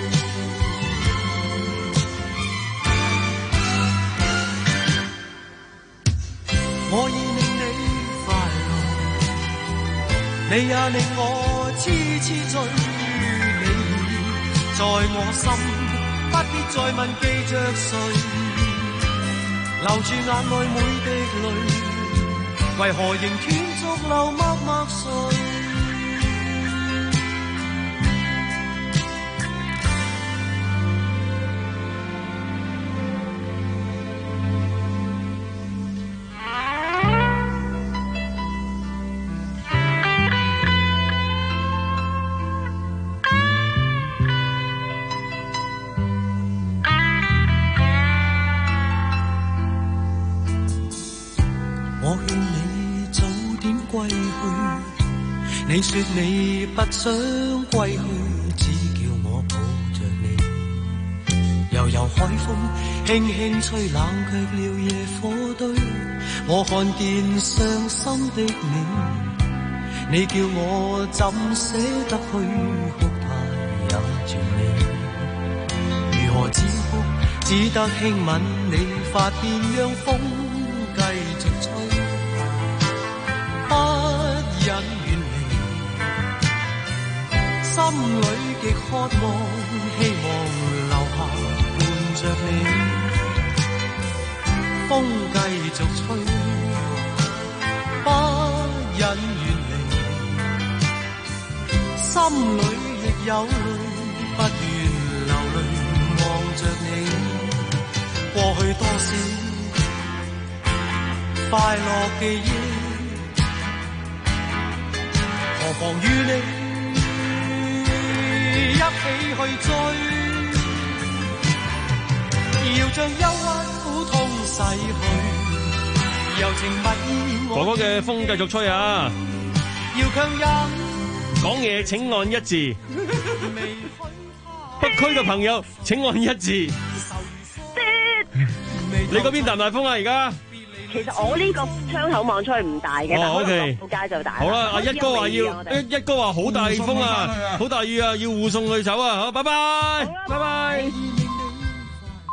我已令你快樂，你也令我痴痴醉，你已在我心不必再問記着誰，留住眼內每滴淚，為何仍斷續流默默垂？你說你不想歸去，只叫我抱着你。悠悠海風輕輕吹，冷卻了野火堆。我看見傷心的你，你叫我怎捨得去哭態也絕美。如何止哭，只得輕吻你髮邊，讓風繼續吹，不忍遠離。心裏極渴望，希望留下伴着你，風繼續吹，不忍遠離，心裏亦有淚，不願流淚望着你，過去多少快樂記憶，何妨與你一起去追，要將憂鬱苦痛逝去，柔情蜜意。 哥哥嘅風繼續吹啊！ 要強忍， 講嘢請按一字。北區嘅朋友請按一字。你嗰邊大唔大風啊？而家？ 其實我呢個窗口望出去唔大嘅， 哦 OK， 但係街就大。 好啦，阿一哥話要，一一哥話好大風啊，好大雨啊，要護送佢走啊，好，拜拜，拜拜。